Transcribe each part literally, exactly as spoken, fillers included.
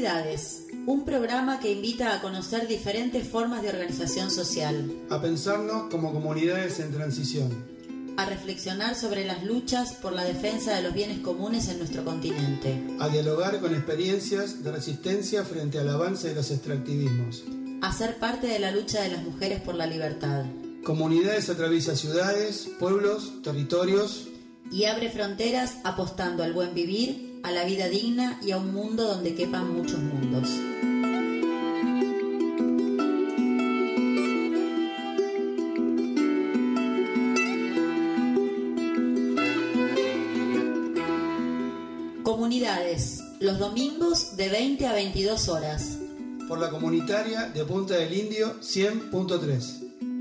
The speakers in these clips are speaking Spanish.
Comunidades, un programa que invita a conocer diferentes formas de organización social, a pensarnos como comunidades en transición, a reflexionar sobre las luchas por la defensa de los bienes comunes en nuestro continente, a dialogar con experiencias de resistencia frente al avance de los extractivismos, a ser parte de la lucha de las mujeres por la libertad. Comunidades atraviesa ciudades, pueblos, territorios y abre fronteras apostando al buen vivir, a la vida digna y a un mundo donde quepan muchos mundos. Comunidades, los domingos de veinte a veintidós horas. Por la comunitaria de Punta del Indio cien punto tres.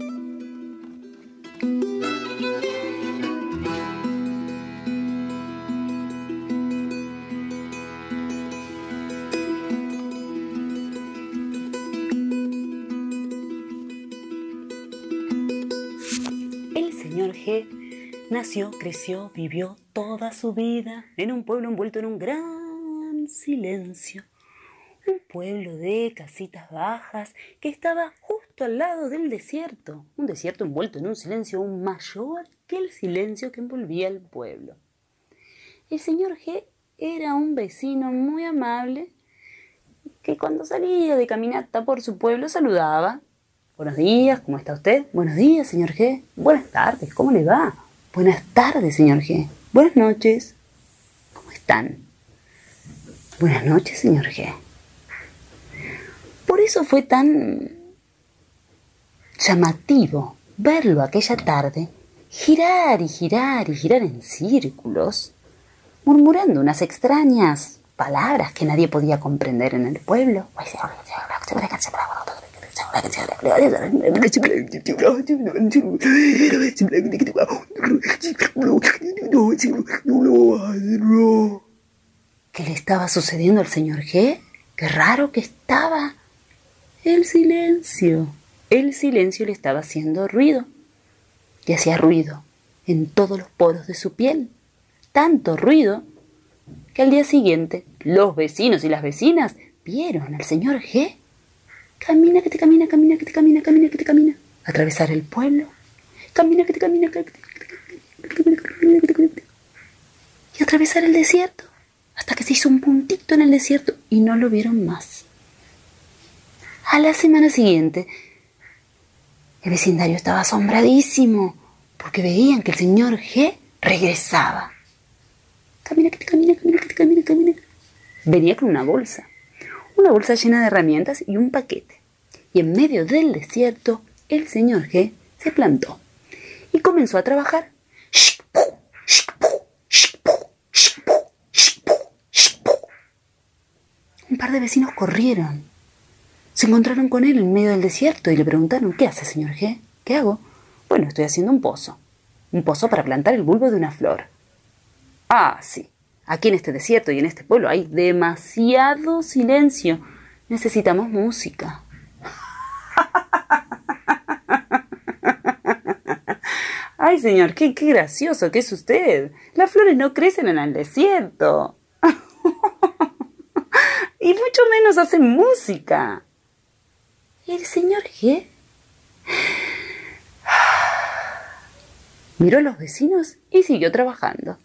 El señor G nació, creció, vivió toda su vida en un pueblo envuelto en un gran silencio. Un pueblo de casitas bajas que estaba justo al lado del desierto. Un desierto envuelto en un silencio aún mayor que el silencio que envolvía el pueblo. El señor G era un vecino muy amable que cuando salía de caminata por su pueblo saludaba. Buenos días, ¿cómo está usted? Buenos días, señor G. Buenas tardes, ¿cómo le va? Buenas tardes, señor G. Buenas noches. ¿Cómo están? Buenas noches, señor G. Por eso fue tan llamativo verlo aquella tarde girar y girar y girar en círculos, murmurando unas extrañas palabras que nadie podía comprender en el pueblo. ¿Qué le estaba sucediendo al señor G? Qué raro que estaba. El silencio. El silencio le estaba haciendo ruido. Y hacía ruido en todos los poros de su piel. Tanto ruido que al día siguiente los vecinos y las vecinas vieron al señor G. Camina, que te camina, camina, que te camina, camina, que te camina. Atravesar el pueblo. Camina, que te camina, que te camina, que te camina. Y atravesar el desierto. Hasta que se hizo un puntito en el desierto y no lo vieron más. A la semana siguiente, el vecindario estaba asombradísimo porque veían que el señor G regresaba. Camina, que te camina, camina, que te camina, camina. Venía con una bolsa. Una bolsa llena de herramientas y un paquete. Y en medio del desierto, el señor G se plantó y comenzó a trabajar. Un par de vecinos corrieron. Se encontraron con él en medio del desierto y le preguntaron: ¿qué hace, señor G? ¿Qué hago? Bueno, estoy haciendo un pozo. Un pozo para plantar el bulbo de una flor. Ah, sí. Aquí en este desierto y en este pueblo hay demasiado silencio. Necesitamos música. Ay, señor, qué, qué gracioso que es usted. Las flores no crecen en el desierto. Y mucho menos hacen música. ¿El señor G? Miró a los vecinos y siguió trabajando.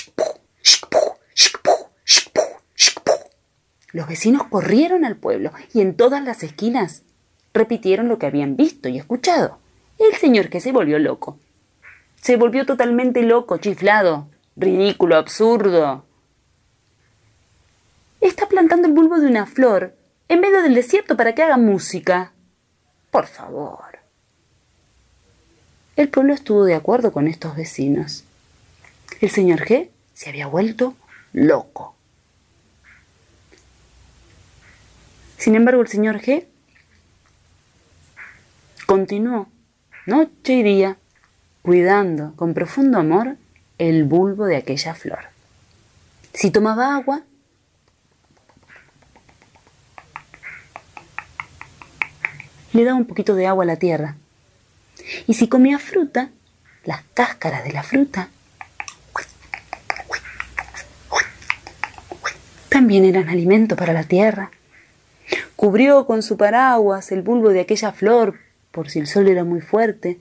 Los vecinos corrieron al pueblo y en todas las esquinas repitieron lo que habían visto y escuchado. El señor G se volvió loco. Se volvió totalmente loco, chiflado, ridículo, absurdo. Está plantando el bulbo de una flor en medio del desierto para que haga música. Por favor. El pueblo estuvo de acuerdo con estos vecinos. El señor G se había vuelto loco. Sin embargo, el señor G continuó noche y día cuidando con profundo amor el bulbo de aquella flor. Si tomaba agua, le daba un poquito de agua a la tierra. Y si comía fruta, las cáscaras de la fruta también eran alimento para la tierra. Cubrió con su paraguas el bulbo de aquella flor por si el sol era muy fuerte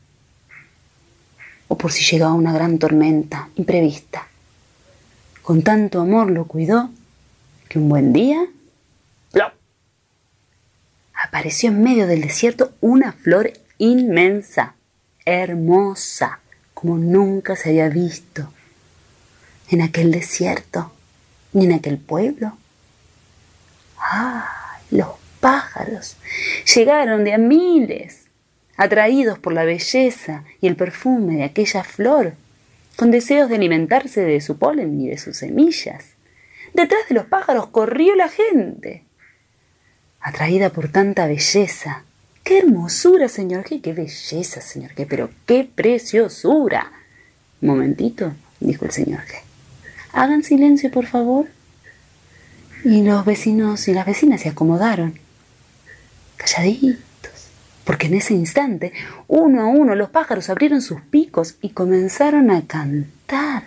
o por si llegaba una gran tormenta imprevista. Con tanto amor lo cuidó que un buen día ¡plop! Apareció en medio del desierto una flor inmensa, hermosa, como nunca se había visto en aquel desierto ni en aquel pueblo. ¡Ay! Los pájaros llegaron de a miles, atraídos por la belleza y el perfume de aquella flor, con deseos de alimentarse de su polen y de sus semillas. Detrás de los pájaros corrió la gente, atraída por tanta belleza. ¡Qué hermosura, señor G! ¡Qué belleza, señor G! ¡Pero qué preciosura! Un momentito, dijo el señor G. Hagan silencio, por favor. Y los vecinos y las vecinas se acomodaron, calladitos, porque en ese instante, uno a uno, los pájaros abrieron sus picos y comenzaron a cantar.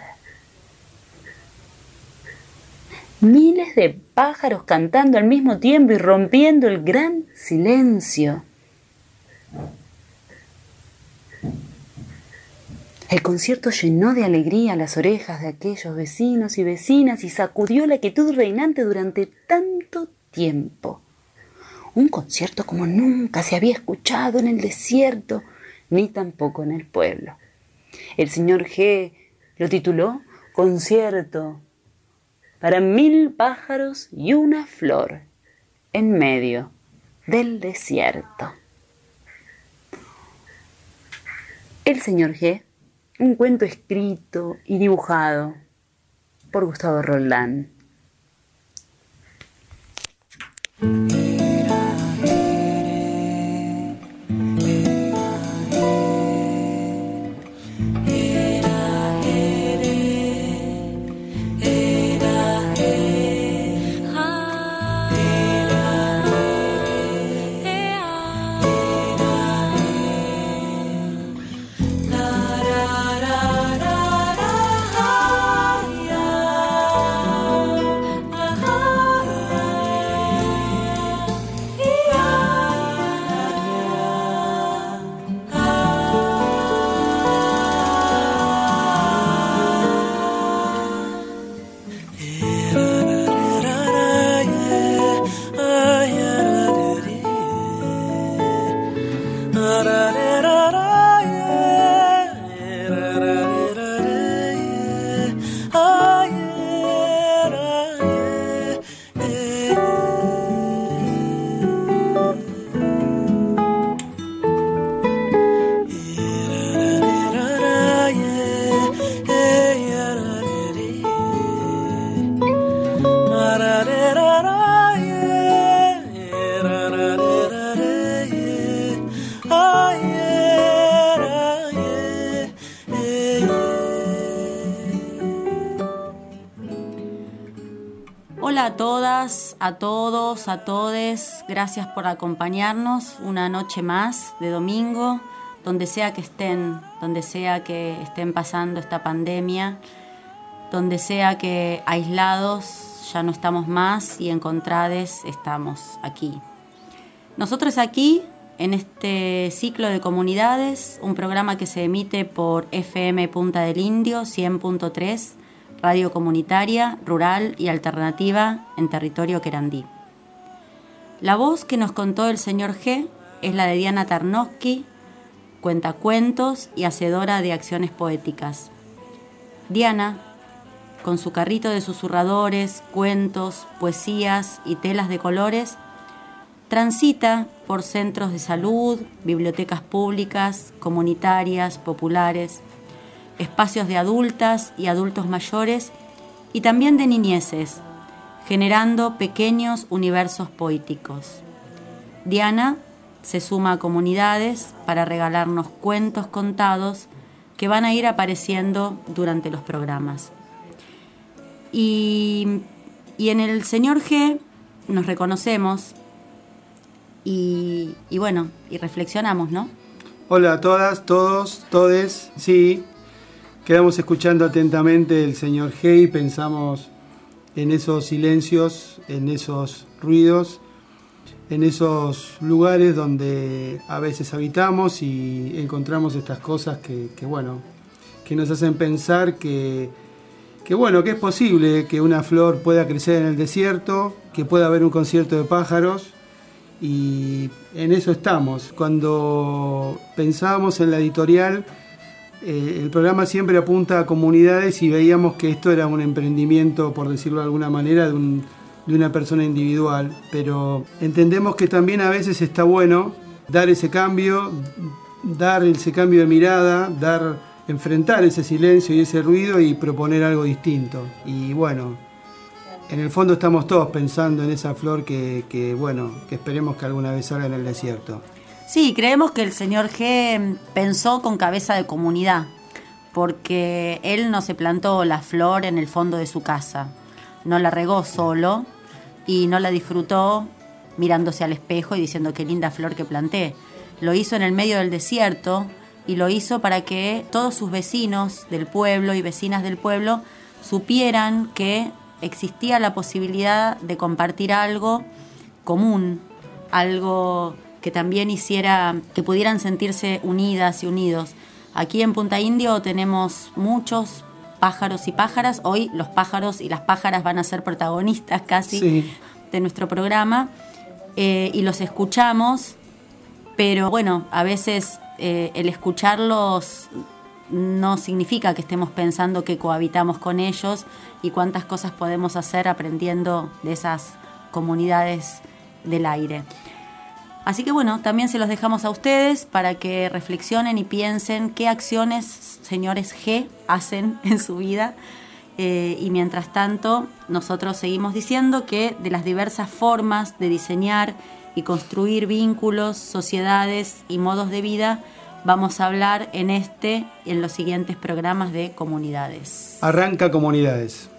Miles de pájaros cantando al mismo tiempo y rompiendo el gran silencio. El concierto llenó de alegría las orejas de aquellos vecinos y vecinas y sacudió la quietud reinante durante tanto tiempo. Un concierto como nunca se había escuchado en el desierto, ni tampoco en el pueblo. El señor G lo tituló Concierto para mil pájaros y una flor en medio del desierto. El señor G, un cuento escrito y dibujado por Gustavo Roldán. Hola a todas, a todos, a todes. Gracias por acompañarnos una noche más de domingo, donde sea que estén, donde sea que estén pasando esta pandemia, donde sea que aislados ya no estamos más y encontrades estamos aquí. Nosotros aquí, en este ciclo de comunidades, un programa que se emite por F M Punta del Indio cien punto tres, radio comunitaria, rural y alternativa en territorio querandí. La voz que nos contó el señor G es la de Diana Tarnowski, cuentacuentos y hacedora de acciones poéticas. Diana, con su carrito de susurradores, cuentos, poesías y telas de colores, transita por centros de salud, bibliotecas públicas, comunitarias, populares, espacios de adultas y adultos mayores y también de niñeces, generando pequeños universos poéticos. Diana se suma a comunidades para regalarnos cuentos contados que van a ir apareciendo durante los programas. Y, y en el señor G nos reconocemos y, y bueno, y reflexionamos, ¿no? Hola a todas, todos, todes, sí. Quedamos escuchando atentamente el señor G y pensamos en esos silencios, en esos ruidos en esos lugares donde a veces habitamos y encontramos estas cosas que, que bueno, que nos hacen pensar que, que bueno, que es posible que una flor pueda crecer en el desierto, que pueda haber un concierto de pájaros, y en eso estamos. Cuando pensábamos en la editorial, eh, el programa siempre apunta a comunidades y veíamos que esto era un emprendimiento, por decirlo de alguna manera, de, un, de una persona individual, pero entendemos que también a veces está bueno dar ese cambio, dar ese cambio de mirada, dar, enfrentar ese silencio y ese ruido y proponer algo distinto. Y bueno, en el fondo estamos todos pensando en esa flor que, que, bueno, que esperemos que alguna vez salga en el desierto. Sí, creemos que el señor G pensó con cabeza de comunidad, porque él no se plantó la flor en el fondo de su casa, no la regó solo y no la disfrutó mirándose al espejo y diciendo qué linda flor que planté. Lo hizo en el medio del desierto y lo hizo para que todos sus vecinos del pueblo y vecinas del pueblo supieran que existía la posibilidad de compartir algo común, algo que también hiciera que pudieran sentirse unidas y unidos. Aquí en Punta Indio tenemos muchos pájaros y pájaras. Hoy los pájaros y las pájaras van a ser protagonistas casi sí. de nuestro programa, eh, y los escuchamos, pero bueno, a veces eh, el escucharlos no significa que estemos pensando que cohabitamos con ellos y cuántas cosas podemos hacer aprendiendo de esas comunidades del aire. Así que bueno, también se los dejamos a ustedes para que reflexionen y piensen qué acciones, señores G, hacen en su vida. Eh, y mientras tanto, nosotros seguimos diciendo que de las diversas formas de diseñar y construir vínculos, sociedades y modos de vida, vamos a hablar en este y en los siguientes programas de Comunidades. Arranca Comunidades.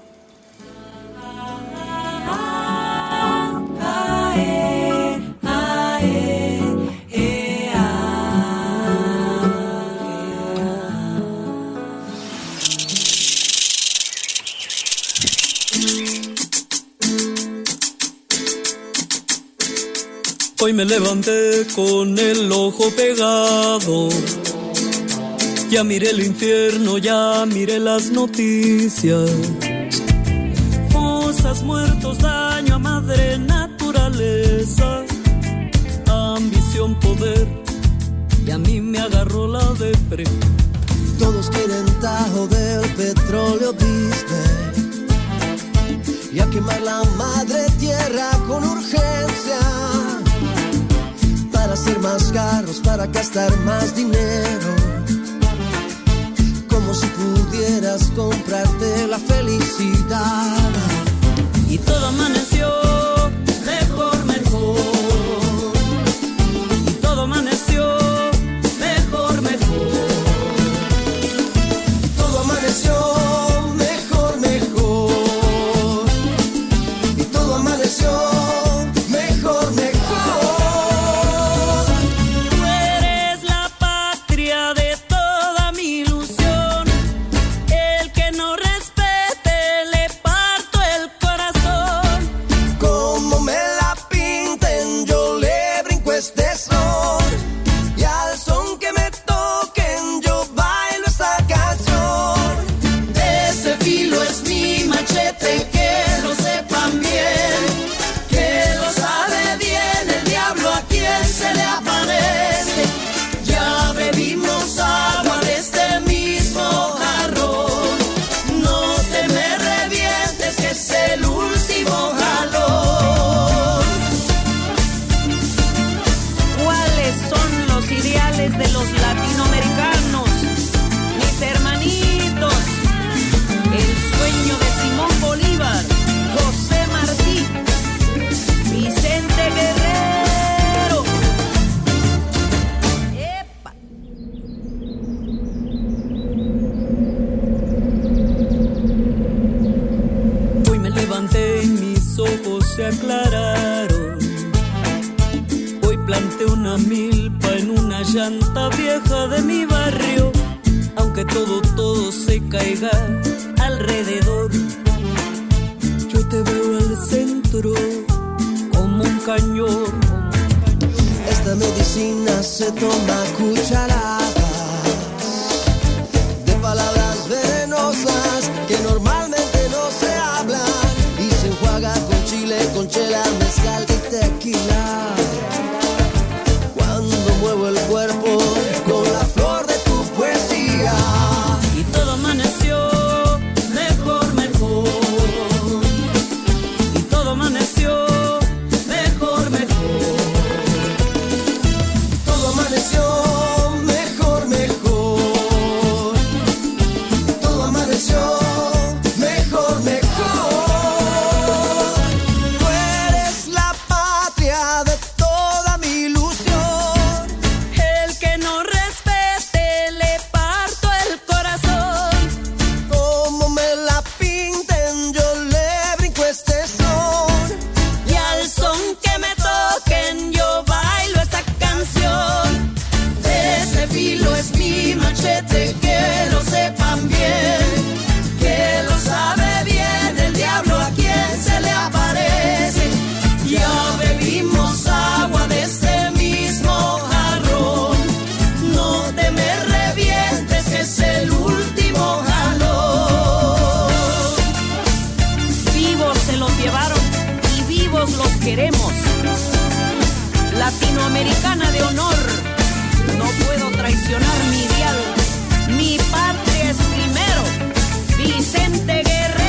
Hoy me levanté con el ojo pegado, ya miré el infierno, ya miré las noticias. Fosas, muertos, daño a madre naturaleza, ambición, poder, y a mí me agarró la depre. Todos quieren tajo del petróleo Disney y a quemar la madre tierra con urgencia, para hacer más carros, para gastar más dinero, como si pudieras comprarte la felicidad. Y todo amaneció mejor, mejor. Y todo amaneció mejor, mejor. Todo amaneció mejor, mejor. Y todo amaneció mejor, mejor. De los latinoamericanos, mis hermanitos, el sueño de Simón Bolívar, José Martí, Vicente Guerrero. ¡Epa! Hoy me levanté y mis ojos se aclararon. Hoy planté una milpa en una llanta vieja de mi barrio, aunque todo, todo se caiga alrededor. Yo te veo al centro como un cañón, Cada medicina se toma cucharadas de palabras venenosas que normalmente no se hablan y se enjuaga con chile, con chela, mezcal y tequila. Cuando muevo el cuerpo con la flor de tu poesía y todo amaneció mejor, mejor, y todo amaneció mejor, mejor, todo amaneció mejor, mejor, todo amaneció mejor, mejor. Tú eres la patria de toda mi ilusión. el que no respete le parto el corazón. Como me la pinten, yo le brinco este son. Y al son que me toquen yo bailo esta canción. Ese filo es mi machete, que lo sepan bien, que lo sabe bien el diablo a quien se le aparece. Ya bebimos agua de este mismo jarrón, no te me revientes que es el último jalón. Vivos se los llevaron y vivos los queremos. Latinoamericana de honor, no puedo traicionar mi ideal. Mi patria es primero, Vicente Guerrero.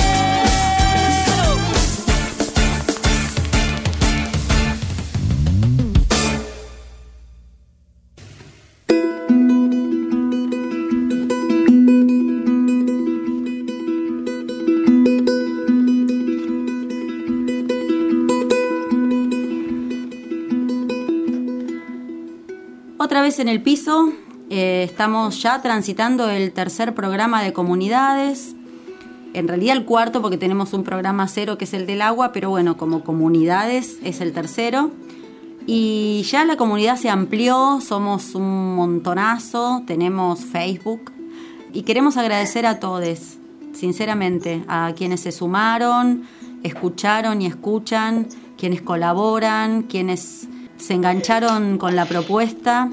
Otra vez en el piso, eh, estamos ya transitando el tercer programa de comunidades, en realidad el cuarto porque tenemos un programa cero que es el del agua, pero bueno, como comunidades es el tercero. Y ya la comunidad se amplió, somos un montonazo, tenemos Facebook y queremos agradecer a todos, sinceramente, a quienes se sumaron, escucharon y escuchan, quienes colaboran, quienes se engancharon con la propuesta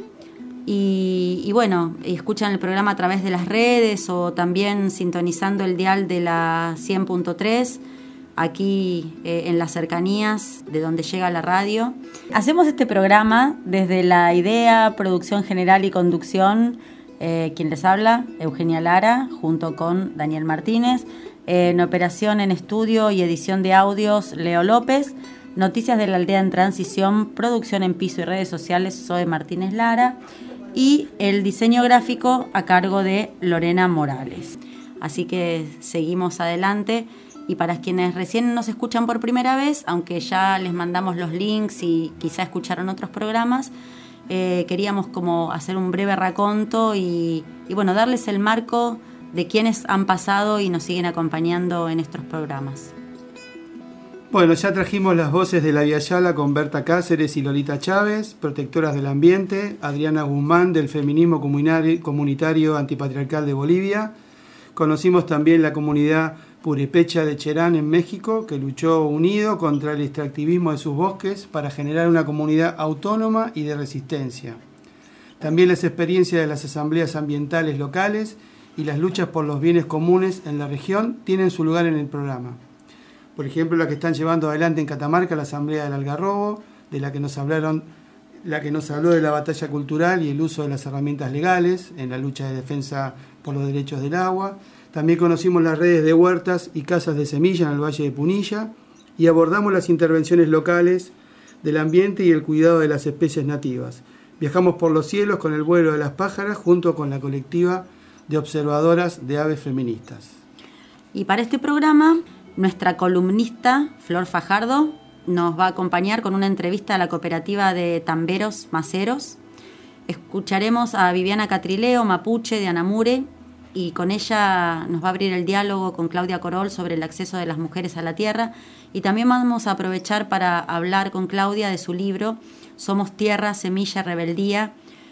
y, y bueno, escuchan el programa a través de las redes o también sintonizando el dial de la cien punto tres aquí eh, en las cercanías de donde llega la radio. Hacemos este programa desde la idea, producción general y conducción, eh, quien les habla, Eugenia Lara, junto con Daniel Martínez, eh, en operación en estudio y edición de audios, Leo López. Noticias de la Aldea en Transición, producción en piso y redes sociales, Zoe Martínez Lara, y el diseño gráfico a cargo de Lorena Morales. Así que seguimos adelante, y para quienes recién nos escuchan por primera vez, aunque ya les mandamos los links y quizá escucharon otros programas, eh, queríamos como hacer un breve raconto y, y bueno, darles el marco de quienes han pasado y nos siguen acompañando en estos programas. Bueno, ya trajimos las voces de La Vía Yala con Berta Cáceres y Lolita Chávez, protectoras del ambiente, Adriana Guzmán del feminismo comunitario antipatriarcal de Bolivia. Conocimos también la comunidad purépecha de Cherán en México, que luchó unido contra el extractivismo de sus bosques para generar una comunidad autónoma y de resistencia. También las experiencias de las asambleas ambientales locales y las luchas por los bienes comunes en la región tienen su lugar en el programa. Por ejemplo, la que están llevando adelante en Catamarca, la Asamblea del Algarrobo, de la que nos hablaron, la que nos habló de la batalla cultural y el uso de las herramientas legales en la lucha de defensa por los derechos del agua. También conocimos las redes de huertas y casas de semilla en el Valle de Punilla y abordamos las intervenciones locales del ambiente y el cuidado de las especies nativas. Viajamos por los cielos con el vuelo de las pájaras junto con la colectiva de observadoras de aves feministas. Y para este programa, nuestra columnista, Flor Fajardo, nos va a acompañar con una entrevista a la cooperativa de tamberos maceros. Escucharemos a Viviana Catrileo, mapuche de Anamure, y con ella nos va a abrir el diálogo con Claudia Corol sobre el acceso de las mujeres a la tierra. Y también vamos a aprovechar para hablar con Claudia de su libro Somos Tierra, Semilla, Rebeldía,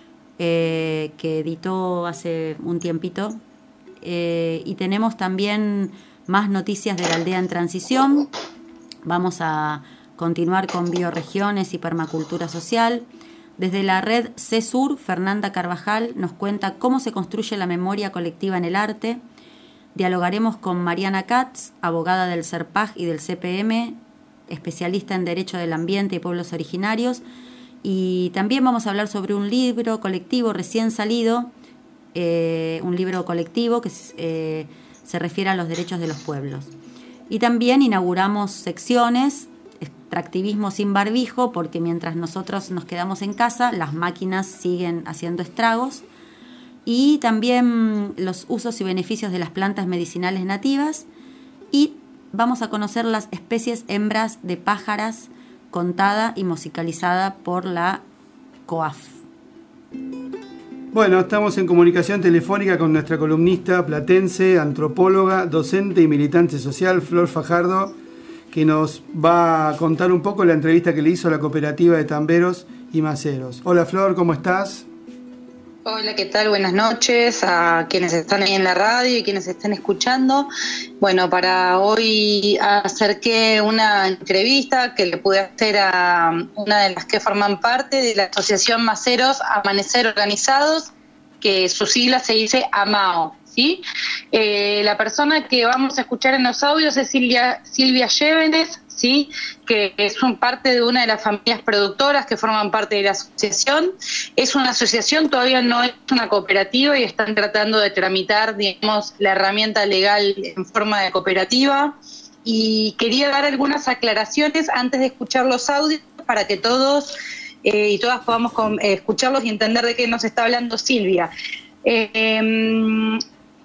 eh, que editó hace un tiempito. Eh, y tenemos también más noticias de la Aldea en Transición. Vamos a continuar con bioregiones y permacultura social. Desde la red CESUR, Fernanda Carvajal nos cuenta cómo se construye la memoria colectiva en el arte. Dialogaremos con Mariana Katz, abogada del CERPAG y del C P M, especialista en Derecho del Ambiente y Pueblos Originarios. Y también vamos a hablar sobre un libro colectivo recién salido, eh, un libro colectivo que eh, se refiere a los derechos de los pueblos. Y también inauguramos secciones, extractivismo sin barbijo, porque mientras nosotros nos quedamos en casa, las máquinas siguen haciendo estragos. Y también los usos y beneficios de las plantas medicinales nativas. Y vamos a conocer las especies hembras de pájaras, contada y musicalizada por la COAF. Bueno, estamos en comunicación telefónica con nuestra columnista platense, antropóloga, docente y militante social, Flor Fajardo, que nos va a contar un poco la entrevista que le hizo a la cooperativa de tamberos y maceros. Hola Flor, ¿cómo estás? Hola, ¿qué tal? Buenas noches a quienes están ahí en la radio y quienes están escuchando. Bueno, para hoy acerqué una entrevista que le pude hacer a una de las que forman parte de la Asociación Maceros Amanecer Organizados, que su sigla se dice AMAO, ¿sí? Eh, la persona que vamos a escuchar en los audios es Silvia, Silvia Llévenes, ¿sí? Que es un parte de una de las familias productoras que forman parte de la asociación. Es una asociación, todavía no es una cooperativa y están tratando de tramitar, digamos, la herramienta legal en forma de cooperativa. Y quería dar algunas aclaraciones antes de escuchar los audios para que todos eh, y todas podamos con, eh, escucharlos y entender de qué nos está hablando Silvia. Eh, eh,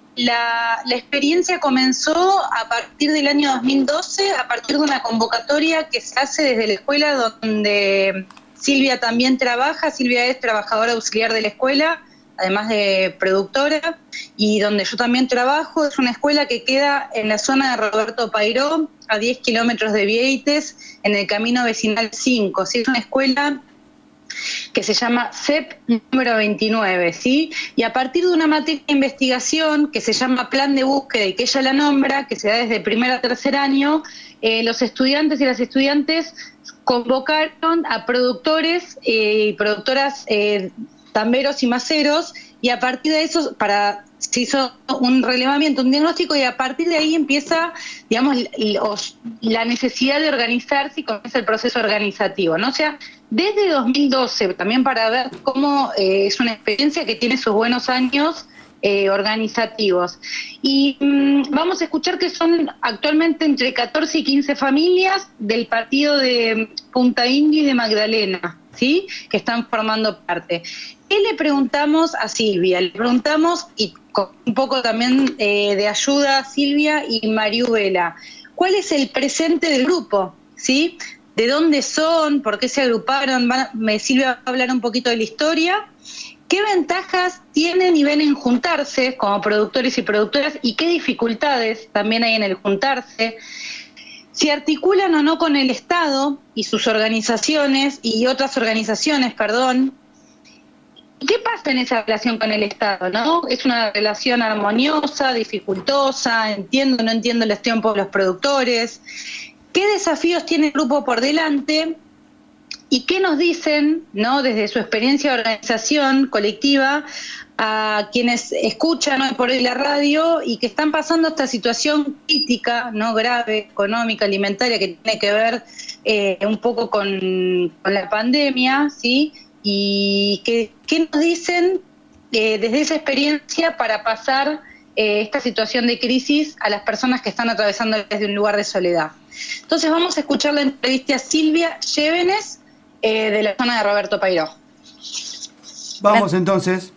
La, la experiencia comenzó a partir del año dos mil doce, a partir de una convocatoria que se hace desde la escuela donde Silvia también trabaja. Silvia es trabajadora auxiliar de la escuela, además de productora, y donde yo también trabajo. Es una escuela que queda en la zona de Roberto Pairó, a diez kilómetros de Vieites, en el camino vecinal cinco. ¿Sí? Es una escuela que se llama C E P número veintinueve, ¿sí? Y a partir de una materia de investigación que se llama Plan de Búsqueda y que ella la nombra, que se da desde primer a tercer año, eh, los estudiantes y las estudiantes convocaron a productores eh, y productoras eh, tamberos y maceros, y a partir de eso para se hizo un relevamiento, un diagnóstico, y a partir de ahí empieza, digamos, los, la necesidad de organizarse y comienza el proceso organizativo, ¿no? O sea, desde dos mil doce, también para ver cómo eh, es una experiencia que tiene sus buenos años eh, organizativos. Y mmm, vamos a escuchar que son actualmente entre catorce y quince familias del partido de Punta Indio y de Magdalena, ¿sí? Que están formando parte. ¿Qué le preguntamos a Silvia? Le preguntamos, y con un poco también eh, de ayuda a Silvia y Mariu Vela, ¿cuál es el presente del grupo? ¿Sí? ¿De dónde son? ¿Por qué se agruparon? Van, me, Silvia va a hablar un poquito de la historia. ¿Qué ventajas tienen y ven en juntarse como productores y productoras? ¿Y qué dificultades también hay en el juntarse? ¿Se articulan o no con el Estado y sus organizaciones y otras organizaciones, perdón? ¿Qué pasa en esa relación con el Estado, no? ¿Es una relación armoniosa, dificultosa? ¿Entiendo o no entiendo los tiempos de los productores? ¿Qué desafíos tiene el grupo por delante? ¿Y qué nos dicen, no, desde su experiencia de organización colectiva, a quienes escuchan hoy por hoy la radio y que están pasando esta situación crítica, no grave, económica, alimentaria, que tiene que ver eh, un poco con, con la pandemia, ¿sí? Y qué, qué nos dicen eh, desde esa experiencia para pasar eh, esta situación de crisis a las personas que están atravesando desde un lugar de soledad. Entonces vamos a escuchar la entrevista a Silvia Llévenes eh, de la zona de Roberto Pairó. Vamos entonces.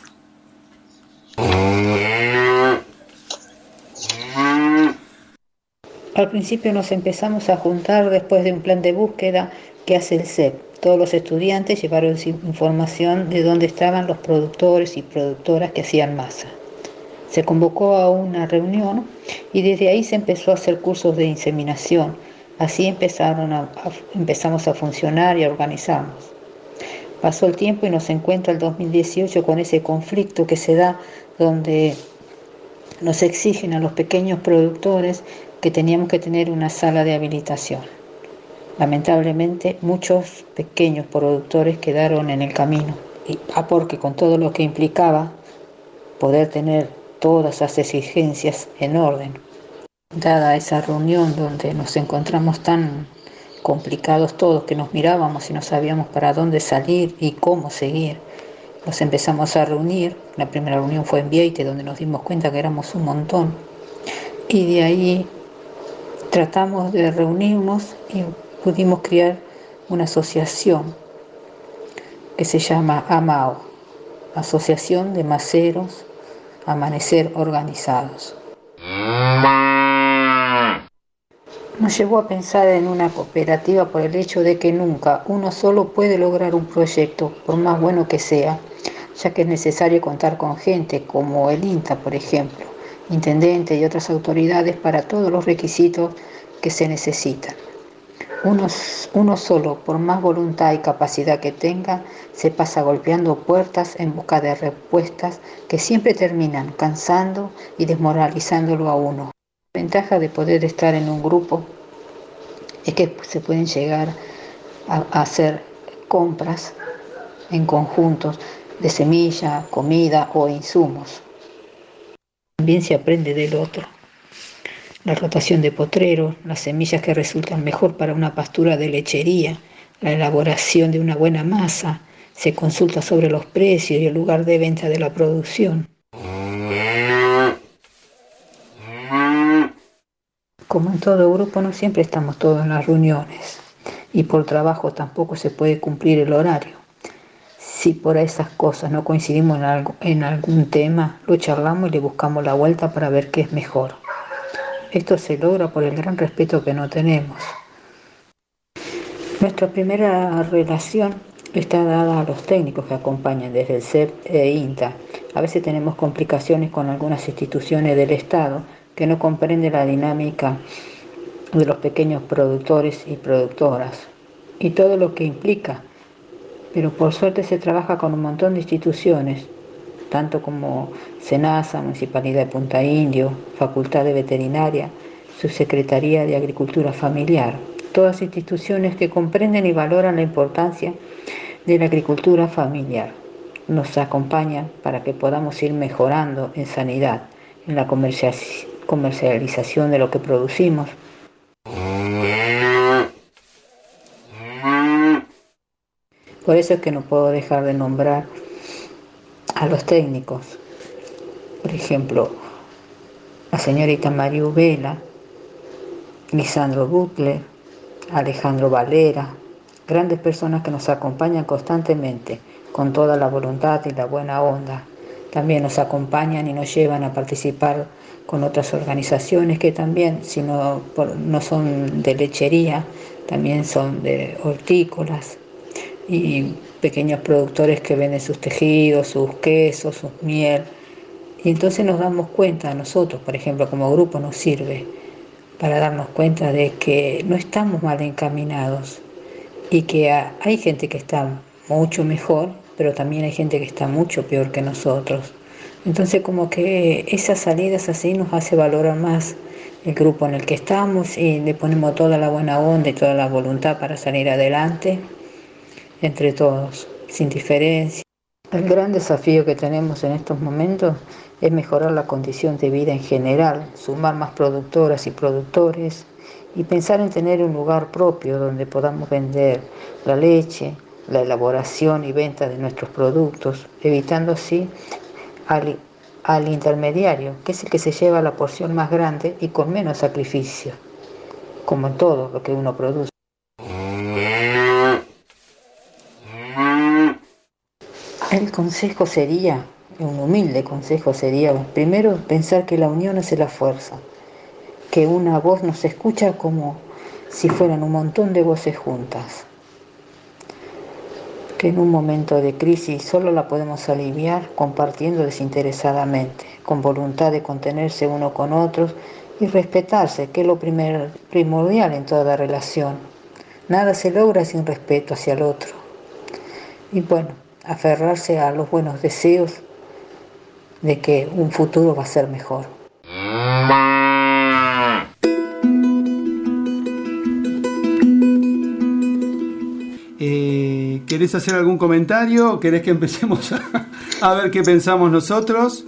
Al principio nos empezamos a juntar después de un plan de búsqueda que hace el C E P. Todos los estudiantes llevaron información de dónde estaban los productores y productoras que hacían masa. Se convocó a una reunión y desde ahí se empezó a hacer cursos de inseminación. Así empezaron a, a, empezamos a funcionar y a organizarnos. Pasó el tiempo y nos encuentra el dos mil dieciocho con ese conflicto que se da donde nos exigen a los pequeños productores que teníamos que tener una sala de habilitación. Lamentablemente, muchos pequeños productores quedaron en el camino, y, ah, porque con todo lo que implicaba poder tener todas esas exigencias en orden. Dada esa reunión donde nos encontramos tan complicados todos que nos mirábamos y no sabíamos para dónde salir y cómo seguir, nos empezamos a reunir. La primera reunión fue en Vieite, donde nos dimos cuenta que éramos un montón, y de ahí tratamos de reunirnos y pudimos crear una asociación que se llama AMAO, Asociación de Maceros Amanecer Organizados. Nos llevó a pensar en una cooperativa por el hecho de que nunca uno solo puede lograr un proyecto, por más bueno que sea, ya que es necesario contar con gente como el INTA, por ejemplo, intendente y otras autoridades para todos los requisitos que se necesitan. Uno, uno solo, por más voluntad y capacidad que tenga, se pasa golpeando puertas en busca de respuestas que siempre terminan cansando y desmoralizándolo a uno. La ventaja de poder estar en un grupo es que se pueden llegar a, a hacer compras en conjuntos de semilla, comida o insumos. También se aprende del otro. La rotación de potreros, las semillas que resultan mejor para una pastura de lechería, la elaboración de una buena masa, se consulta sobre los precios y el lugar de venta de la producción. Como en todo grupo, no siempre estamos todos en las reuniones y por trabajo tampoco se puede cumplir el horario. Si por esas cosas no coincidimos en, algo, en algún tema, lo charlamos y le buscamos la vuelta para ver qué es mejor. Esto se logra por el gran respeto que no tenemos. Nuestra primera relación está dada a los técnicos que acompañan desde el C E P e INTA. A veces tenemos complicaciones con algunas instituciones del Estado que no comprenden la dinámica de los pequeños productores y productoras y todo lo que implica. Pero por suerte se trabaja con un montón de instituciones, tanto como SENASA, Municipalidad de Punta Indio, Facultad de Veterinaria, Subsecretaría de Agricultura Familiar, todas instituciones que comprenden y valoran la importancia de la agricultura familiar. Nos acompañan para que podamos ir mejorando en sanidad, en la comercialización de lo que producimos. Por eso es que no puedo dejar de nombrar a los técnicos. Por ejemplo, la señorita María Vela, Lisandro Butler, Alejandro Valera, grandes personas que nos acompañan constantemente con toda la voluntad y la buena onda. También nos acompañan y nos llevan a participar con otras organizaciones que también, si no, no son de lechería, también son de hortícolas y pequeños productores que venden sus tejidos, sus quesos, sus miel. Y entonces nos damos cuenta, a nosotros, por ejemplo, como grupo nos sirve para darnos cuenta de que no estamos mal encaminados y que hay gente que está mucho mejor, pero también hay gente que está mucho peor que nosotros. Entonces como que esas salidas así nos hace valorar más el grupo en el que estamos y le ponemos toda la buena onda y toda la voluntad para salir adelante entre todos, sin diferencia. El gran desafío que tenemos en estos momentos es mejorar la condición de vida en general, sumar más productoras y productores y pensar en tener un lugar propio donde podamos vender la leche, la elaboración y venta de nuestros productos, evitando así al, al intermediario, que es el que se lleva la porción más grande y con menos sacrificio, como en todo lo que uno produce. El consejo sería, un humilde consejo sería, primero pensar que la unión hace la fuerza, que una voz nos escucha como si fueran un montón de voces juntas, que en un momento de crisis solo la podemos aliviar compartiendo desinteresadamente, con voluntad de contenerse uno con otros y respetarse, que es lo primer, primordial en toda relación. Nada se logra sin respeto hacia el otro. Y bueno, aferrarse a los buenos deseos de que un futuro va a ser mejor. ¿querés hacer algún comentario? ¿Querés que empecemos a, a ver qué pensamos nosotros?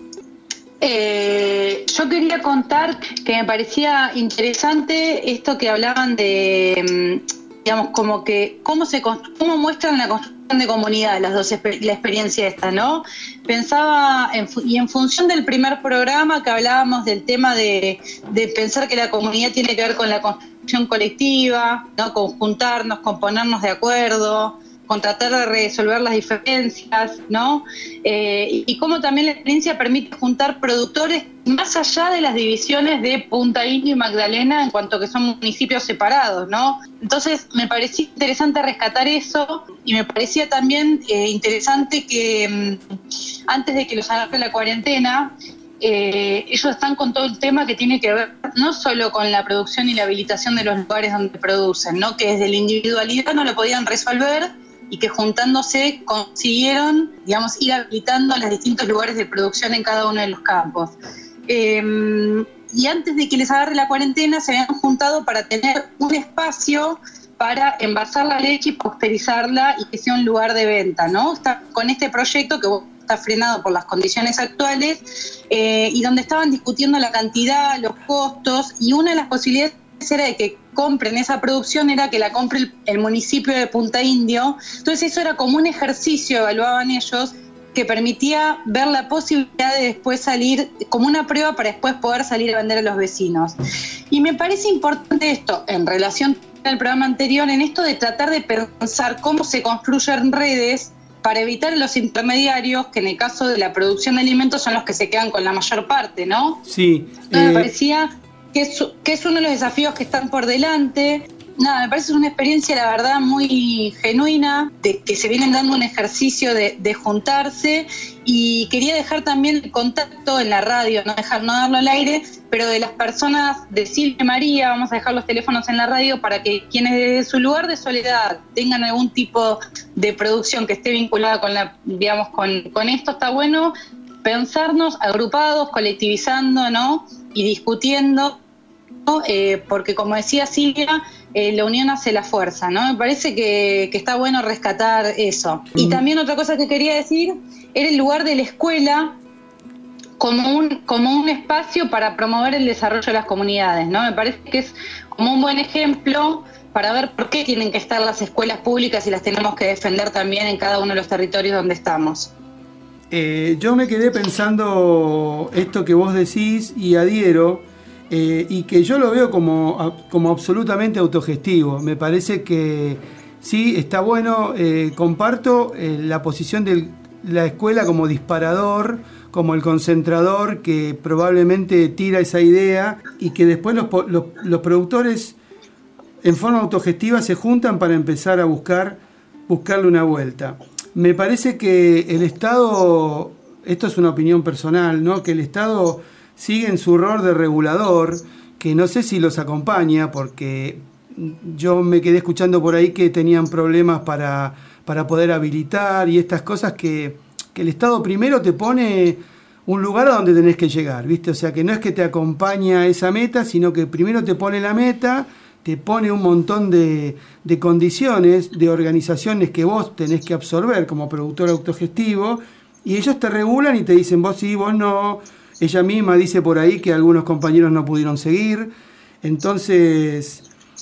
Eh, yo quería contar que me parecía interesante esto que hablaban de, digamos, como que cómo se cómo muestran la construcción de comunidad, las dos la experiencia esta, ¿no? Pensaba, en, y en función del primer programa que hablábamos del tema de, de pensar que la comunidad tiene que ver con la construcción colectiva, ¿no? Con juntarnos, con ponernos de acuerdo, con tratar de resolver las diferencias, ¿no? Eh, y, y cómo también la experiencia permite juntar productores más allá de las divisiones de Punta Indio y Magdalena, en cuanto que son municipios separados, ¿no? Entonces me parecía interesante rescatar eso, y me parecía también eh, interesante que mmm, antes de que los agarre la cuarentena, Eh, ellos están con todo el tema que tiene que ver no solo con la producción y la habilitación de los lugares donde producen, ¿no? Que desde la individualidad no lo podían resolver, y que juntándose consiguieron, digamos, ir habilitando los distintos lugares de producción en cada uno de los campos. Eh, y antes de que les agarre la cuarentena se habían juntado para tener un espacio para envasar la leche y pasteurizarla y que sea un lugar de venta, ¿no? Está con este proyecto que está frenado por las condiciones actuales, eh, y donde estaban discutiendo la cantidad, los costos, y una de las posibilidades era de que compren esa producción, era que la compre el, el municipio de Punta Indio. Entonces eso era como un ejercicio, evaluaban ellos, que permitía ver la posibilidad de después salir, como una prueba para después poder salir a vender a los vecinos. Y me parece importante esto, en relación al programa anterior, en esto de tratar de pensar cómo se construyen redes para evitar los intermediarios, que en el caso de la producción de alimentos son los que se quedan con la mayor parte, ¿no? Sí. Entonces eh... me parecía que es, que es uno de los desafíos que están por delante. Nada, me parece una experiencia, la verdad, muy genuina, de que se vienen dando un ejercicio de, de juntarse, y quería dejar también el contacto en la radio, no dejar no darlo al aire, pero de las personas de Silvia y María, vamos a dejar los teléfonos en la radio para que quienes desde su lugar de soledad tengan algún tipo de producción que esté vinculada con la, digamos, con, con esto, está bueno pensarnos agrupados, colectivizando, ¿no? Y discutiendo, ¿no? Eh, porque como decía Silvia, eh, la unión hace la fuerza, ¿no? Me parece que, que está bueno rescatar eso. Mm. Y también otra cosa que quería decir era el lugar de la escuela como un, como un espacio para promover el desarrollo de las comunidades, ¿no? Me parece que es como un buen ejemplo para ver por qué tienen que estar las escuelas públicas y las tenemos que defender también en cada uno de los territorios donde estamos. Eh, yo me quedé pensando esto que vos decís y adhiero, eh, y que yo lo veo como, como absolutamente autogestivo. Me parece que sí, está bueno, eh, comparto eh, la posición de la escuela como disparador, como el concentrador que probablemente tira esa idea, y que después los, los, los productores en forma autogestiva se juntan para empezar a buscar, buscarle una vuelta. Me parece que el Estado, esto es una opinión personal, ¿no? Que el Estado sigue en su rol de regulador, que no sé si los acompaña, porque yo me quedé escuchando por ahí que tenían problemas para, para poder habilitar y estas cosas, que, que el Estado primero te pone un lugar a donde tenés que llegar, ¿viste? O sea, que no es que te acompaña a esa meta, sino que primero te pone la meta, te pone un montón de, de condiciones, de organizaciones que vos tenés que absorber como productor autogestivo, y ellos te regulan y te dicen vos sí, vos no. Ella misma dice por ahí que algunos compañeros no pudieron seguir. Entonces,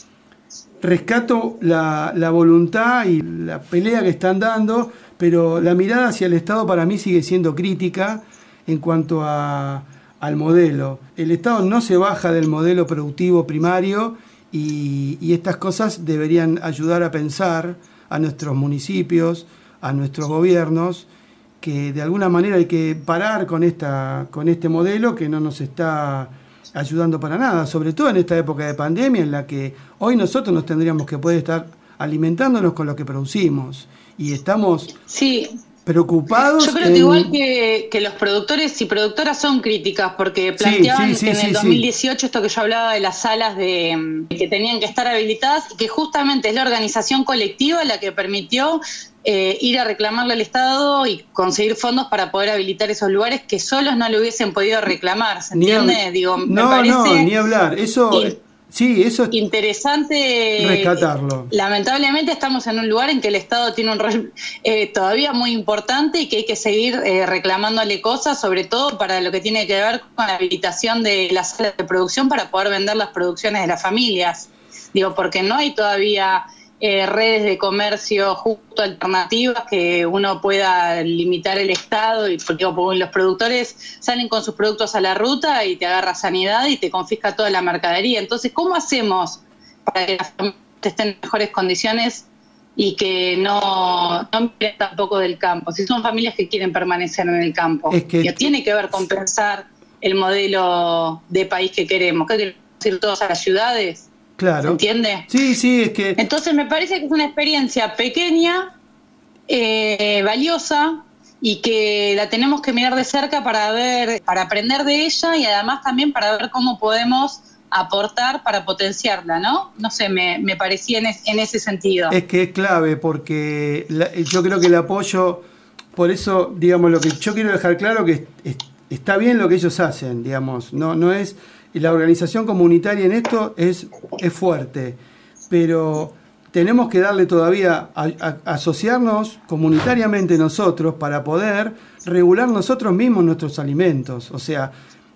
rescato la, la voluntad y la pelea que están dando, pero la mirada hacia el Estado para mí sigue siendo crítica en cuanto a, al modelo. El Estado no se baja del modelo productivo primario, y, y estas cosas deberían ayudar a pensar a nuestros municipios, a nuestros gobiernos, que de alguna manera hay que parar con esta con este modelo que no nos está ayudando para nada, sobre todo en esta época de pandemia en la que hoy nosotros nos tendríamos que poder estar alimentándonos con lo que producimos, y estamos sí. preocupados. Yo creo en... que igual que, que los productores y productoras son críticas, porque planteaban sí, sí, sí, que en sí, el dos mil dieciocho sí. esto que yo hablaba de las salas de que tenían que estar habilitadas, y que justamente es la organización colectiva la que permitió eh, ir a reclamarle al Estado y conseguir fondos para poder habilitar esos lugares que solos no lo hubiesen podido reclamar, ¿se entiende? Hab... Digo, me no, parece... no, ni hablar. Eso, y... Sí, eso es interesante rescatarlo. Lamentablemente estamos en un lugar en que el Estado tiene un rol eh, todavía muy importante y que hay que seguir eh, reclamándole cosas, sobre todo para lo que tiene que ver con la habilitación de las salas de producción para poder vender las producciones de las familias. Digo, porque no hay todavía eh, redes de comercio justo alternativas que uno pueda limitar el Estado, y porque digo, los productores salen con sus productos a la ruta y te agarra Sanidad y te confisca toda la mercadería. Entonces, ¿cómo hacemos para que las familias estén en mejores condiciones y que no, no miren tampoco del campo? Si son familias que quieren permanecer en el campo, es que, que tiene que ver con pensar el modelo de país que queremos. ¿Qué queremos ir todos a las ciudades? Claro. ¿Se entiende? Sí, sí, es que... Entonces me parece que es una experiencia pequeña, eh, valiosa, y que la tenemos que mirar de cerca para ver, para aprender de ella y además también para ver cómo podemos aportar para potenciarla, ¿no? No sé, me, me parecía en, es, en ese sentido. Es que es clave porque la, yo creo que el apoyo, por eso, digamos, lo que yo quiero dejar claro que es, es, está bien lo que ellos hacen, digamos, no, no es... Y la organización comunitaria en esto es, es fuerte, pero tenemos que darle todavía, a, a, asociarnos comunitariamente nosotros para poder regular nosotros mismos nuestros alimentos. O sea,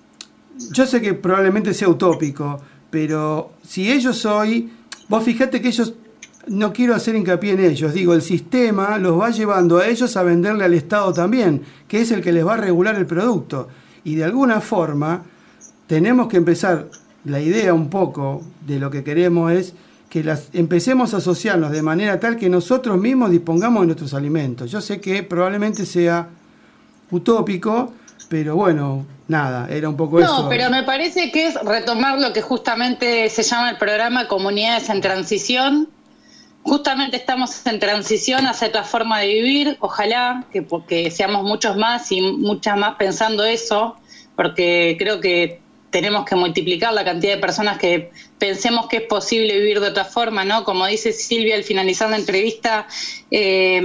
yo sé que probablemente sea utópico, pero si ellos hoy, vos fijate que ellos, no quiero hacer hincapié en ellos, digo, el sistema los va llevando a ellos a venderle al Estado también, que es el que les va a regular el producto. Y de alguna forma... tenemos que empezar, la idea un poco de lo que queremos es que las empecemos a asociarnos de manera tal que nosotros mismos dispongamos de nuestros alimentos. Yo sé que probablemente sea utópico, pero bueno, nada, era un poco no, eso. No, pero me parece que es retomar lo que justamente se llama el programa Comunidades en Transición. Justamente estamos en transición hacia otra forma de vivir, ojalá que porque seamos muchos más y muchas más pensando eso, porque creo que tenemos que multiplicar la cantidad de personas que pensemos que es posible vivir de otra forma, ¿no? Como dice Silvia al finalizar la entrevista, eh,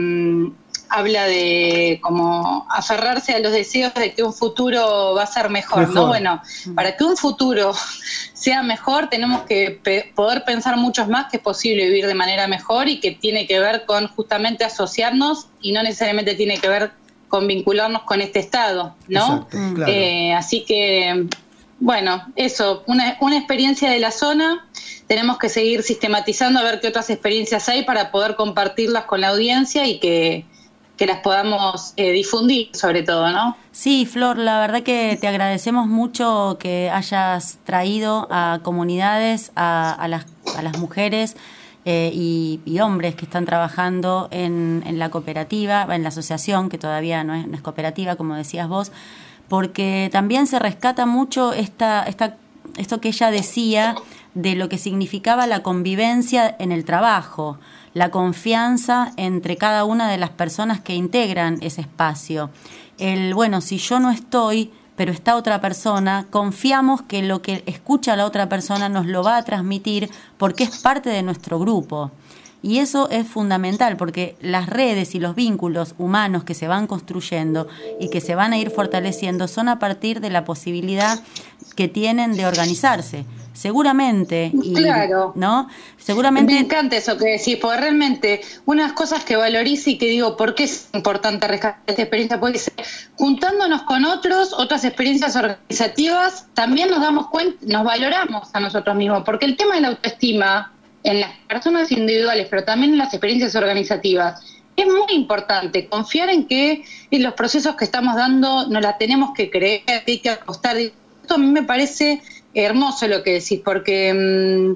habla de como aferrarse a los deseos de que un futuro va a ser mejor, mejor. ¿no? Bueno, para que un futuro sea mejor tenemos que pe- poder pensar muchos más que es posible vivir de manera mejor y que tiene que ver con justamente asociarnos y no necesariamente tiene que ver con vincularnos con este Estado, ¿no? Exacto, claro. eh, así que... Bueno, eso, una, una experiencia de la zona, tenemos que seguir sistematizando a ver qué otras experiencias hay para poder compartirlas con la audiencia y que, que las podamos eh, difundir sobre todo, ¿no? Sí, Flor, la verdad que te agradecemos mucho que hayas traído a comunidades, a, a, las, a las mujeres eh, y, y hombres que están trabajando en, en la cooperativa, en la asociación, que todavía no es, no es cooperativa, como decías vos, porque también se rescata mucho esta, esta, esto que ella decía de lo que significaba la convivencia en el trabajo, la confianza entre cada una de las personas que integran ese espacio. El, bueno, si yo no estoy, pero está otra persona, confiamos que lo que escucha la otra persona nos lo va a transmitir porque es parte de nuestro grupo. Y eso es fundamental porque las redes y los vínculos humanos que se van construyendo y que se van a ir fortaleciendo son a partir de la posibilidad que tienen de organizarse. Seguramente, y, claro, ¿no? Seguramente. Me encanta eso que decís, porque realmente unas cosas que valorizo y que digo, ¿por qué es importante rescatar esta experiencia? Porque juntándonos con otros, otras experiencias organizativas, también nos damos cuenta, nos valoramos a nosotros mismos, porque el tema de la autoestima en las personas individuales, pero también en las experiencias organizativas, es muy importante confiar en que en los procesos que estamos dando nos la tenemos que creer, que hay que apostar. Esto a mí me parece hermoso lo que decís, porque mmm,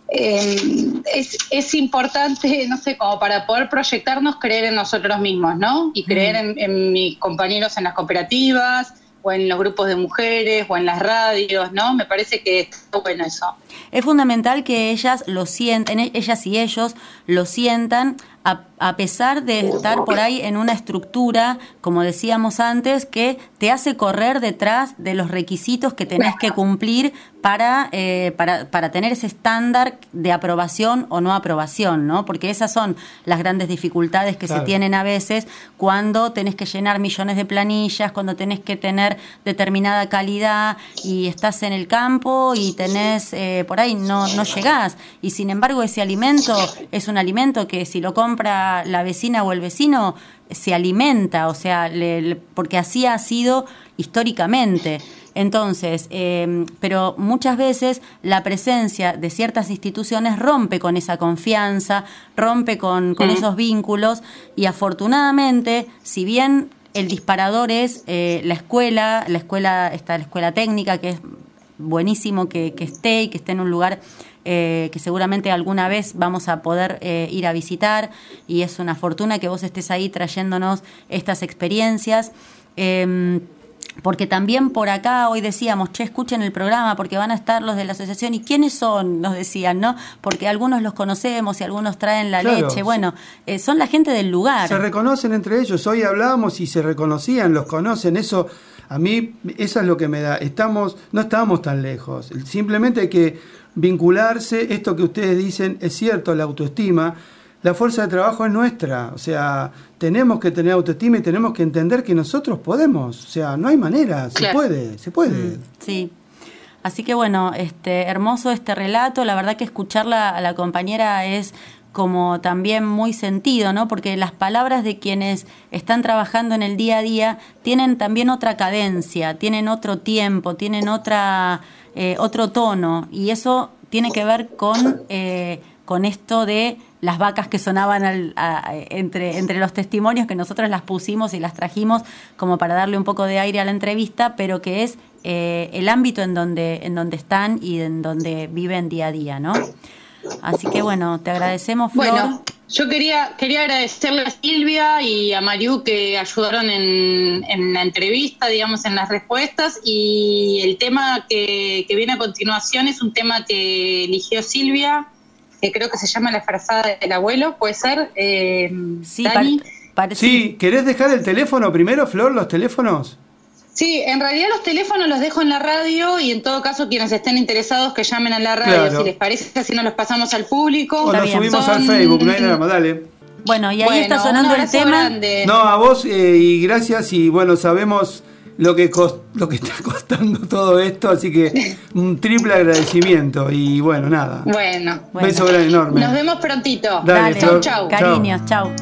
eh, es, es importante, no sé, como para poder proyectarnos, creer en nosotros mismos, ¿no? Y creer en, en mis compañeros en las cooperativas, o en los grupos de mujeres, o en las radios, ¿no? Me parece que está bueno eso. Es fundamental que ellas lo sientan, ellas y ellos lo sientan a, a pesar de estar por ahí en una estructura, como decíamos antes, que te hace correr detrás de los requisitos que tenés que cumplir para, eh, para, para tener ese estándar de aprobación o no aprobación, ¿no? Porque esas son las grandes dificultades que claro. se tienen a veces cuando tenés que llenar millones de planillas, cuando tenés que tener determinada calidad y estás en el campo y tenés, eh, por ahí no, no llegás. Y sin embargo ese alimento es un alimento que si lo compra la vecina o el vecino se alimenta, o sea, le, le, porque así ha sido históricamente. Entonces, eh, pero muchas veces la presencia de ciertas instituciones rompe con esa confianza, rompe con, con mm. esos vínculos, y afortunadamente, si bien el disparador es eh, la escuela, la escuela está la escuela técnica, que es buenísimo que, que esté y que esté en un lugar eh, que seguramente alguna vez vamos a poder eh, ir a visitar, y es una fortuna que vos estés ahí trayéndonos estas experiencias. Eh, Porque también por acá hoy decíamos, che, escuchen el programa porque van a estar los de la asociación. ¿Y quiénes son? Nos decían, ¿no? Porque algunos los conocemos y algunos traen la claro, leche. Bueno, eh, son la gente del lugar. Se reconocen entre ellos. Hoy hablamos y se reconocían, los conocen. Eso, a mí, eso es lo que me da. Estamos, no estamos tan lejos. Simplemente hay que vincularse. Esto que ustedes dicen es cierto, la autoestima. La fuerza de trabajo es nuestra, o sea, tenemos que tener autoestima y tenemos que entender que nosotros podemos, o sea, no hay manera, se claro. puede, se puede. Mm, sí, así que bueno, este hermoso este relato, la verdad que escucharla a la compañera es como también muy sentido, ¿no? Porque las palabras de quienes están trabajando en el día a día tienen también otra cadencia, tienen otro tiempo, tienen otra eh, otro tono, y eso tiene que ver con, eh, con esto de las vacas que sonaban al, a, entre, entre los testimonios que nosotros las pusimos y las trajimos como para darle un poco de aire a la entrevista, pero que es eh, el ámbito en donde, en donde están y en donde viven día a día, ¿no? Así que bueno, te agradecemos, Flor. Bueno, yo quería quería agradecerle a Silvia y a Mariú que ayudaron en, en la entrevista, digamos, en las respuestas, y el tema que, que viene a continuación es un tema que eligió Silvia, que creo que se llama La frazada del abuelo, ¿puede ser? Eh, sí, Dani. Pare, sí, ¿querés dejar el teléfono primero, Flor, los teléfonos? Sí, en realidad los teléfonos los dejo en la radio, y en todo caso quienes estén interesados que llamen a la radio, claro. si les parece, así nos los pasamos al público. O los subimos Son... al Facebook, no hay nada más, dale. Bueno, y ahí bueno, está sonando el tema. Grande. No, a vos eh, y gracias, y bueno, sabemos lo que cost, lo que está costando todo esto, así que un triple agradecimiento, y bueno, nada. Bueno. Un beso grande, enorme. Nos vemos prontito. Dale, Dale. Flor. Chau, chau. Cariños, chau.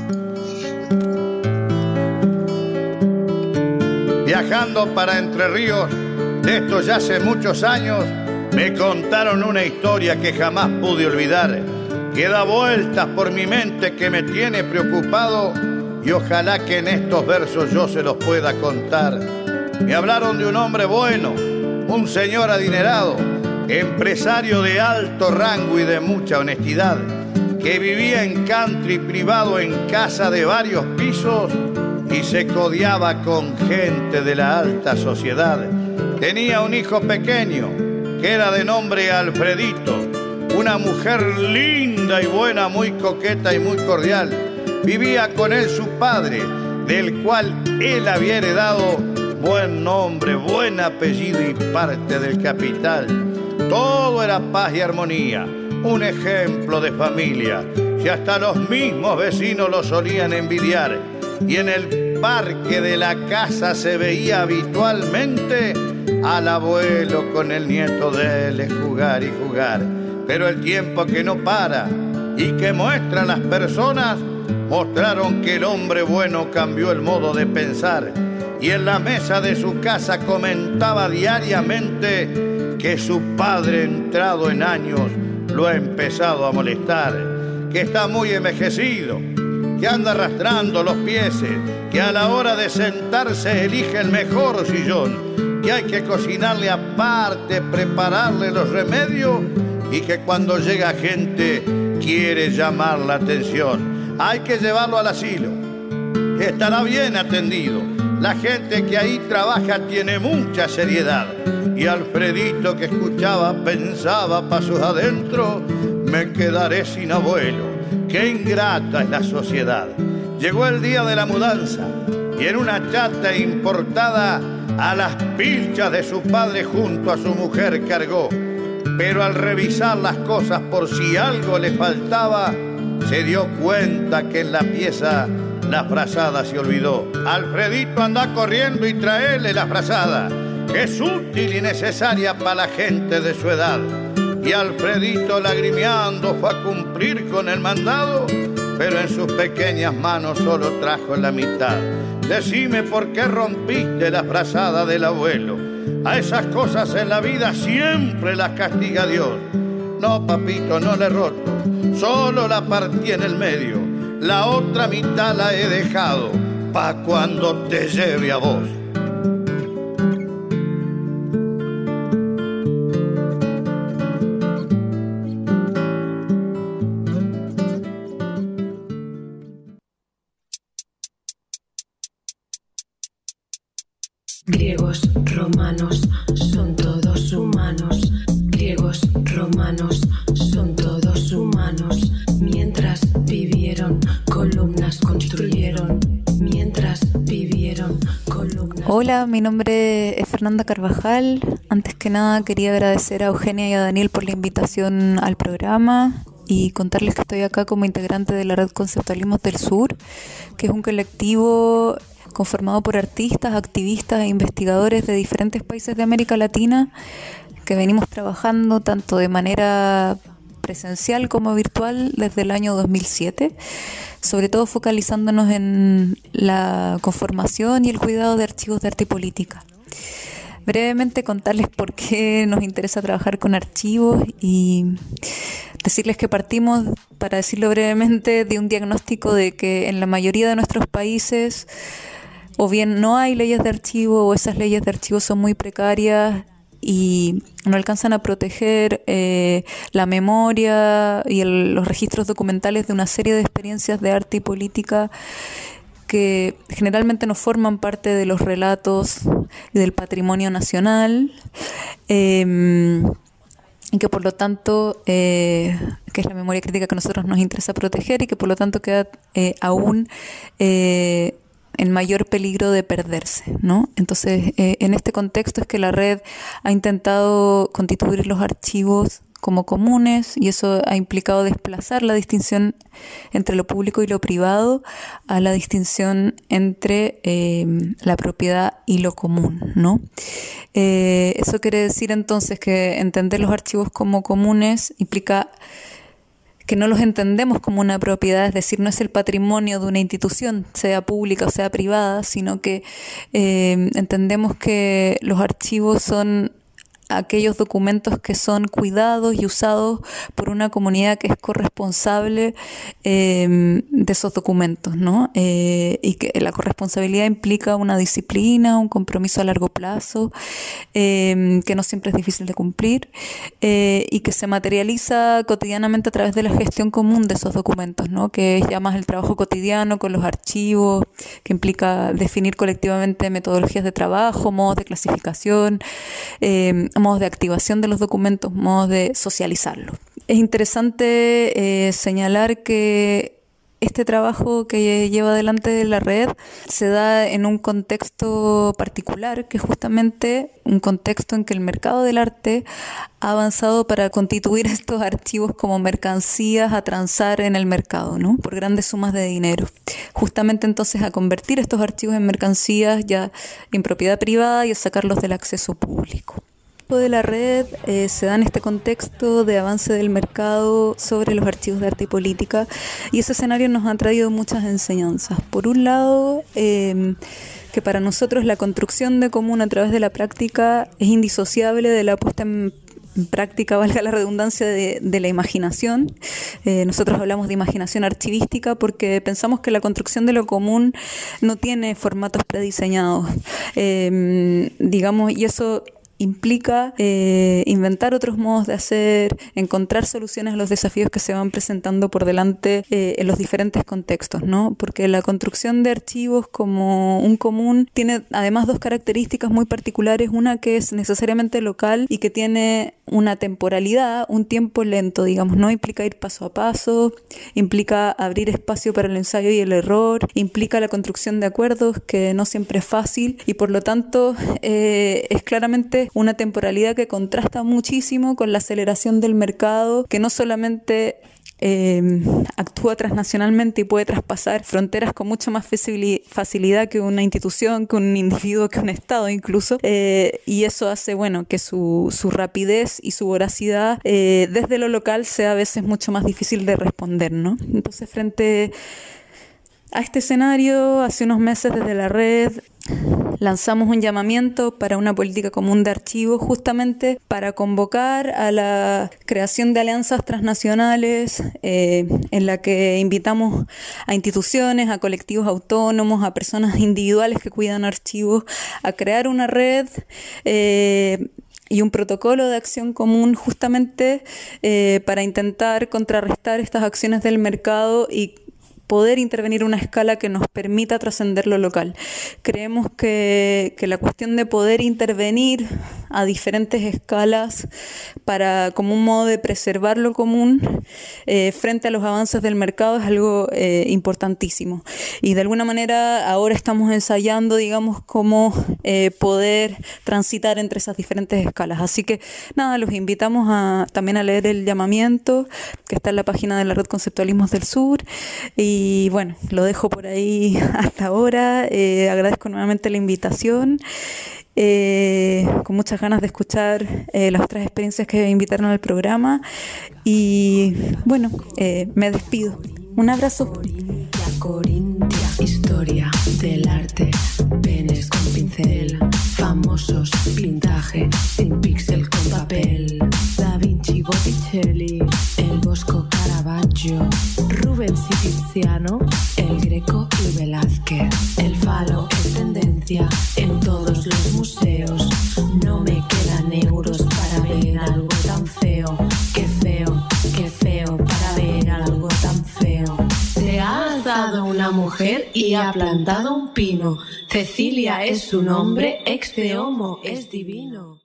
Viajando para Entre Ríos, de esto ya hace muchos años, me contaron una historia que jamás pude olvidar, que da vueltas por mi mente, que me tiene preocupado, y ojalá que en estos versos yo se los pueda contar. Me hablaron de un hombre bueno, un señor adinerado, empresario de alto rango y de mucha honestidad, que vivía en country privado en casa de varios pisos y se codeaba con gente de la alta sociedad. Tenía un hijo pequeño que era de nombre Alfredito, una mujer linda y buena, muy coqueta y muy cordial. Vivía con él su padre, del cual él había heredado buen nombre, buen apellido y parte del capital. Todo era paz y armonía, un ejemplo de familia, y hasta los mismos vecinos lo solían envidiar. Y en el parque de la casa se veía habitualmente al abuelo con el nieto de él jugar y jugar. Pero el tiempo que no para y que muestran las personas mostraron que el hombre bueno cambió el modo de pensar, y en la mesa de su casa comentaba diariamente que su padre, entrado en años, lo ha empezado a molestar, que está muy envejecido, que anda arrastrando los pies, que a la hora de sentarse elige el mejor sillón, que hay que cocinarle aparte, prepararle los remedios, y que cuando llega gente quiere llamar la atención. Hay que llevarlo al asilo, estará bien atendido. La gente que ahí trabaja tiene mucha seriedad. Y Alfredito, que escuchaba, pensaba pa' sus adentro: me quedaré sin abuelo, qué ingrata es la sociedad. Llegó el día de la mudanza y en una chata importada a las pilchas de su padre junto a su mujer cargó. Pero al revisar las cosas por si algo le faltaba, se dio cuenta que en la pieza la frazada se olvidó. Alfredito anda corriendo y traele la frazada, que es útil y necesaria para la gente de su edad. Y Alfredito lagrimeando fue a cumplir con el mandado, pero en sus pequeñas manos solo trajo la mitad. Decime por qué rompiste la frazada del abuelo. A esas cosas en la vida siempre las castiga Dios. No, papito, no le he roto, solo la partí en el medio. La otra mitad la he dejado pa' cuando te lleve a vos. Griegos, romanos, son todos humanos. Griegos, romanos, son todos humanos. Mientras vivieron, columnas construyeron. Mientras vivieron, columnas... Hola, mi nombre es Fernanda Carvajal. Antes que nada quería agradecer a Eugenia y a Daniel por la invitación al programa y contarles que estoy acá como integrante de la Red Conceptualismos del Sur, que es un colectivo conformado por artistas, activistas e investigadores de diferentes países de América Latina que venimos trabajando tanto de manera presencial como virtual desde el año dos mil siete, sobre todo focalizándonos en la conformación y el cuidado de archivos de arte y política. Brevemente contarles por qué nos interesa trabajar con archivos y decirles que partimos, para decirlo brevemente, de un diagnóstico de que en la mayoría de nuestros países o bien no hay leyes de archivo o esas leyes de archivo son muy precarias y no alcanzan a proteger eh, la memoria y el, los registros documentales de una serie de experiencias de arte y política que generalmente no forman parte de los relatos y del patrimonio nacional, eh, y que por lo tanto, eh, que es la memoria crítica que a nosotros nos interesa proteger y que por lo tanto queda eh, aún eh, en mayor peligro de perderse, ¿no? Entonces, eh, en este contexto es que la red ha intentado constituir los archivos como comunes y eso ha implicado desplazar la distinción entre lo público y lo privado a la distinción entre eh, la propiedad y lo común, ¿no? Eh, eso quiere decir entonces que entender los archivos como comunes implica que no los entendemos como una propiedad, es decir, no es el patrimonio de una institución, sea pública o sea privada, sino que eh, entendemos que los archivos son aquellos documentos que son cuidados y usados por una comunidad que es corresponsable eh, de esos documentos, ¿no? Eh, y que la corresponsabilidad implica una disciplina, un compromiso a largo plazo, eh, que no siempre es difícil de cumplir, eh, y que se materializa cotidianamente a través de la gestión común de esos documentos, ¿no? Que es ya más el trabajo cotidiano con los archivos, que implica definir colectivamente metodologías de trabajo, modos de clasificación, eh, modos de activación de los documentos, modos de socializarlos. Es interesante eh, señalar que este trabajo que lleva adelante la red se da en un contexto particular, que es justamente un contexto en que el mercado del arte ha avanzado para constituir estos archivos como mercancías a transar en el mercado, ¿no? Por grandes sumas de dinero. Justamente entonces a convertir estos archivos en mercancías ya en propiedad privada y a sacarlos del acceso público. De la red eh, se da en este contexto de avance del mercado sobre los archivos de arte y política y ese escenario nos ha traído muchas enseñanzas. Por un lado, eh, que para nosotros la construcción de común a través de la práctica es indisociable de la puesta en práctica, valga la redundancia, de, de la imaginación. Eh, nosotros hablamos de imaginación archivística porque pensamos que la construcción de lo común no tiene formatos prediseñados. Eh, digamos, y eso implica eh, inventar otros modos de hacer, encontrar soluciones a los desafíos que se van presentando por delante eh, en los diferentes contextos, ¿no? Porque la construcción de archivos como un común tiene además dos características muy particulares, una que es necesariamente local y que tiene una temporalidad, un tiempo lento, digamos, ¿no? Implica ir paso a paso, implica abrir espacio para el ensayo y el error, implica la construcción de acuerdos que no siempre es fácil y por lo tanto eh, es claramente una temporalidad que contrasta muchísimo con la aceleración del mercado, que no solamente eh, actúa transnacionalmente y puede traspasar fronteras con mucha más facilidad que una institución, que un individuo, que un Estado incluso, eh, y eso hace bueno que su, su rapidez y su voracidad eh, desde lo local sea a veces mucho más difícil de responder, ¿no? Entonces, frente a este escenario, hace unos meses desde la red lanzamos un llamamiento para una política común de archivos, justamente para convocar a la creación de alianzas transnacionales eh, en la que invitamos a instituciones, a colectivos autónomos, a personas individuales que cuidan archivos, a crear una red eh, y un protocolo de acción común justamente eh, para intentar contrarrestar estas acciones del mercado y poder intervenir a una escala que nos permita trascender lo local. Creemos que, que la cuestión de poder intervenir a diferentes escalas para, como un modo de preservar lo común eh, frente a los avances del mercado es algo eh, importantísimo. Y de alguna manera ahora estamos ensayando, digamos, cómo eh, poder transitar entre esas diferentes escalas. Así que nada, los invitamos a, también a leer el llamamiento que está en la página de la Red Conceptualismos del Sur. Y Y bueno, lo dejo por ahí hasta ahora. Eh, agradezco nuevamente la invitación. Eh, con muchas ganas de escuchar eh, las otras experiencias que invitaron al programa. Y bueno, eh, me despido. Un abrazo. Corintia, Corintia, historia del arte, penes con pincel, famosos, pintaje, sin píxel con papel, Da Vinci, Botticelli, el Bosco, Caravaggio, Rubens y Tiziano, el Greco y Velázquez, el falo es tendencia en todos los museos, no me quedan euros para ver algo tan feo, qué feo, qué feo para ver algo tan feo. Se ha alzado una mujer y ha plantado un pino. Cecilia es su nombre, ex de homo, es divino.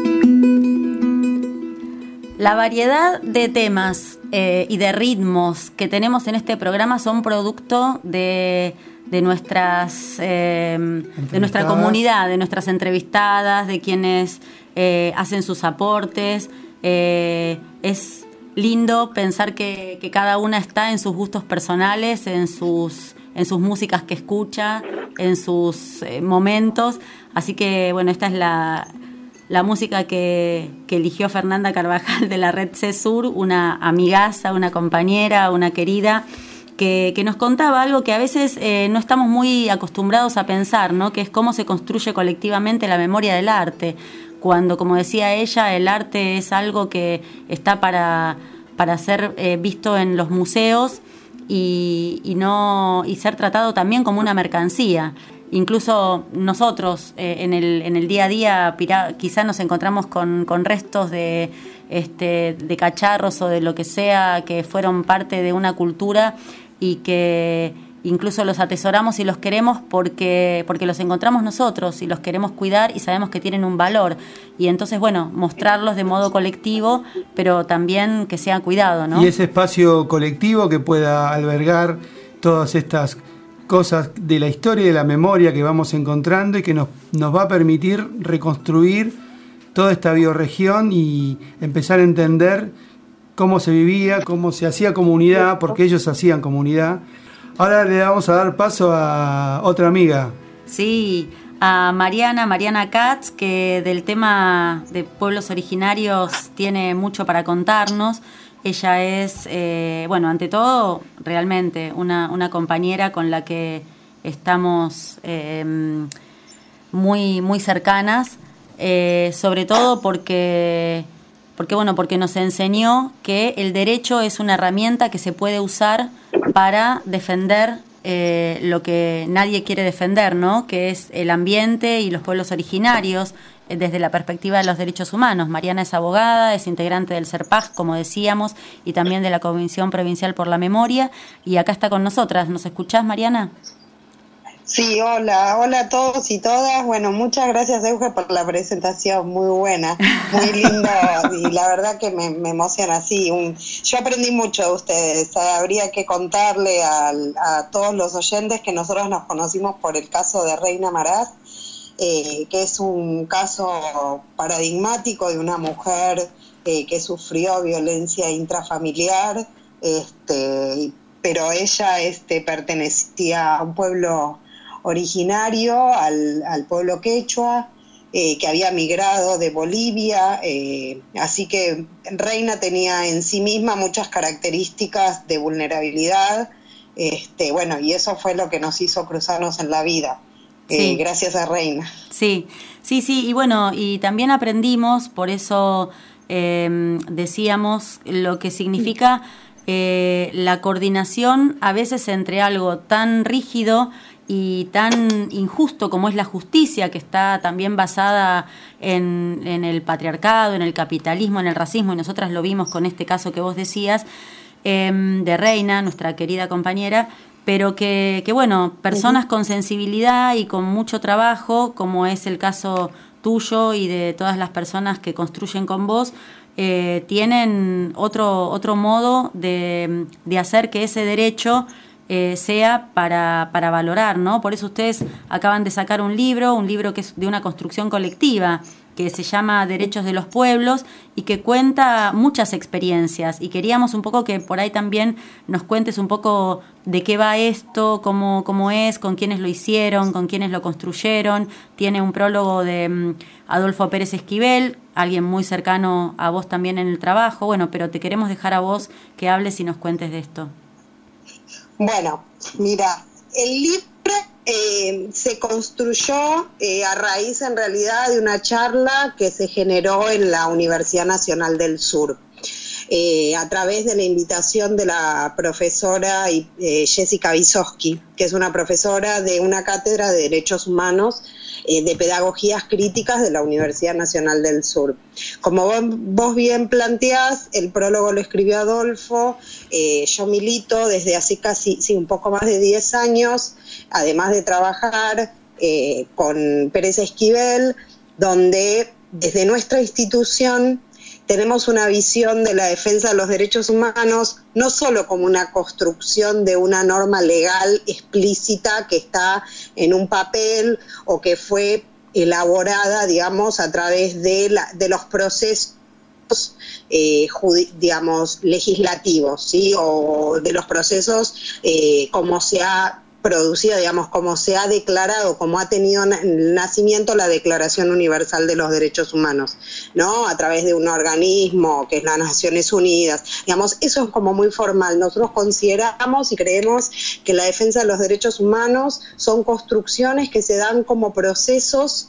La variedad de temas eh, y de ritmos que tenemos en este programa son producto de, de nuestras eh, de nuestra comunidad, de nuestras entrevistadas, de quienes eh, hacen sus aportes. Eh, es lindo pensar que, que cada una está en sus gustos personales, en sus, en sus músicas que escucha, en sus eh, momentos. Así que, bueno, esta es la, la música que, que eligió Fernanda Carvajal de la Red CESUR, una amigaza, una compañera, una querida, que, que nos contaba algo que a veces eh, no estamos muy acostumbrados a pensar, ¿no? Que es cómo se construye colectivamente la memoria del arte. Cuando, como decía ella, el arte es algo que está para, para ser eh, visto en los museos y, y, no, y ser tratado también como una mercancía. Incluso nosotros eh, en, el, en el día a día pira, quizás nos encontramos con, con restos de, este, de cacharros o de lo que sea que fueron parte de una cultura y que incluso los atesoramos y los queremos porque, porque los encontramos nosotros y los queremos cuidar y sabemos que tienen un valor. Y entonces, bueno, mostrarlos de modo colectivo, pero también que sea cuidado, ¿no? Y ese espacio colectivo que pueda albergar todas estas cosas de la historia y de la memoria que vamos encontrando y que nos, nos va a permitir reconstruir toda esta bioregión y empezar a entender cómo se vivía, cómo se hacía comunidad, porque ellos hacían comunidad. Ahora le vamos a dar paso a otra amiga. Sí, a Mariana, Mariana Katz, que del tema de pueblos originarios tiene mucho para contarnos. Ella es, eh, bueno, ante todo, realmente una, una compañera con la que estamos eh, muy, muy cercanas, eh, sobre todo porque, porque, bueno, porque nos enseñó que el derecho es una herramienta que se puede usar para defender eh, lo que nadie quiere defender, ¿no? Que es el ambiente y los pueblos originarios eh, desde la perspectiva de los derechos humanos. Mariana es abogada, es integrante del CERPAG, como decíamos, y también de la Comisión Provincial por la Memoria, y acá está con nosotras. ¿Nos escuchás, Mariana? Sí, hola, hola a todos y todas. Bueno, muchas gracias, Euge, por la presentación, muy buena, muy linda, y la verdad que me, me emociona, sí. Un, yo aprendí mucho de ustedes. Habría que contarle a, a todos los oyentes que nosotros nos conocimos por el caso de Reina Maraz, eh, que es un caso paradigmático de una mujer eh, que sufrió violencia intrafamiliar, este, pero ella este, pertenecía a un pueblo originario, al, al pueblo quechua, eh, que había migrado de Bolivia, eh, así que Reina tenía en sí misma muchas características de vulnerabilidad, este, bueno, y eso fue lo que nos hizo cruzarnos en la vida, eh, sí. Gracias a Reina. Sí, sí, sí, y bueno, y también aprendimos, por eso eh, decíamos lo que significa eh, la coordinación a veces entre algo tan rígido y tan injusto como es la justicia, que está también basada en, en el patriarcado, en el capitalismo, en el racismo, y nosotras lo vimos con este caso que vos decías, eh, de Reina, nuestra querida compañera, pero que, que bueno, personas con sensibilidad y con mucho trabajo, como es el caso tuyo y de todas las personas que construyen con vos, eh, tienen otro, otro modo de, de hacer que ese derecho Eh, sea para, para valorar, ¿no? Por eso ustedes acaban de sacar un libro, un libro que es de una construcción colectiva, que se llama Derechos de los Pueblos y que cuenta muchas experiencias, y queríamos un poco que por ahí también nos cuentes un poco de qué va esto, cómo, cómo es, con quiénes lo hicieron, con quiénes lo construyeron. Tiene un prólogo de um, Adolfo Pérez Esquivel, alguien muy cercano a vos también en el trabajo, bueno, pero te queremos dejar a vos que hables y nos cuentes de esto. Bueno, mira, el libro eh, se construyó eh, a raíz en realidad de una charla que se generó en la Universidad Nacional del Sur, eh, a través de la invitación de la profesora eh, Jessica Vysotsky, que es una profesora de una cátedra de Derechos Humanos eh, de Pedagogías Críticas de la Universidad Nacional del Sur. Como vos, vos bien planteás, el prólogo lo escribió Adolfo, eh, yo milito desde hace casi, sí, un poco más de diez años, además de trabajar eh, con Pérez Esquivel, donde desde nuestra institución tenemos una visión de la defensa de los derechos humanos no solo como una construcción de una norma legal explícita que está en un papel o que fue elaborada, digamos, a través de, la, de los procesos, eh, judi- digamos, legislativos, ¿sí? O de los procesos eh, como se ha producido, digamos, como se ha declarado, como ha tenido el nacimiento la Declaración Universal de los Derechos Humanos, ¿no? A través de un organismo que es las Naciones Unidas, digamos, eso es como muy formal. Nosotros consideramos y creemos que la defensa de los derechos humanos son construcciones que se dan como procesos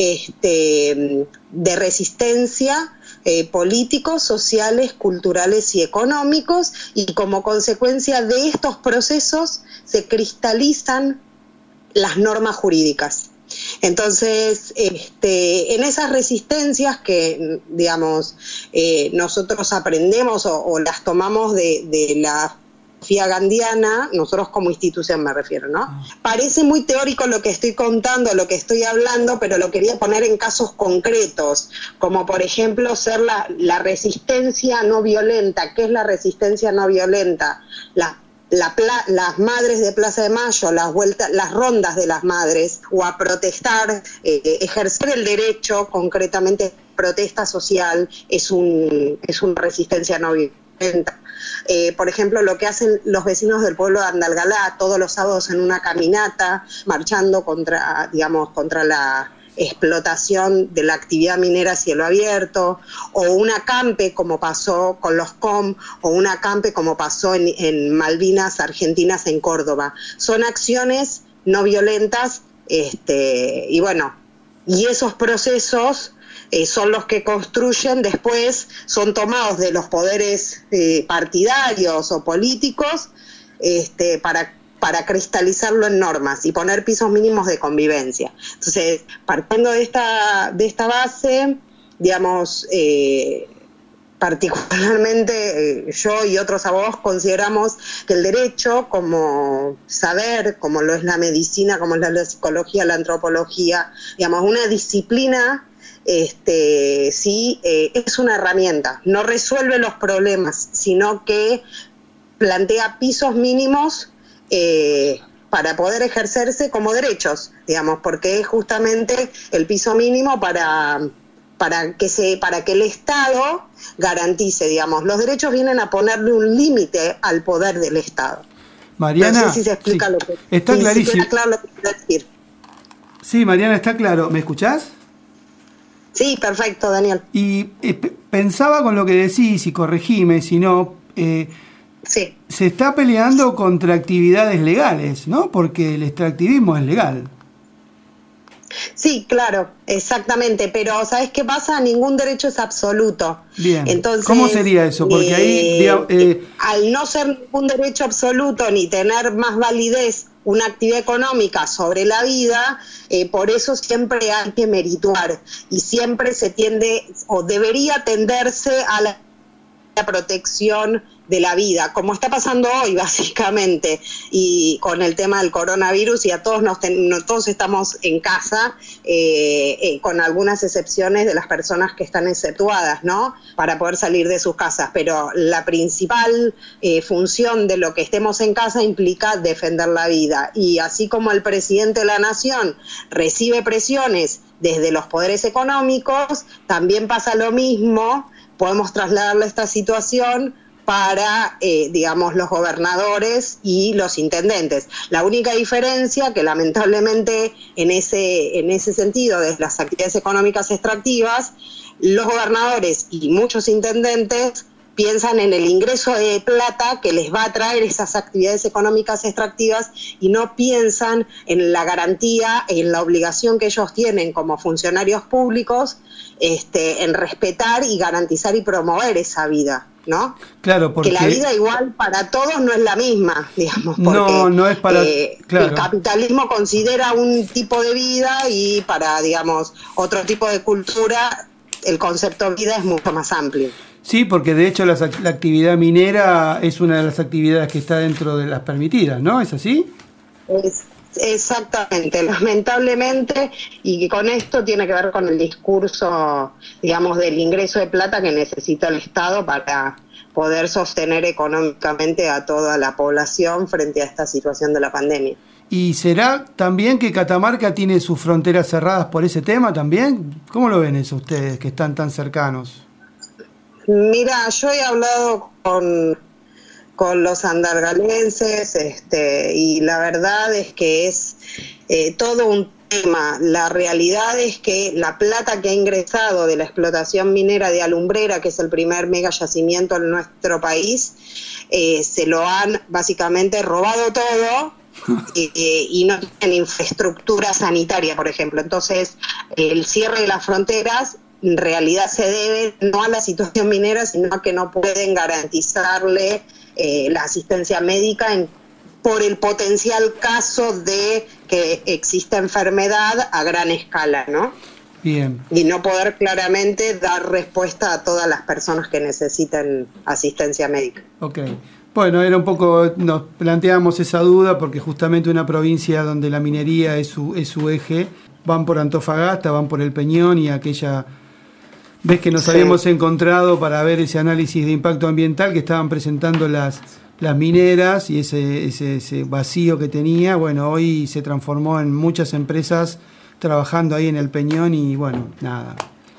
este, de resistencia Eh, políticos, sociales, culturales y económicos, y como consecuencia de estos procesos se cristalizan las normas jurídicas. Entonces, este, en esas resistencias que, digamos, eh, nosotros aprendemos o, o las tomamos de, de la filosofía gandiana, nosotros como institución me refiero, ¿no? Parece muy teórico lo que estoy contando, lo que estoy hablando, pero lo quería poner en casos concretos, como por ejemplo ser la, la resistencia no violenta. ¿Qué es la resistencia no violenta? La, la pla, las madres de Plaza de Mayo, las vueltas, las rondas de las madres, o a protestar, eh, ejercer el derecho, concretamente protesta social, es, un, es una resistencia no violenta. Eh, por ejemplo, lo que hacen los vecinos del pueblo de Andalgalá todos los sábados en una caminata, marchando contra, digamos, contra la explotación de la actividad minera a cielo abierto, o un acampe como pasó con los C O M, o un acampe como pasó en, en Malvinas Argentinas en Córdoba. Son acciones no violentas, este, y bueno, y esos procesos Eh, son los que construyen, después son tomados de los poderes eh, partidarios o políticos este, para para cristalizarlo en normas y poner pisos mínimos de convivencia. Entonces, partiendo de esta, de esta base, digamos, eh, particularmente eh, yo y otros abogados consideramos que el derecho como saber, como lo es la medicina, como es la, la psicología, la antropología, digamos, una disciplina, este, sí, eh, es una herramienta, no resuelve los problemas, sino que plantea pisos mínimos eh, para poder ejercerse como derechos, digamos, porque es justamente el piso mínimo para... para que se para que el Estado garantice, digamos, los derechos vienen a ponerle un límite al poder del Estado. Mariana, no sé si se explica sí, lo que está si, clarísimo. Si claro lo que quiero decir. Sí, Mariana, está claro. ¿Me escuchás? Sí, perfecto, Daniel. Y eh, p- pensaba con lo que decís, y corregime, si no, eh, sí. se está peleando contra actividades legales, ¿no? Porque el extractivismo es legal. Sí, claro, exactamente, pero ¿sabes qué pasa? Ningún derecho es absoluto. Bien. Entonces, ¿cómo sería eso? Porque eh, ahí, digamos, eh, al no ser ningún derecho absoluto ni tener más validez una actividad económica sobre la vida, eh, por eso siempre hay que merituar y siempre se tiende o debería tenderse a la protección de la vida, como está pasando hoy básicamente, y con el tema del coronavirus, y a todos nos ten, no, todos estamos en casa, eh, eh, con algunas excepciones de las personas que están exceptuadas, ¿no? Para poder salir de sus casas, pero la principal eh, función de lo que estemos en casa implica defender la vida, y así como el presidente de la nación recibe presiones desde los poderes económicos, también pasa lo mismo. Podemos trasladarle esta situación para, eh, digamos, los gobernadores y los intendentes. La única diferencia que lamentablemente en ese, en ese sentido, de las actividades económicas extractivas, los gobernadores y muchos intendentes piensan en el ingreso de plata que les va a traer esas actividades económicas extractivas y no piensan en la garantía, en la obligación que ellos tienen como funcionarios públicos, este, en respetar y garantizar y promover esa vida, ¿no? Claro, porque que la vida igual para todos no es la misma, digamos, porque no, no es para, eh, claro. el capitalismo considera un tipo de vida y para, digamos, otro tipo de cultura el concepto de vida es mucho más amplio. Sí, porque de hecho la, la actividad minera es una de las actividades que está dentro de las permitidas, ¿no? ¿Es así? Es, exactamente, lamentablemente, y que con esto tiene que ver con el discurso, digamos, del ingreso de plata que necesita el Estado para poder sostener económicamente a toda la población frente a esta situación de la pandemia. ¿Y será también que Catamarca tiene sus fronteras cerradas por ese tema también? ¿Cómo lo ven eso ustedes que están tan cercanos? Mira, yo he hablado con, con los andargalenses, este, y la verdad es que es eh, todo un tema. La realidad es que la plata que ha ingresado de la explotación minera de Alumbrera, que es el primer mega yacimiento en nuestro país, eh, se lo han básicamente robado todo. Y, y no tienen infraestructura sanitaria, por ejemplo. Entonces, el cierre de las fronteras en realidad se debe no a la situación minera, sino a que no pueden garantizarle eh, la asistencia médica en, por el potencial caso de que exista enfermedad a gran escala, ¿no? Bien. Y no poder claramente dar respuesta a todas las personas que necesiten asistencia médica. Ok. Bueno, era un poco, nos planteamos esa duda porque justamente una provincia donde la minería es su, es su eje, van por Antofagasta, van por El Peñón y aquella vez que nos sí. habíamos encontrado para ver ese análisis de impacto ambiental que estaban presentando las, las mineras y ese, ese, ese vacío que tenía, bueno, hoy se transformó en muchas empresas trabajando ahí en El Peñón y bueno, nada.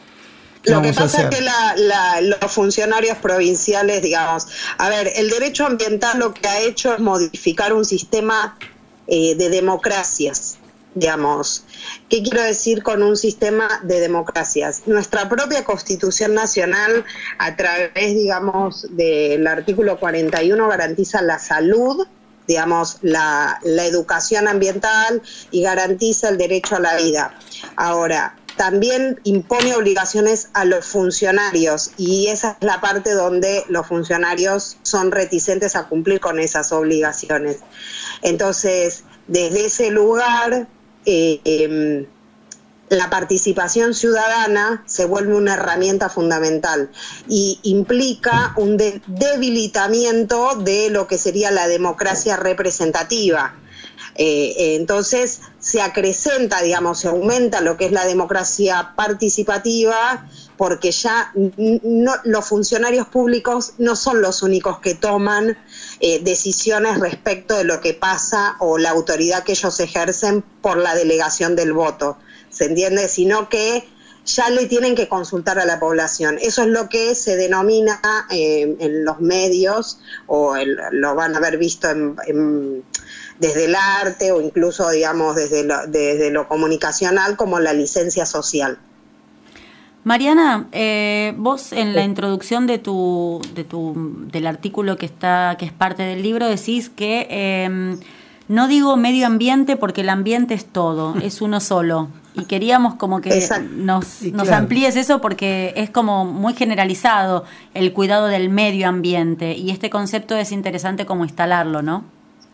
Lo que pasa es que la, la, los funcionarios provinciales, digamos, a ver, el derecho ambiental lo que ha hecho es modificar un sistema eh, de democracias, digamos. ¿Qué quiero decir con un sistema de democracias? Nuestra propia Constitución Nacional, a través, digamos, del artículo cuarenta y uno, garantiza la salud, digamos, la, la educación ambiental y garantiza el derecho a la vida. Ahora, también impone obligaciones a los funcionarios, y esa es la parte donde los funcionarios son reticentes a cumplir con esas obligaciones. Entonces, desde ese lugar, eh, eh, la participación ciudadana se vuelve una herramienta fundamental y implica un de- debilitamiento de lo que sería la democracia representativa. Eh, entonces se acrecenta, digamos, se aumenta lo que es la democracia participativa, porque ya no, los funcionarios públicos no son los únicos que toman eh, decisiones respecto de lo que pasa o la autoridad que ellos ejercen por la delegación del voto, ¿se entiende? Sino que ya le tienen que consultar a la población. Eso es lo que se denomina eh, en los medios, o el, lo van a haber visto en, en, desde el arte o incluso, digamos, desde lo, desde lo comunicacional, como la licencia social. Mariana, eh, vos en la introducción de tu, de tu, del artículo que está, que es parte del libro, decís que eh, no digo medio ambiente porque el ambiente es todo, es uno solo. Y queríamos como que nos, nos claro. amplíes eso, porque es como muy generalizado el cuidado del medio ambiente, y este concepto es interesante como instalarlo, ¿no?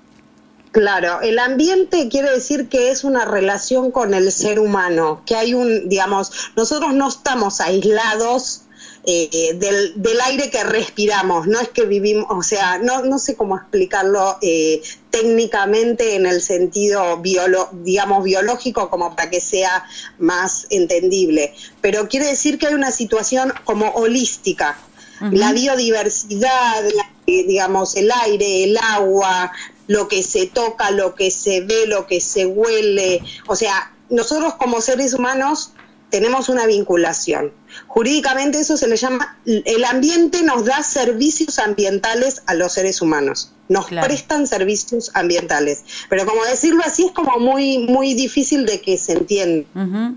Claro, el ambiente quiere decir que es una relación con el ser humano, que hay un, digamos, nosotros no estamos aislados eh, del, del aire que respiramos, no es que vivimos, o sea, no, no sé cómo explicarlo eh, técnicamente en el sentido, biolo, digamos, biológico, como para que sea más entendible, pero quiere decir que hay una situación como holística, uh-huh. La biodiversidad, la, digamos, el aire, el agua, lo que se toca, lo que se ve, lo que se huele, o sea, nosotros como seres humanos tenemos una vinculación. Jurídicamente eso se le llama, el ambiente nos da servicios ambientales a los seres humanos, nos claro. prestan servicios ambientales, pero como decirlo así es como muy, muy difícil de que se entienda. Uh-huh.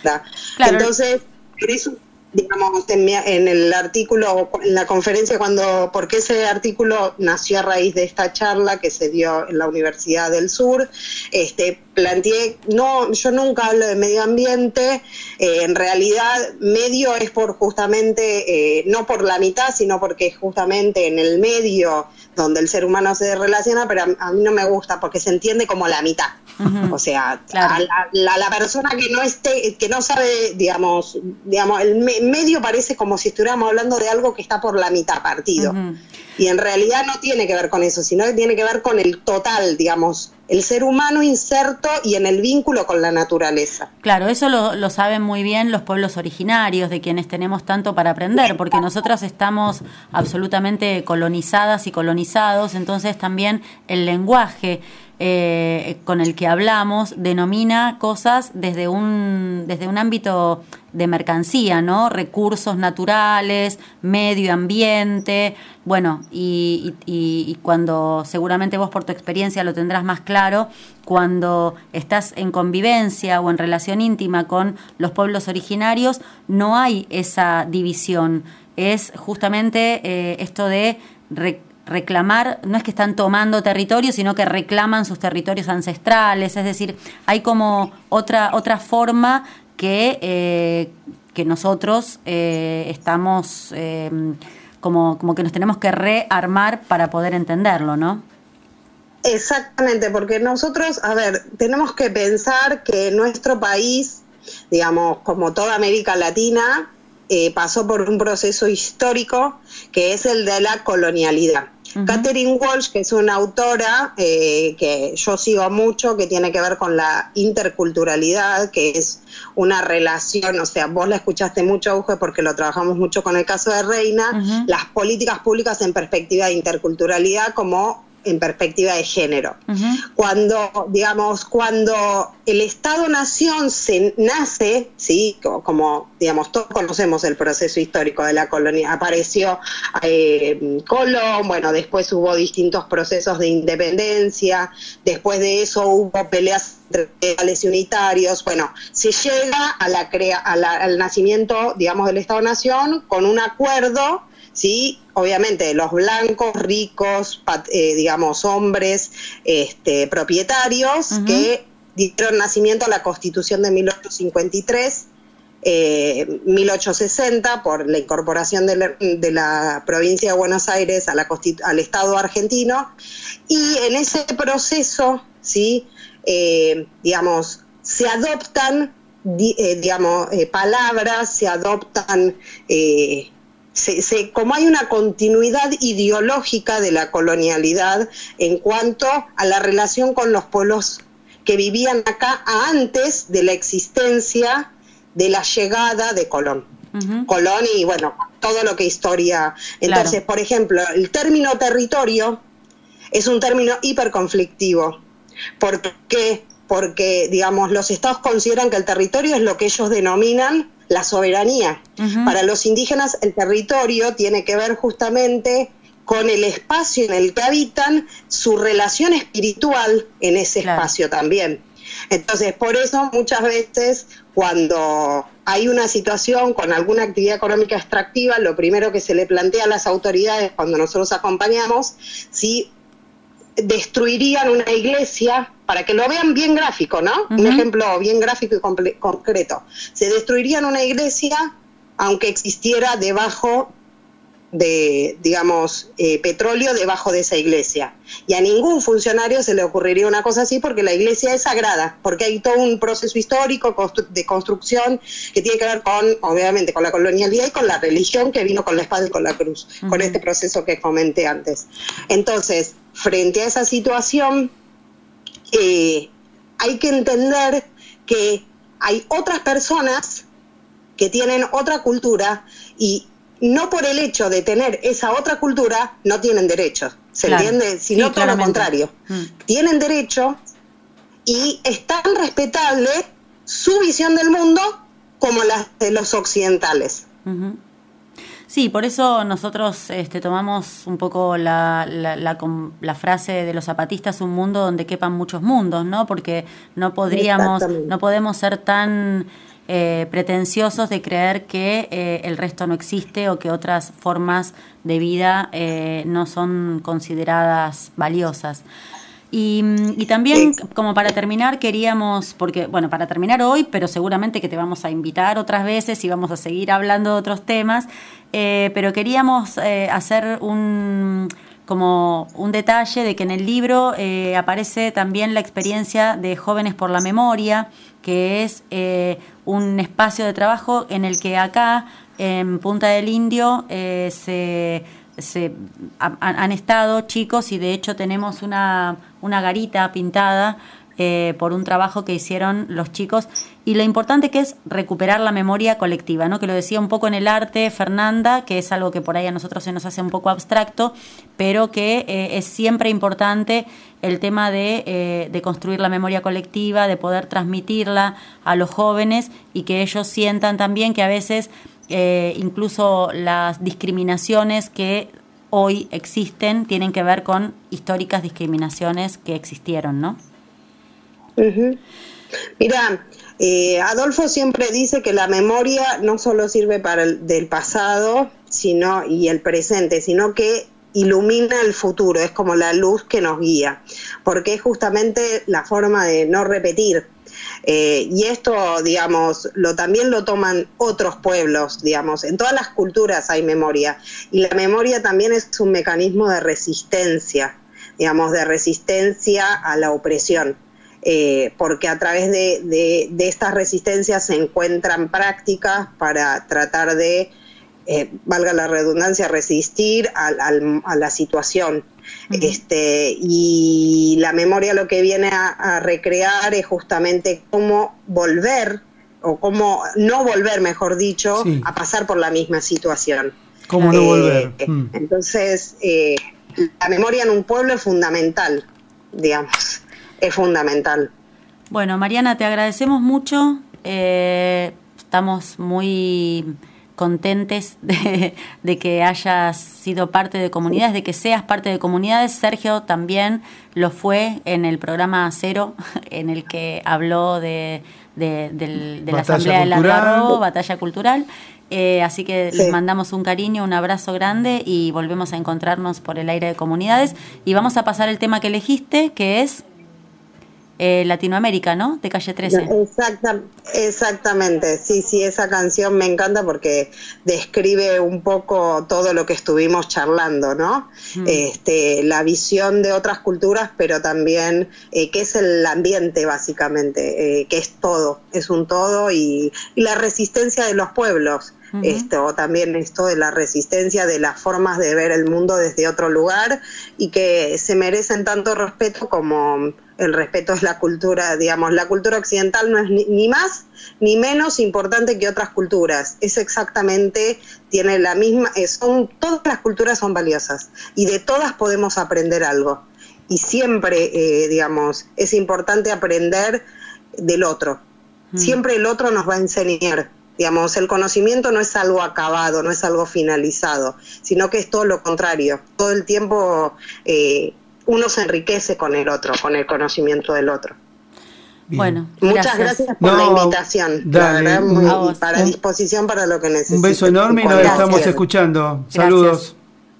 Claro. Entonces, por eso, digamos, en, en el artículo, en la conferencia, cuando, porque ese artículo nació a raíz de esta charla que se dio en la Universidad del Sur, este, planteé, no, yo nunca hablo de medio ambiente, eh, en realidad medio es por justamente, eh, no por la mitad, sino porque justamente en el medio donde el ser humano se relaciona, pero a, a mí no me gusta porque se entiende como la mitad. Uh-huh. O sea, claro. a la, la, la persona que no esté, que no sabe, digamos, digamos, el me, medio parece como si estuviéramos hablando de algo que está por la mitad partido. Uh-huh. Y en realidad no tiene que ver con eso, sino que tiene que ver con el total, digamos, el ser humano inserto y en el vínculo con la naturaleza. Claro, eso lo, lo saben muy bien los pueblos originarios, de quienes tenemos tanto para aprender, porque nosotras estamos absolutamente colonizadas y colonizados, entonces también el lenguaje eh, con el que hablamos denomina cosas desde un, desde un ámbito de mercancía, ¿no? Recursos naturales, medio ambiente, bueno, y, y, y cuando seguramente vos por tu experiencia lo tendrás más claro, cuando estás en convivencia o en relación íntima con los pueblos originarios, no hay esa división, es justamente eh, esto de re- reclamar, no es que están tomando territorio, sino que reclaman sus territorios ancestrales, es decir, hay como otra, otra forma que, eh, que nosotros eh, estamos eh, como, como que nos tenemos que rearmar para poder entenderlo, ¿no? Exactamente, porque nosotros, a ver, tenemos que pensar que nuestro país, digamos, como toda América Latina, eh, pasó por un proceso histórico que es el de la colonialidad. Uh-huh. Catherine Walsh, que es una autora eh, que yo sigo mucho, que tiene que ver con la interculturalidad, que es una relación, o sea, vos la escuchaste mucho, Auge, porque lo trabajamos mucho con el caso de Reina, uh-huh. las políticas públicas en perspectiva de interculturalidad como en perspectiva de género. Uh-huh. Cuando, digamos, cuando el Estado-Nación se nace, ¿sí? Como, como, digamos, todos conocemos el proceso histórico de la colonia, apareció eh, Colón, bueno, después hubo distintos procesos de independencia, después de eso hubo peleas entre legales y unitarios, bueno, se llega a la crea, a la, al nacimiento, digamos, del Estado-Nación con un acuerdo, sí, obviamente los blancos, ricos, pat, eh, digamos, hombres, este, propietarios, uh-huh. que dieron nacimiento a la Constitución de mil ochocientos cincuenta y tres, eh, mil ochocientos sesenta, por la incorporación de la, de la provincia de Buenos Aires a la Constitu- al Estado argentino, y en ese proceso, ¿sí? eh, digamos, se adoptan di, eh, digamos, eh, palabras, se adoptan... Eh, Se, se, como hay una continuidad ideológica de la colonialidad en cuanto a la relación con los pueblos que vivían acá antes de la existencia de la llegada de Colón. Uh-huh. Colón y, bueno, todo lo que historia... Entonces, claro. Por ejemplo, el término territorio es un término hiperconflictivo. ¿Por qué? Porque, digamos, los estados consideran que el territorio es lo que ellos denominan la soberanía. Uh-huh. Para los indígenas el territorio tiene que ver justamente con el espacio en el que habitan, su relación espiritual en ese claro. espacio también. Entonces, por eso muchas veces cuando hay una situación con alguna actividad económica extractiva, lo primero que se le plantea a las autoridades cuando nosotros acompañamos, si destruirían una iglesia, para que lo vean bien gráfico, ¿no? Uh-huh. Un ejemplo bien gráfico y comple- concreto. Se destruirían una iglesia aunque existiera debajo de, digamos, eh, petróleo debajo de esa iglesia. Y a ningún funcionario se le ocurriría una cosa así porque la iglesia es sagrada, porque hay todo un proceso histórico constru- de construcción que tiene que ver con, obviamente, con la colonialidad y con la religión que vino con la espada y con la cruz, uh-huh. con este proceso que comenté antes. Entonces, frente a esa situación, eh, hay que entender que hay otras personas que tienen otra cultura y no por el hecho de tener esa otra cultura no tienen derechos, ¿se claro. entiende? Sino sí, todo lo contrario. Mm. Tienen derecho y es tan respetable su visión del mundo como la de los occidentales. Uh-huh. Sí, por eso nosotros este, tomamos un poco la, la, la, la frase de los zapatistas, un mundo donde quepan muchos mundos, ¿no? Porque no podríamos, no podemos ser tan... Eh, pretenciosos de creer que eh, el resto no existe o que otras formas de vida eh, no son consideradas valiosas. Y, y también, como para terminar, queríamos, porque, bueno, para terminar hoy, pero seguramente que te vamos a invitar otras veces y vamos a seguir hablando de otros temas, eh, pero queríamos eh, hacer un... como un detalle de que en el libro eh, aparece también la experiencia de Jóvenes por la Memoria, que es eh, un espacio de trabajo en el que acá, en Punta del Indio, eh, se, se ha, han estado chicos y de hecho tenemos una, una garita pintada eh, por un trabajo que hicieron los chicos. Y lo importante que es recuperar la memoria colectiva, ¿no? Que lo decía un poco en el arte Fernanda, que es algo que por ahí a nosotros se nos hace un poco abstracto, pero que eh, es siempre importante el tema de, eh, de construir la memoria colectiva, de poder transmitirla a los jóvenes y que ellos sientan también que a veces eh, incluso las discriminaciones que hoy existen tienen que ver con históricas discriminaciones que existieron, ¿no? Uh-huh. Mira, eh, Adolfo siempre dice que la memoria no solo sirve para el del pasado sino y el presente, sino que ilumina el futuro, es como la luz que nos guía, porque es justamente la forma de no repetir. Eh, y esto, digamos, lo también lo toman otros pueblos, digamos, en todas las culturas hay memoria, y la memoria también es un mecanismo de resistencia, digamos, de resistencia a la opresión. Eh, porque a través de, de, de estas resistencias se encuentran prácticas para tratar de, eh, valga la redundancia, resistir al, al, a la situación. Uh-huh. Este, y la memoria lo que viene a, a recrear es justamente cómo volver, o cómo no volver, mejor dicho, sí. a pasar por la misma situación. ¿Cómo no eh, volver? Mm. Entonces, eh, la memoria en un pueblo es fundamental, digamos. Es fundamental. Bueno, Mariana, te agradecemos mucho. Eh, estamos muy contentes de, de que hayas sido parte de comunidades, de que seas parte de comunidades. Sergio también lo fue en el programa Cero, en el que habló de, de, de, de la Asamblea del Algarrobo, Batalla Cultural. Eh, así que sí. Les mandamos un cariño, un abrazo grande y volvemos a encontrarnos por el aire de comunidades. Y vamos a pasar el tema que elegiste, que es... eh, Latinoamérica, ¿no? De Calle trece. Exacta, exactamente, sí, sí, esa canción me encanta porque describe un poco todo lo que estuvimos charlando, ¿no? Mm. Este, la visión de otras culturas, pero también eh, qué es el ambiente básicamente, eh, que es todo, es un todo y, y la resistencia de los pueblos. Uh-huh. Esto también esto de la resistencia de las formas de ver el mundo desde otro lugar y que se merecen tanto respeto como el respeto es la cultura, digamos, la cultura occidental no es ni, ni más ni menos importante que otras culturas, es exactamente, tiene la misma, son, todas las culturas son valiosas y de todas podemos aprender algo y siempre, eh, digamos, es importante aprender del otro, uh-huh. Siempre el otro nos va a enseñar. Digamos, el conocimiento no es algo acabado, no es algo finalizado, sino que es todo lo contrario. Todo el tiempo eh, uno se enriquece con el otro, con el conocimiento del otro. Bien. Bueno, muchas gracias, gracias por no, la invitación. Dale, la verdad, muy, un, para un, disposición para lo que necesiten. Un beso enorme y nos gracias. Estamos escuchando. Gracias. Saludos.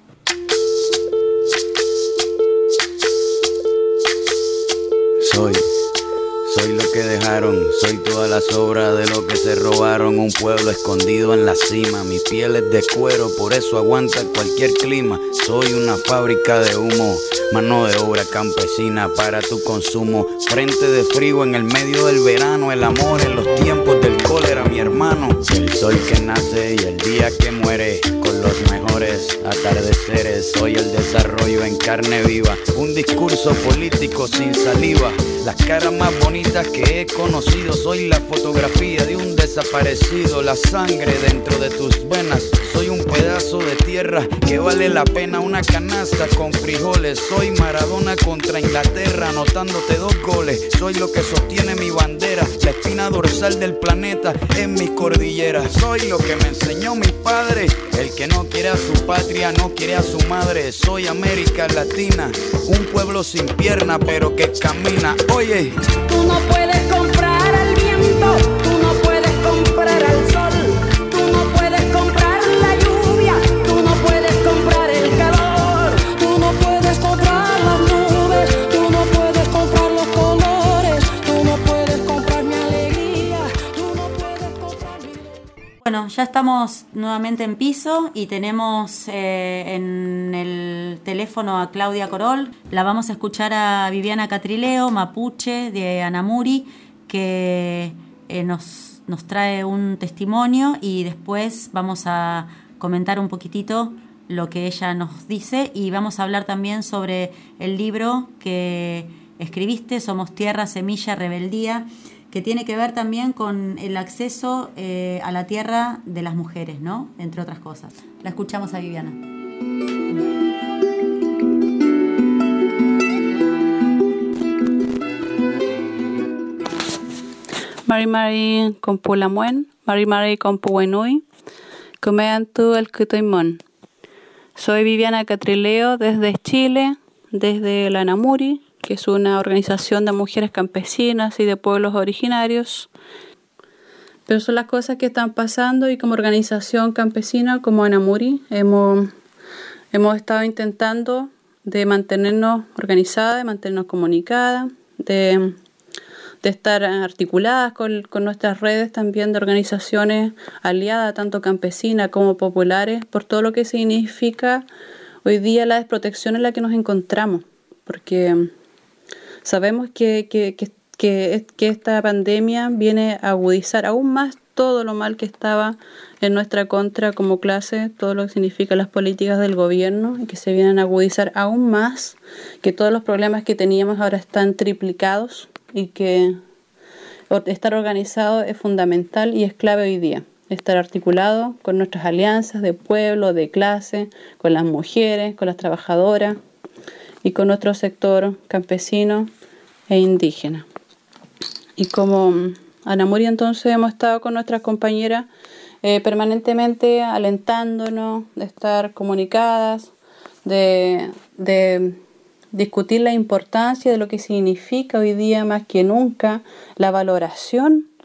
Soy Soy lo que dejaron, soy toda la sobra de lo que se robaron. Un pueblo escondido en la cima, mi piel es de cuero, por eso aguanta cualquier clima. Soy una fábrica de humo, mano de obra campesina para tu consumo. Frente de frío en el medio del verano, el amor en los tiempos del cólera, mi hermano. El sol que nace y el día que muere, con los mejores atardeceres. Soy el desarrollo en carne viva, un discurso político sin saliva. Las caras más bonitas que he conocido, soy la fotografía de un desaparecido. La sangre dentro de tus venas, soy un pedazo de tierra que vale la pena una canasta con frijoles. Soy Maradona contra Inglaterra, anotándote dos goles. Soy lo que sostiene mi bandera, la espina dorsal del planeta en mis cordilleras. Soy lo que me enseñó mi padre, el que no quiere a su patria, no quiere a su madre. Soy América Latina, un pueblo sin pierna pero que camina. Oye, tú no puedes comprar al viento, tú no puedes comprar al sol, tú no puedes comprar la lluvia, tú no puedes comprar el calor, tú no puedes comprar las nubes, tú no puedes comprar los colores, tú no puedes comprar mi alegría, tú no puedes comprar mi... Bueno, ya estamos nuevamente en piso y tenemos eh, en el teléfono a Claudia Corol. La vamos a escuchar a Viviana Catrileo, mapuche de Anamuri, que eh, nos, nos trae un testimonio y después vamos a comentar un poquitito lo que ella nos dice y vamos a hablar también sobre el libro que escribiste, Somos Tierra, Semilla, Rebeldía, que tiene que ver también con el acceso eh, a la tierra de las mujeres, ¿no? Entre otras cosas. La escuchamos a Viviana. Mari Mari Compulamuen, Mari Mari Compuenui, Comeantu el Cutoimón. Soy Viviana Catrileo desde Chile, desde la Anamuri, que es una organización de mujeres campesinas y de pueblos originarios. Pero son las cosas que están pasando y como organización campesina, como Anamuri, hemos, hemos estado intentando de mantenernos organizadas, de mantenernos comunicadas, de, de estar articuladas con, con nuestras redes también de organizaciones aliadas, tanto campesinas como populares, por todo lo que significa hoy día la desprotección en la que nos encontramos, porque sabemos que, que, que, que, que esta pandemia viene a agudizar aún más todo lo mal que estaba en nuestra contra como clase, todo lo que significa las políticas del gobierno, y que se vienen a agudizar aún más, que todos los problemas que teníamos ahora están triplicados y que estar organizado es fundamental y es clave hoy día. Estar articulado con nuestras alianzas de pueblo, de clase, con las mujeres, con las trabajadoras y con nuestro sector campesino e indígena. Y como Anamuri entonces hemos estado con nuestras compañeras eh, permanentemente alentándonos de estar comunicadas, de, de discutir la importancia de lo que significa hoy día más que nunca la valoración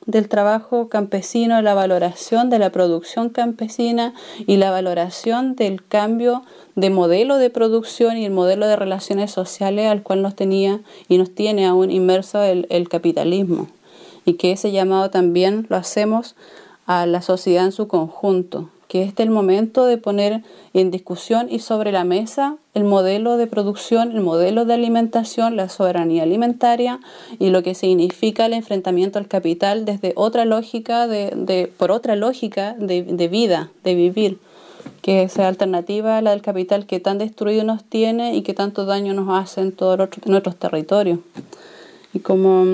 del trabajo campesino, la valoración de la producción campesina y la valoración del cambio de modelo de producción y el modelo de relaciones sociales al cual nos tenía y nos tiene aún inmerso el, el capitalismo. Y que ese llamado también lo hacemos a la sociedad en su conjunto, que este es el momento de poner en discusión y sobre la mesa el modelo de producción, el modelo de alimentación, la soberanía alimentaria y lo que significa el enfrentamiento al capital desde otra lógica, de, de, por otra lógica de, de vida, de vivir, que sea alternativa a la del capital que tan destruido nos tiene y que tanto daño nos hace en todos nuestros territorios. Y como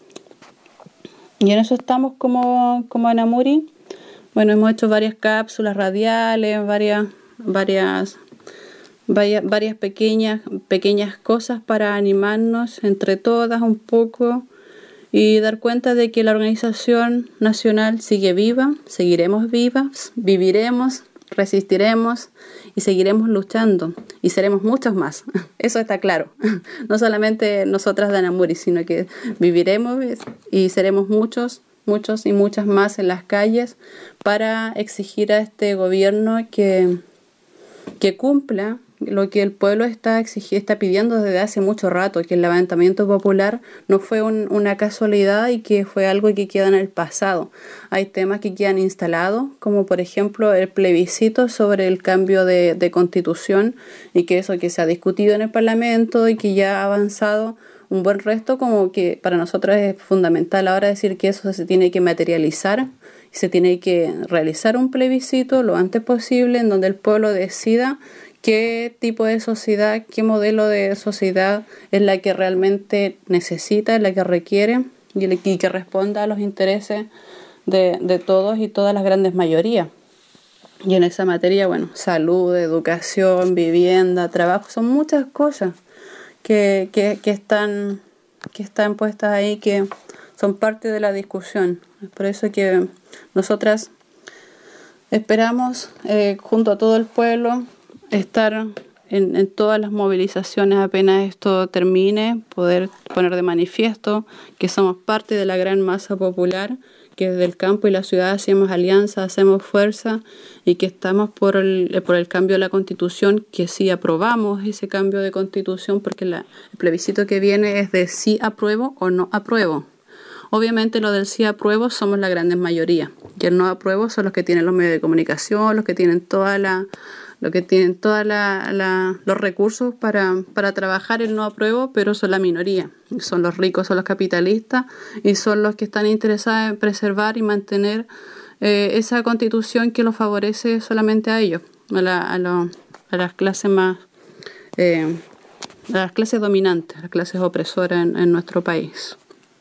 y en eso estamos como, como Anamuri. Bueno, hemos hecho varias cápsulas radiales, varias, varias, varias, varias pequeñas, pequeñas cosas para animarnos entre todas un poco y dar cuenta de que la organización nacional sigue viva, seguiremos vivas, viviremos, resistiremos y seguiremos luchando y seremos muchos más. Eso está claro. No solamente nosotras de Anamuri, sino que viviremos y seremos muchos muchos y muchas más en las calles para exigir a este gobierno que, que cumpla lo que el pueblo está exigiendo, está pidiendo desde hace mucho rato, que el levantamiento popular no fue un, una casualidad y que fue algo que queda en el pasado. Hay temas que quedan instalados, como por ejemplo el plebiscito sobre el cambio de, de constitución y que eso que se ha discutido en el Parlamento y que ya ha avanzado un buen resto, como que para nosotros es fundamental ahora decir que eso se tiene que materializar y se tiene que realizar un plebiscito lo antes posible en donde el pueblo decida qué tipo de sociedad, qué modelo de sociedad es la que realmente necesita, es la que requiere y que responda a los intereses de, de todos y todas las grandes mayorías. Y en esa materia, bueno, salud, educación, vivienda, trabajo, son muchas cosas que, que, que, están, que están puestas ahí, que son parte de la discusión. Es por eso que nosotras esperamos, eh, junto a todo el pueblo, estar en, en todas las movilizaciones apenas esto termine, poder poner de manifiesto que somos parte de la gran masa popular, que desde el campo y la ciudad hacemos alianza, hacemos fuerza y que estamos por el, por el cambio de la Constitución, que sí aprobamos ese cambio de Constitución, porque la, el plebiscito que viene es de sí apruebo o no apruebo. Obviamente lo del sí apruebo somos la gran mayoría, y el no apruebo son los que tienen los medios de comunicación, los que tienen toda la lo que tienen todos la, los recursos para, para trabajar el no apruebo, pero son la minoría. Son los ricos, son los capitalistas y son los que están interesados en preservar y mantener eh, esa constitución que los favorece solamente a ellos, a, la, a, lo, a las clases más, eh, a las clases dominantes, a las clases opresoras en, en nuestro país.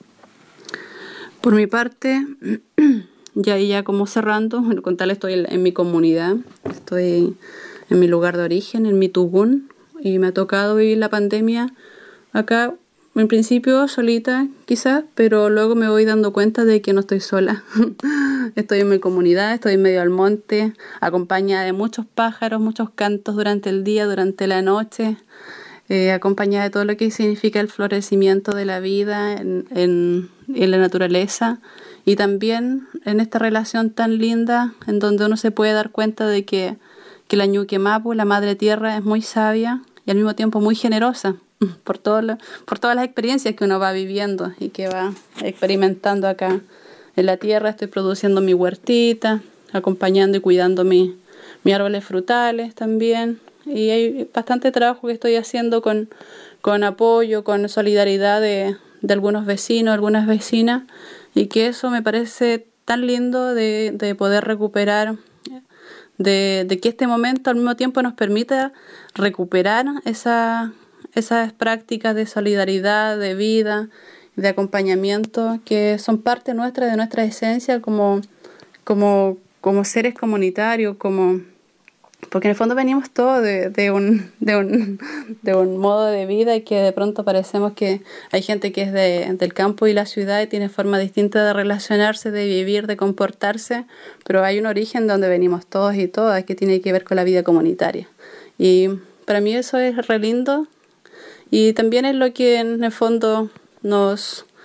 Por mi parte, ya ya como cerrando, con tal estoy en, en mi comunidad, estoy en mi lugar de origen, en mi Tubún, y me ha tocado vivir la pandemia acá, en principio solita quizás, pero luego me voy dando cuenta de que no estoy sola. Estoy en mi comunidad, estoy en medio del monte, acompañada de muchos pájaros, muchos cantos durante el día, durante la noche, eh, acompañada de todo lo que significa el florecimiento de la vida en, en, en la naturaleza, y también en esta relación tan linda en donde uno se puede dar cuenta de que que la Ñuque Mapu, la Madre Tierra, es muy sabia y al mismo tiempo muy generosa por, todo lo, por todas las experiencias que uno va viviendo y que va experimentando acá en la tierra. Estoy produciendo mi huertita, acompañando y cuidando mi, mis árboles frutales también. Y hay bastante trabajo que estoy haciendo con, con apoyo, con solidaridad de, de algunos vecinos, algunas vecinas, y que eso me parece tan lindo de, de poder recuperar, De, de que este momento al mismo tiempo nos permita recuperar esa, esas prácticas de solidaridad, de vida, de acompañamiento, que son parte nuestra, de nuestra esencia como, como, como seres comunitarios, como porque en el fondo venimos todos de, de, un, de, un, de un modo de vida y que de pronto parecemos que hay gente que es de, del campo y la ciudad y tiene formas distintas de relacionarse, de vivir, de comportarse, pero hay un origen donde venimos todos y todas que tiene que ver con la vida comunitaria. Y para mí eso es re lindo y también es lo que en el fondo nos,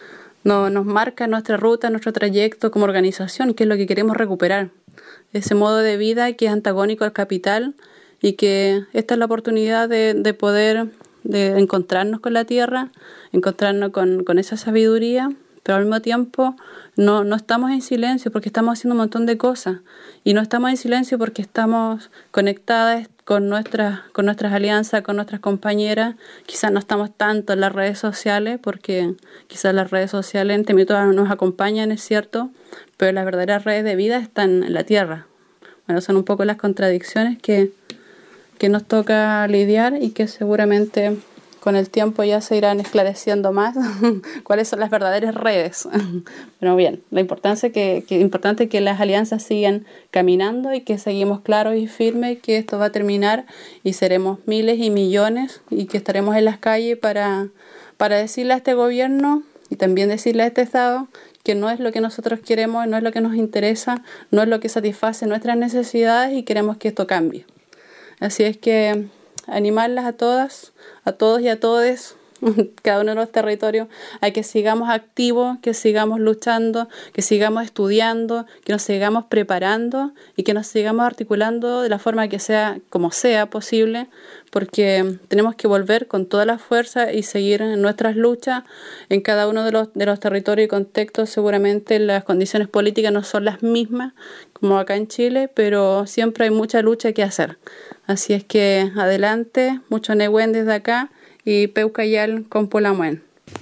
no, nos marca nuestra ruta, nuestro trayecto como organización, que es lo que queremos recuperar. Ese modo de vida que es antagónico al capital y que esta es la oportunidad de, de poder de encontrarnos con la tierra, encontrarnos con, con esa sabiduría, pero al mismo tiempo no, no estamos en silencio porque estamos haciendo un montón de cosas y no estamos en silencio porque estamos conectadas con nuestras, con nuestras alianzas, con nuestras compañeras. Quizás no estamos tanto en las redes sociales porque quizás las redes sociales en Temito nos acompañan, es cierto, pero las verdaderas redes de vida están en la tierra. Bueno, son un poco las contradicciones que, que nos toca lidiar y que seguramente con el tiempo ya se irán esclareciendo más cuáles son las verdaderas redes. Pero bien, la importancia que, que importante que las alianzas sigan caminando y que seguimos claros y firmes que esto va a terminar y seremos miles y millones y que estaremos en las calles para, para decirle a este gobierno y también decirle a este Estado que no es lo que nosotros queremos, no es lo que nos interesa, no es lo que satisface nuestras necesidades y queremos que esto cambie. Así es que animarlas a todas, a todos y a todes, cada uno de los territorios, a que sigamos activos, que sigamos luchando, que sigamos estudiando, que nos sigamos preparando y que nos sigamos articulando de la forma que sea, como sea posible, porque tenemos que volver con toda la fuerza y seguir en nuestras luchas en cada uno de los, de los territorios y contextos. Seguramente las condiciones políticas no son las mismas como acá en Chile, pero siempre hay mucha lucha que hacer. Así es que adelante, mucho Nehuen desde acá y Peucayal con Pulamuen.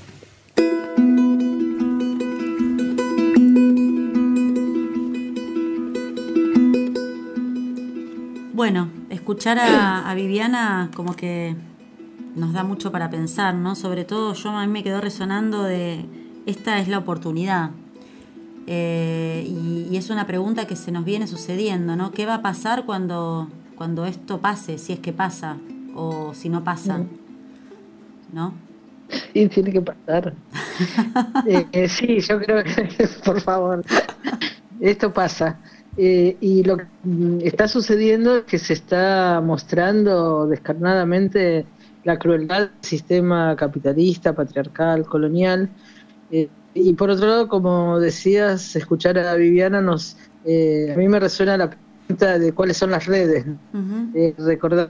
Bueno, escuchar a, a Viviana como que nos da mucho para pensar, ¿no? Sobre todo yo a mí me quedó resonando de esta es la oportunidad. Eh, y, y es una pregunta que se nos viene sucediendo, ¿no? ¿Qué va a pasar cuando, cuando esto pase, si es que pasa o si no pasa? ¿No? Sí, tiene que pasar. eh, eh, sí, yo creo que, por favor, esto pasa. Eh, y lo que está sucediendo es que se está mostrando descarnadamente la crueldad del sistema capitalista, patriarcal, colonial. Eh, y por otro lado, como decías, escuchar a Viviana, nos eh, a mí me resuena la pregunta de cuáles son las redes. Uh-huh. Eh, recordar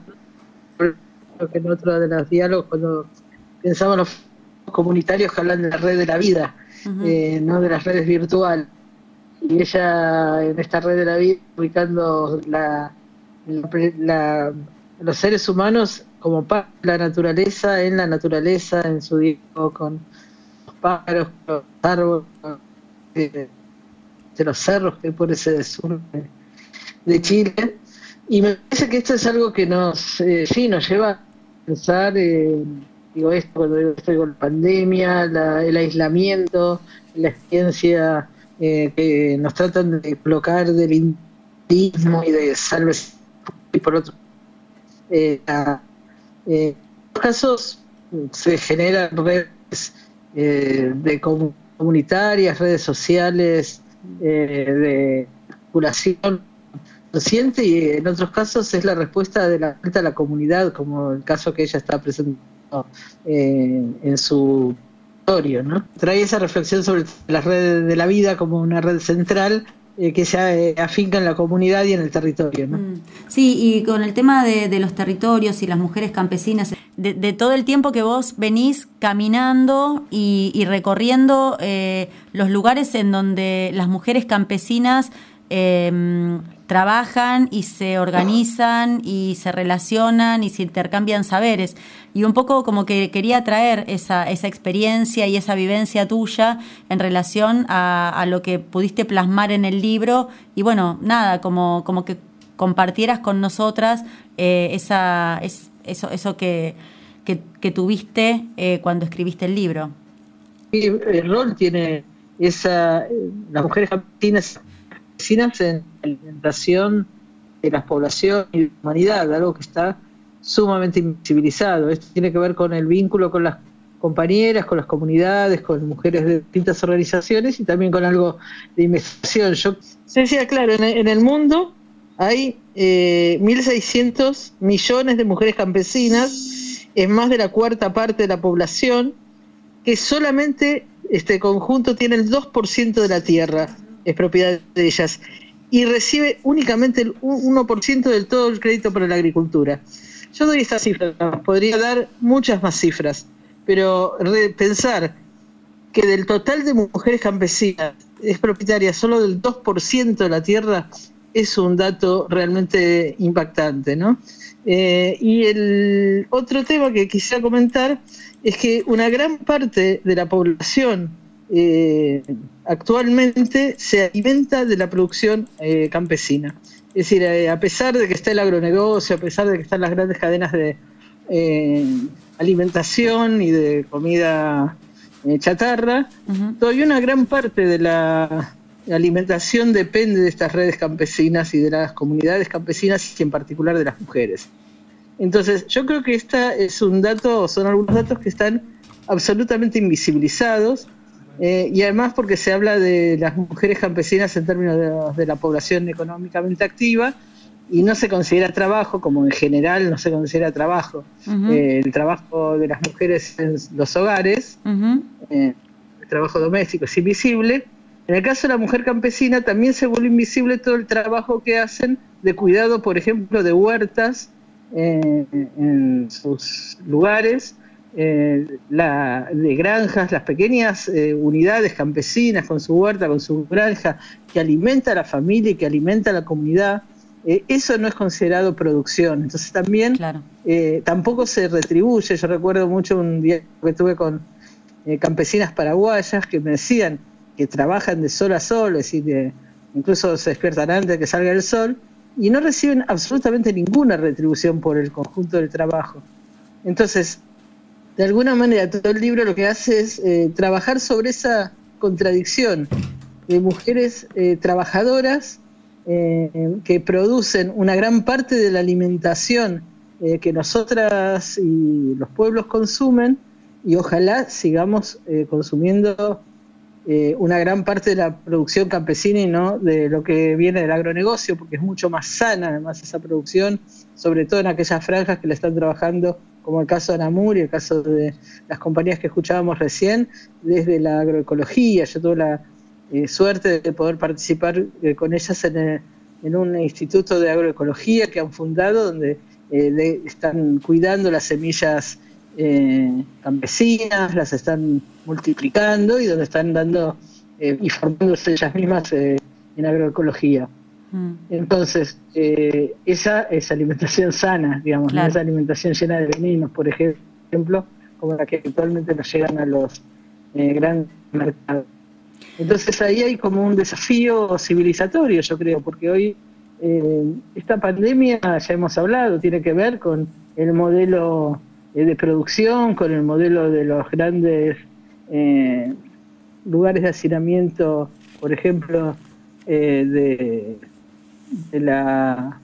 que en otro de los diálogos, cuando pensamos los comunitarios que hablan de la red de la vida, uh-huh. eh, no de las redes virtuales. Y ella en esta red de la vida ubicando la, la, la, los seres humanos como parte de la naturaleza, en la naturaleza, en su diálogo con los pájaros, con los árboles, de, de los cerros que por ese sur de, de Chile. Y me parece que esto es algo que nos, eh, sí, nos lleva a pensar, eh, digo esto, cuando digo esto, digo la pandemia, la, el aislamiento, la experiencia Eh, que nos tratan de colocar del individualismo y de salves, y por otro eh, a, eh, en los casos se generan redes eh, de comun- comunitarias, redes sociales eh, de circulación consciente, y en otros casos es la respuesta de la a la comunidad, como el caso que ella está presentando eh, en su ¿no? Trae esa reflexión sobre las redes de la vida como una red central eh, que se eh, afinca en la comunidad y en el territorio, ¿no? Mm. Sí, y con el tema de, de los territorios y las mujeres campesinas, de, de todo el tiempo que vos venís caminando y, y recorriendo eh, los lugares en donde las mujeres campesinas eh, trabajan y se organizan y se relacionan y se intercambian saberes. Y un poco como que quería traer esa, esa experiencia y esa vivencia tuya en relación a, a lo que pudiste plasmar en el libro. Y bueno, nada, como, como que compartieras con nosotras eh, esa, es, eso, eso que, que, que tuviste eh, cuando escribiste el libro. Sí, el rol tiene esa, las mujeres campesinas en la alimentación de las poblaciones y de la humanidad, algo que está sumamente invisibilizado. Esto tiene que ver con el vínculo con las compañeras, con las comunidades, con mujeres de distintas organizaciones y también con algo de investigación. Yo decía, claro, en, en el mundo hay eh, mil seiscientos millones de mujeres campesinas, es más de la cuarta parte de la población, que solamente este conjunto tiene el dos por ciento de la tierra, es propiedad de ellas, y recibe únicamente el uno por ciento del todo el crédito para la agricultura. Yo doy estas cifras, podría dar muchas más cifras, pero pensar que del total de mujeres campesinas es propietaria solo del dos por ciento de la tierra es un dato realmente impactante, ¿no? Eh, y el otro tema que quisiera comentar es que una gran parte de la población eh, actualmente se alimenta de la producción eh, campesina. Es decir, eh, a pesar de que está el agronegocio, a pesar de que están las grandes cadenas de eh, alimentación y de comida eh, chatarra, uh-huh. todavía una gran parte de la alimentación depende de estas redes campesinas y de las comunidades campesinas y en particular de las mujeres. Entonces, yo creo que esta es un dato, son algunos datos que están absolutamente invisibilizados, eh, y además porque se habla de las mujeres campesinas en términos de, de la población económicamente activa y no se considera trabajo, como en general no se considera trabajo. Uh-huh. Eh, el trabajo de las mujeres en los hogares, uh-huh. eh, el trabajo doméstico es invisible. En el caso de la mujer campesina también se vuelve invisible todo el trabajo que hacen de cuidado, por ejemplo, de huertas eh, en sus lugares, eh, la, de granjas, las pequeñas eh, unidades campesinas con su huerta, con su granja, que alimenta a la familia y que alimenta a la comunidad. Eh, eso no es considerado producción. Entonces también claro. eh, tampoco se retribuye. Yo recuerdo mucho un día que tuve con eh, campesinas paraguayas que me decían que trabajan de sol a sol, es decir, que incluso se despiertan antes de que salga el sol, y no reciben absolutamente ninguna retribución por el conjunto del trabajo. Entonces, de alguna manera, todo el libro lo que hace es eh, trabajar sobre esa contradicción de mujeres eh, trabajadoras eh, que producen una gran parte de la alimentación eh, que nosotras y los pueblos consumen, y ojalá sigamos eh, consumiendo Eh, una gran parte de la producción campesina y no de lo que viene del agronegocio, porque es mucho más sana además esa producción, sobre todo en aquellas franjas que la están trabajando, como el caso de Namur y el caso de las compañías que escuchábamos recién, desde la agroecología. Yo tuve la eh, suerte de poder participar eh, con ellas en, el, en un instituto de agroecología que han fundado, donde eh, de, están cuidando las semillas Eh, campesinas, las están multiplicando y donde están dando eh, y formándose ellas mismas eh, en agroecología. Mm. Entonces, eh, esa es alimentación sana, digamos, claro. No es alimentación llena de venenos, por ejemplo, como la que actualmente nos llegan a los eh, grandes mercados. Entonces ahí hay como un desafío civilizatorio, yo creo, porque hoy eh, esta pandemia, ya hemos hablado, tiene que ver con el modelo de producción, con el modelo de los grandes eh, lugares de hacinamiento, por ejemplo, eh, de, de, la,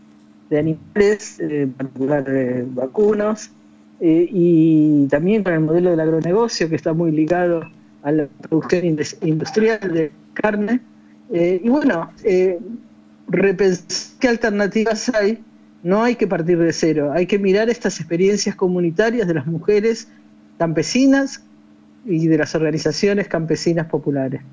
de animales, eh, en particular eh, vacunos, eh, y también con el modelo del agronegocio, que está muy ligado a la producción industrial de carne. Eh, y bueno, eh, repensar qué alternativas hay. No hay que partir de cero, hay que mirar estas experiencias comunitarias de las mujeres campesinas y de las organizaciones campesinas populares.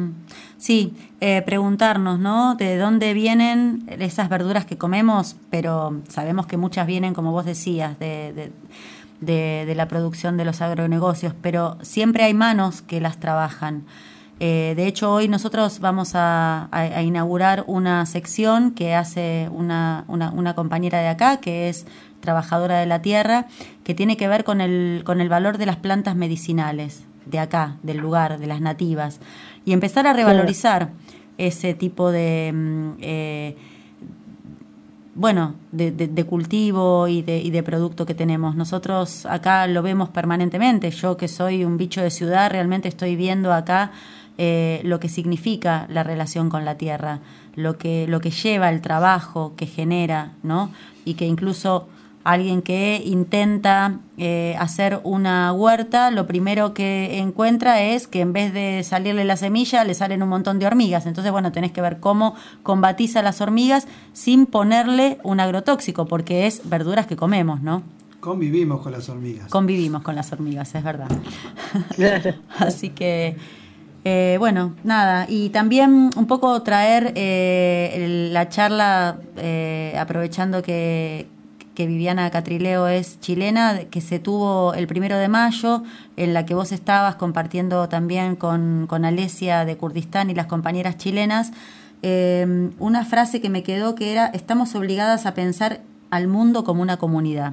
Sí, eh, preguntarnos, ¿no?, de dónde vienen esas verduras que comemos, pero sabemos que muchas vienen, como vos decías, de, de, de, de la producción de los agronegocios, pero siempre hay manos que las trabajan. Eh, de hecho, hoy nosotros vamos a, a, a inaugurar una sección que hace una, una, una compañera de acá, que es trabajadora de la tierra, que tiene que ver con el, con el valor de las plantas medicinales de acá, del lugar, de las nativas, y empezar a revalorizar ese tipo de, eh, bueno, de, de, de cultivo y de, y de producto que tenemos. Nosotros acá lo vemos permanentemente. Yo, que soy un bicho de ciudad, realmente estoy viendo acá Eh, lo que significa la relación con la tierra, lo que, lo que lleva el trabajo que genera, ¿no? Y que incluso alguien que intenta eh, hacer una huerta, lo primero que encuentra es que en vez de salirle la semilla, le salen un montón de hormigas. Entonces, bueno, tenés que ver cómo combatís a las hormigas sin ponerle un agrotóxico, porque es verduras que comemos, ¿no? Convivimos con las hormigas. Convivimos con las hormigas, es verdad. Así que, eh, bueno, nada. Y también un poco traer eh, el, la charla, eh, aprovechando que, que Viviana Catrileo es chilena, que se tuvo el primero de mayo, en la que vos estabas compartiendo también con, con Alesia de Kurdistán y las compañeras chilenas, eh, una frase que me quedó que era: estamos obligadas a pensar al mundo como una comunidad.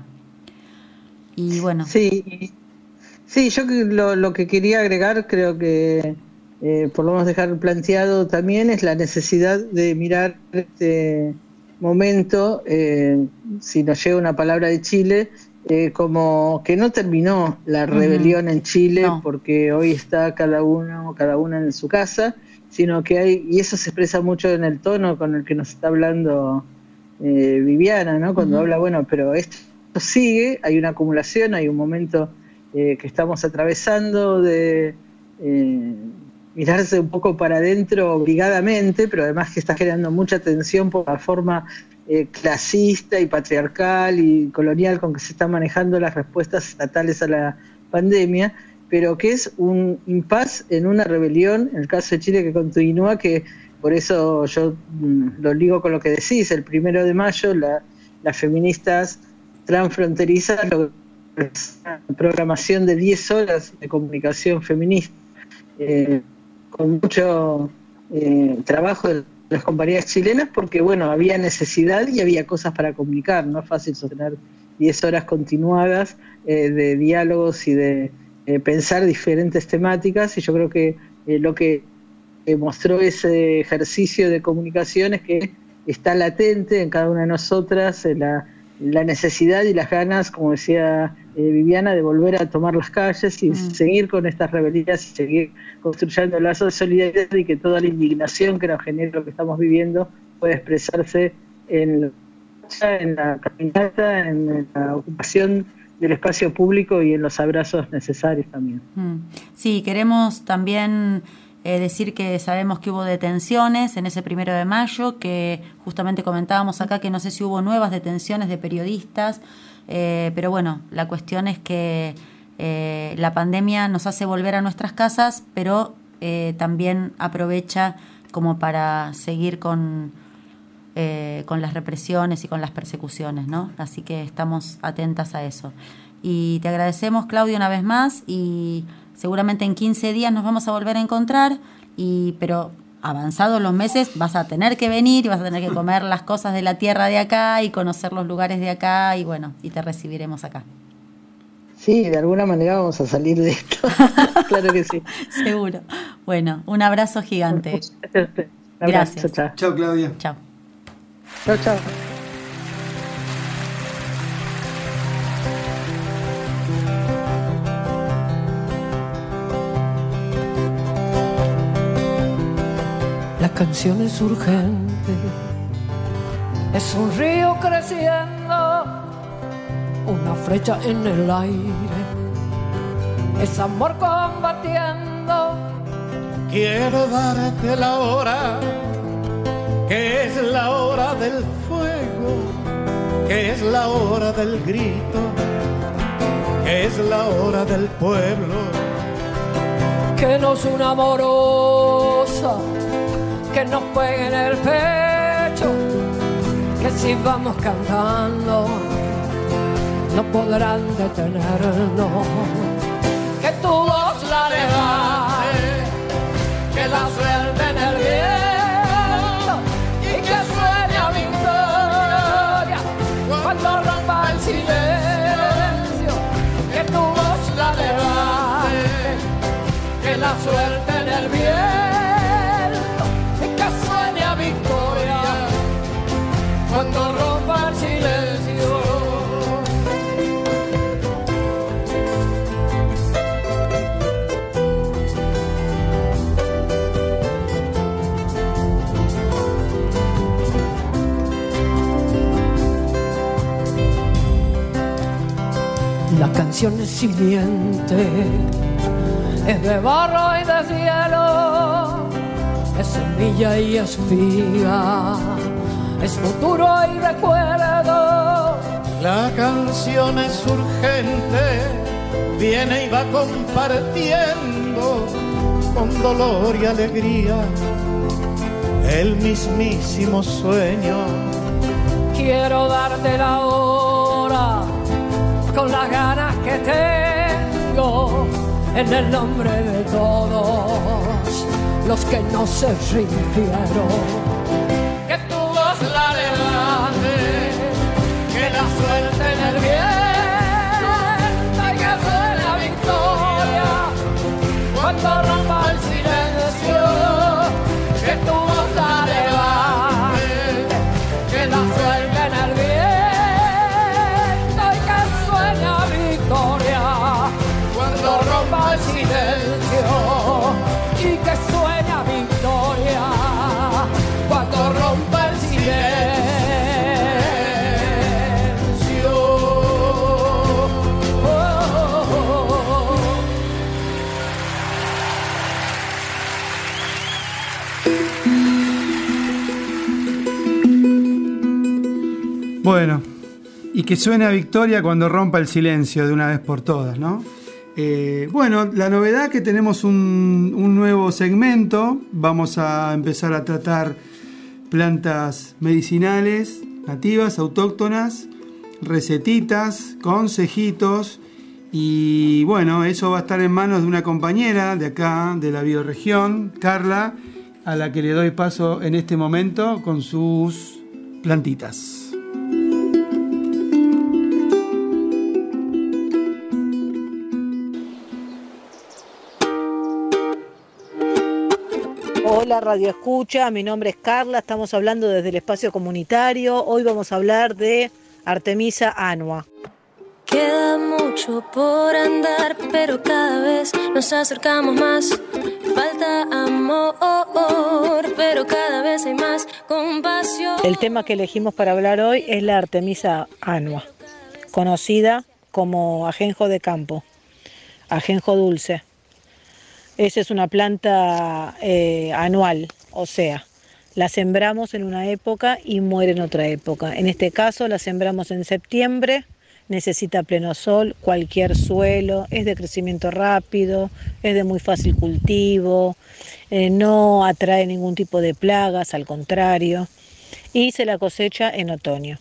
Y bueno. Sí, sí, yo lo, lo que quería agregar, creo que eh, por lo menos dejar planteado también, es la necesidad de mirar este momento, eh, si nos llega una palabra de Chile, eh, como que no terminó la rebelión uh-huh. en Chile, no. porque hoy está cada uno, cada una en su casa, sino que hay, y eso se expresa mucho en el tono con el que nos está hablando eh, Viviana, ¿no? Cuando uh-huh. habla, bueno, pero esto sigue, hay una acumulación, hay un momento eh, que estamos atravesando de eh, mirarse un poco para adentro obligadamente, pero además que está generando mucha tensión por la forma eh, clasista y patriarcal y colonial con que se están manejando las respuestas estatales a la pandemia, pero que es un impas en una rebelión, en el caso de Chile, que continúa, que por eso yo mm, lo ligo con lo que decís, el primero de mayo la, las feministas transfronterizas, una programación de diez horas de comunicación feminista, eh, con mucho eh, trabajo de las compañías chilenas, porque bueno, había necesidad y había cosas para comunicar, no es fácil sostener diez horas continuadas eh, de diálogos y de eh, pensar diferentes temáticas, y yo creo que eh, lo que eh, mostró ese ejercicio de comunicación es que está latente en cada una de nosotras eh, la la necesidad y las ganas, como decía eh, Viviana, de volver a tomar las calles y mm. seguir con estas rebelías y seguir construyendo lazos de solidaridad, y que toda la indignación que nos genera lo que estamos viviendo pueda expresarse en la marcha, en la caminata, en la ocupación del espacio público y en los abrazos necesarios también. Mm. Sí, queremos también Eh, decir que sabemos que hubo detenciones en ese primero de mayo, que justamente comentábamos acá que no sé si hubo nuevas detenciones de periodistas, eh, pero bueno, la cuestión es que eh, la pandemia nos hace volver a nuestras casas, pero eh, también aprovecha como para seguir con, eh, con las represiones y con las persecuciones, ¿no? Así que estamos atentas a eso. Y te agradecemos, Claudia, una vez más, y seguramente en quince días nos vamos a volver a encontrar, y pero avanzados los meses vas a tener que venir y vas a tener que comer las cosas de la tierra de acá y conocer los lugares de acá, y bueno, y te recibiremos acá. Sí, de alguna manera vamos a salir de esto. Claro que sí. Seguro. Bueno, un abrazo gigante. Un abrazo, gracias. Chao, chao, Claudia. Chao. Chao, chao. La canción es urgente, es un río creciendo, una flecha en el aire, es amor combatiendo. Quiero darte la hora, que es la hora del fuego, que es la hora del grito, que es la hora del pueblo. Que nos una amorosa, que nos pegue en el pecho, que si vamos cantando no podrán detenernos. Que tu voz la levante, que la suelte en el viento y que suene a victoria cuando rompa el silencio. Que tu voz la levante, que la suelte en el viento cuando rompa el silencio. La canción es simiente, es de barro y de cielo, es semilla y espiga, es futuro y recuerdo. La canción canción es urgente, viene y va compartiendo con dolor y alegría el mismísimo sueño. Quiero darte la hora con las ganas que tengo en el nombre de todos los que no se rindieron. Que tu voz la levante, que la suelte en el viento y que suene la victoria cuando rompa el silencio. Que tu voz la levante, que la suelte en el viento y que suene la victoria cuando rompa el silencio. Y que suene a victoria cuando rompa el silencio. Oh, oh, oh. Bueno, y que suene a victoria cuando rompa el silencio de una vez por todas, ¿no? Eh, bueno, la novedad que tenemos un, un nuevo segmento. Vamos a empezar a tratar plantas medicinales, nativas, autóctonas, recetitas, consejitos. Y bueno, eso va a estar en manos de una compañera de acá, de la bioregión, Carla, a la que le doy paso en este momento con sus plantitas. Hola Radio Escucha, mi nombre es Carla, estamos hablando desde el espacio comunitario. Hoy vamos a hablar de Artemisa annua. Queda mucho por andar, pero cada vez nos acercamos más. Falta amor, pero cada vez hay más compasión. El tema que elegimos para hablar hoy es la Artemisa annua, conocida como ajenjo de campo, ajenjo dulce. Esa es una planta eh, anual, o sea, la sembramos en una época y muere en otra época. En este caso la sembramos en septiembre, necesita pleno sol, cualquier suelo, es de crecimiento rápido, es de muy fácil cultivo, eh, no atrae ningún tipo de plagas, al contrario, y se la cosecha en otoño.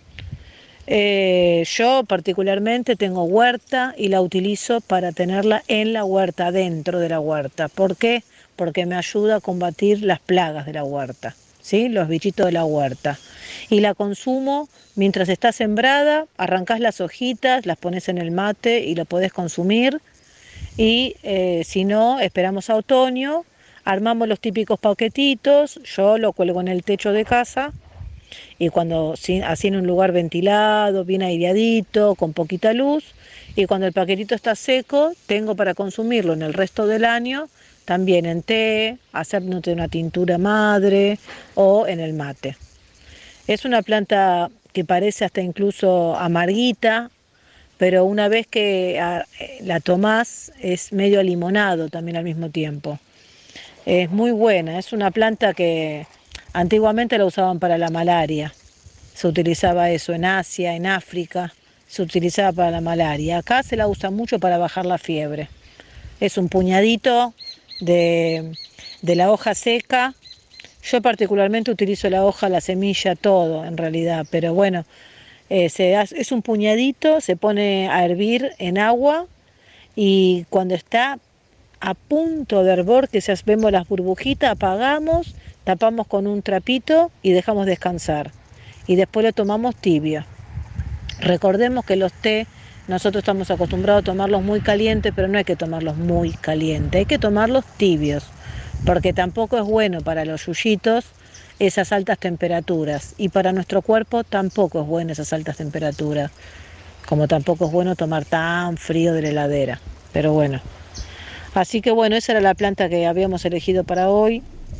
Eh, yo particularmente tengo huerta y la utilizo para tenerla en la huerta, dentro de la huerta. ¿Por qué? Porque me ayuda a combatir las plagas de la huerta, ¿sí? Los bichitos de la huerta. Y la consumo mientras está sembrada, arrancás las hojitas, las pones en el mate y lo podés consumir. Y eh, si no, esperamos a otoño, armamos los típicos paquetitos, yo lo cuelgo en el techo de casa. Y cuando así en un lugar ventilado, bien aireadito, con poquita luz, y cuando el paquetito está seco, tengo para consumirlo en el resto del año, también en té, hacernos una tintura madre o en el mate. Es una planta que parece hasta incluso amarguita, pero una vez que la tomás es medio limonado también al mismo tiempo. Es muy buena, es una planta que antiguamente la usaban para la malaria, se utilizaba eso en Asia, en África, se utilizaba para la malaria. Acá se la usa mucho para bajar la fiebre. Es un puñadito de, de la hoja seca. Yo particularmente utilizo la hoja, la semilla, todo en realidad, pero bueno, eh, se hace, es un puñadito, se pone a hervir en agua y cuando está a punto de hervor, que ya vemos las burbujitas, apagamos, tapamos con un trapito y dejamos descansar. Y después lo tomamos tibio. Recordemos que los té, nosotros estamos acostumbrados a tomarlos muy calientes, pero no hay que tomarlos muy calientes, hay que tomarlos tibios, porque tampoco es bueno para los yuyitos esas altas temperaturas, y para nuestro cuerpo tampoco es bueno esas altas temperaturas, como tampoco es bueno tomar tan frío de la heladera. Pero bueno, así que bueno, esa era la planta que habíamos elegido para hoy.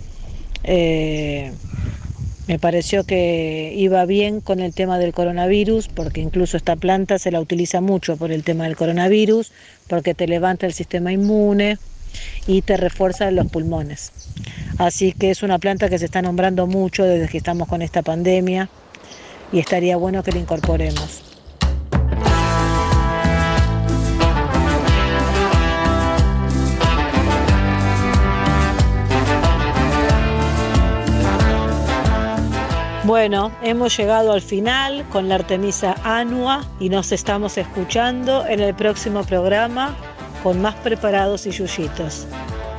Eh, me pareció que iba bien con el tema del coronavirus, porque incluso esta planta se la utiliza mucho por el tema del coronavirus, porque te levanta el sistema inmune y te refuerza los pulmones. Así que es una planta que se está nombrando mucho desde que estamos con esta pandemia y estaría bueno que la incorporemos. Bueno, hemos llegado al final con la Artemisa Anua y nos estamos escuchando en el próximo programa con más preparados y yuyitos.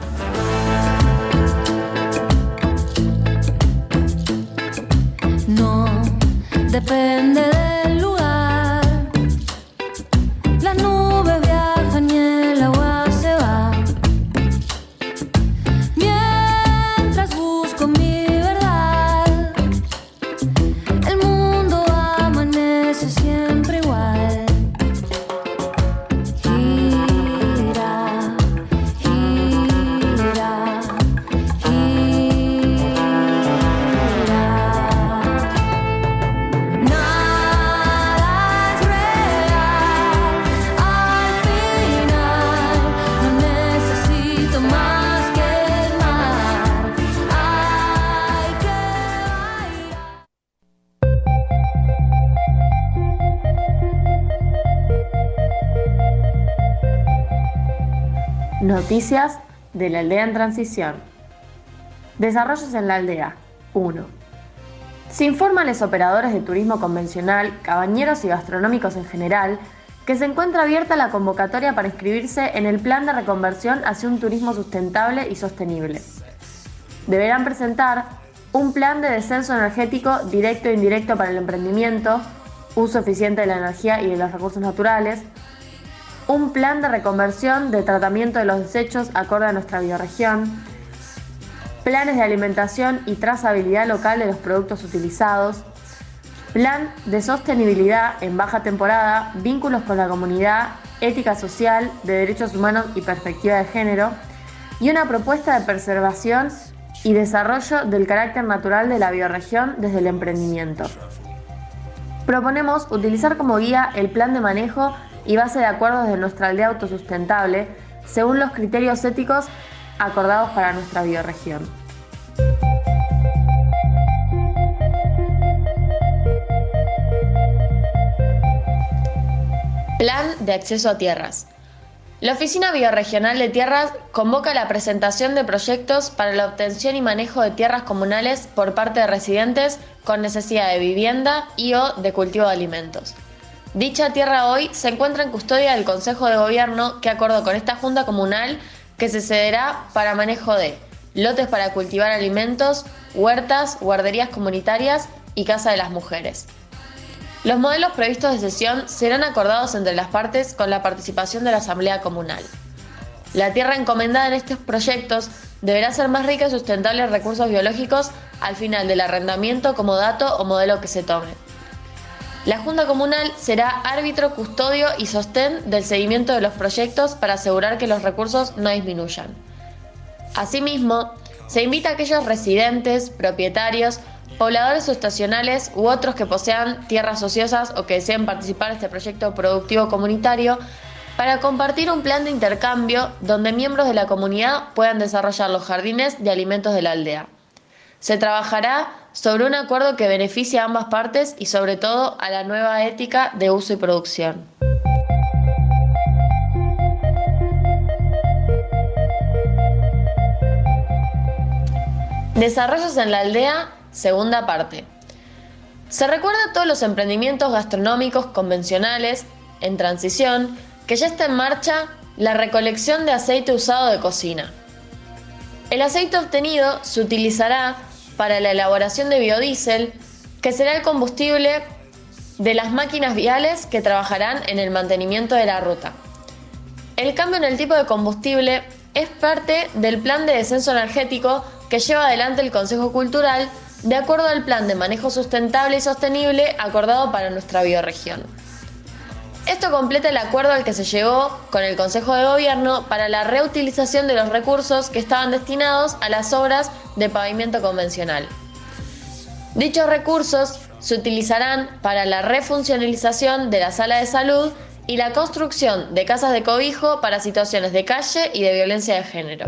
No depende del lugar, las nubes viajan y el agua se va. Mientras busco mi verdad, el mundo amanece siempre igual. Gira, gira, gira. Nada es real al final, no necesito más que el mar. Hay que Noticias de la aldea en transición. Desarrollos en la aldea. uno. Se informa a los operadores de turismo convencional, cabañeros y gastronómicos en general, que se encuentra abierta la convocatoria para inscribirse en el plan de reconversión hacia un turismo sustentable y sostenible. Deberán presentar un plan de descenso energético directo e indirecto para el emprendimiento, uso eficiente de la energía y de los recursos naturales, un plan de reconversión de tratamiento de los desechos acorde a nuestra bioregión, planes de alimentación y trazabilidad local de los productos utilizados, plan de sostenibilidad en baja temporada, vínculos con la comunidad, ética social, de derechos humanos y perspectiva de género, y una propuesta de preservación y desarrollo del carácter natural de la bioregión desde el emprendimiento. Proponemos utilizar como guía el plan de manejo y base de acuerdos de nuestra aldea autosustentable según los criterios éticos acordados para nuestra bioregión. Plan de acceso a tierras. La Oficina Bioregional de Tierras convoca la presentación de proyectos para la obtención y manejo de tierras comunales por parte de residentes con necesidad de vivienda y o de cultivo de alimentos. Dicha tierra hoy se encuentra en custodia del Consejo de Gobierno, que acordó con esta Junta Comunal que se cederá para manejo de lotes para cultivar alimentos, huertas, guarderías comunitarias y casa de las mujeres. Los modelos previstos de cesión serán acordados entre las partes con la participación de la Asamblea Comunal. La tierra encomendada en estos proyectos deberá ser más rica y sustentable en recursos biológicos al final del arrendamiento como dato o modelo que se tome. La Junta Comunal será árbitro, custodio y sostén del seguimiento de los proyectos para asegurar que los recursos no disminuyan. Asimismo, se invita a aquellos residentes, propietarios, pobladores estacionales u otros que posean tierras ociosas o que deseen participar de este proyecto productivo comunitario para compartir un plan de intercambio donde miembros de la comunidad puedan desarrollar los jardines de alimentos de la aldea. Se trabajará sobre un acuerdo que beneficie a ambas partes y sobre todo a la nueva ética de uso y producción. Desarrollos en la aldea, segunda parte. Se recuerda a todos los emprendimientos gastronómicos convencionales en transición que ya está en marcha la recolección de aceite usado de cocina. El aceite obtenido se utilizará para la elaboración de biodiesel, que será el combustible de las máquinas viales que trabajarán en el mantenimiento de la ruta. El cambio en el tipo de combustible es parte del plan de descenso energético que lleva adelante el Consejo Cultural de acuerdo al plan de manejo sustentable y sostenible acordado para nuestra bioregión. Esto completa el acuerdo al que se llegó con el Consejo de Gobierno para la reutilización de los recursos que estaban destinados a las obras de pavimento convencional. Dichos recursos se utilizarán para la refuncionalización de la sala de salud y la construcción de casas de cobijo para situaciones de calle y de violencia de género.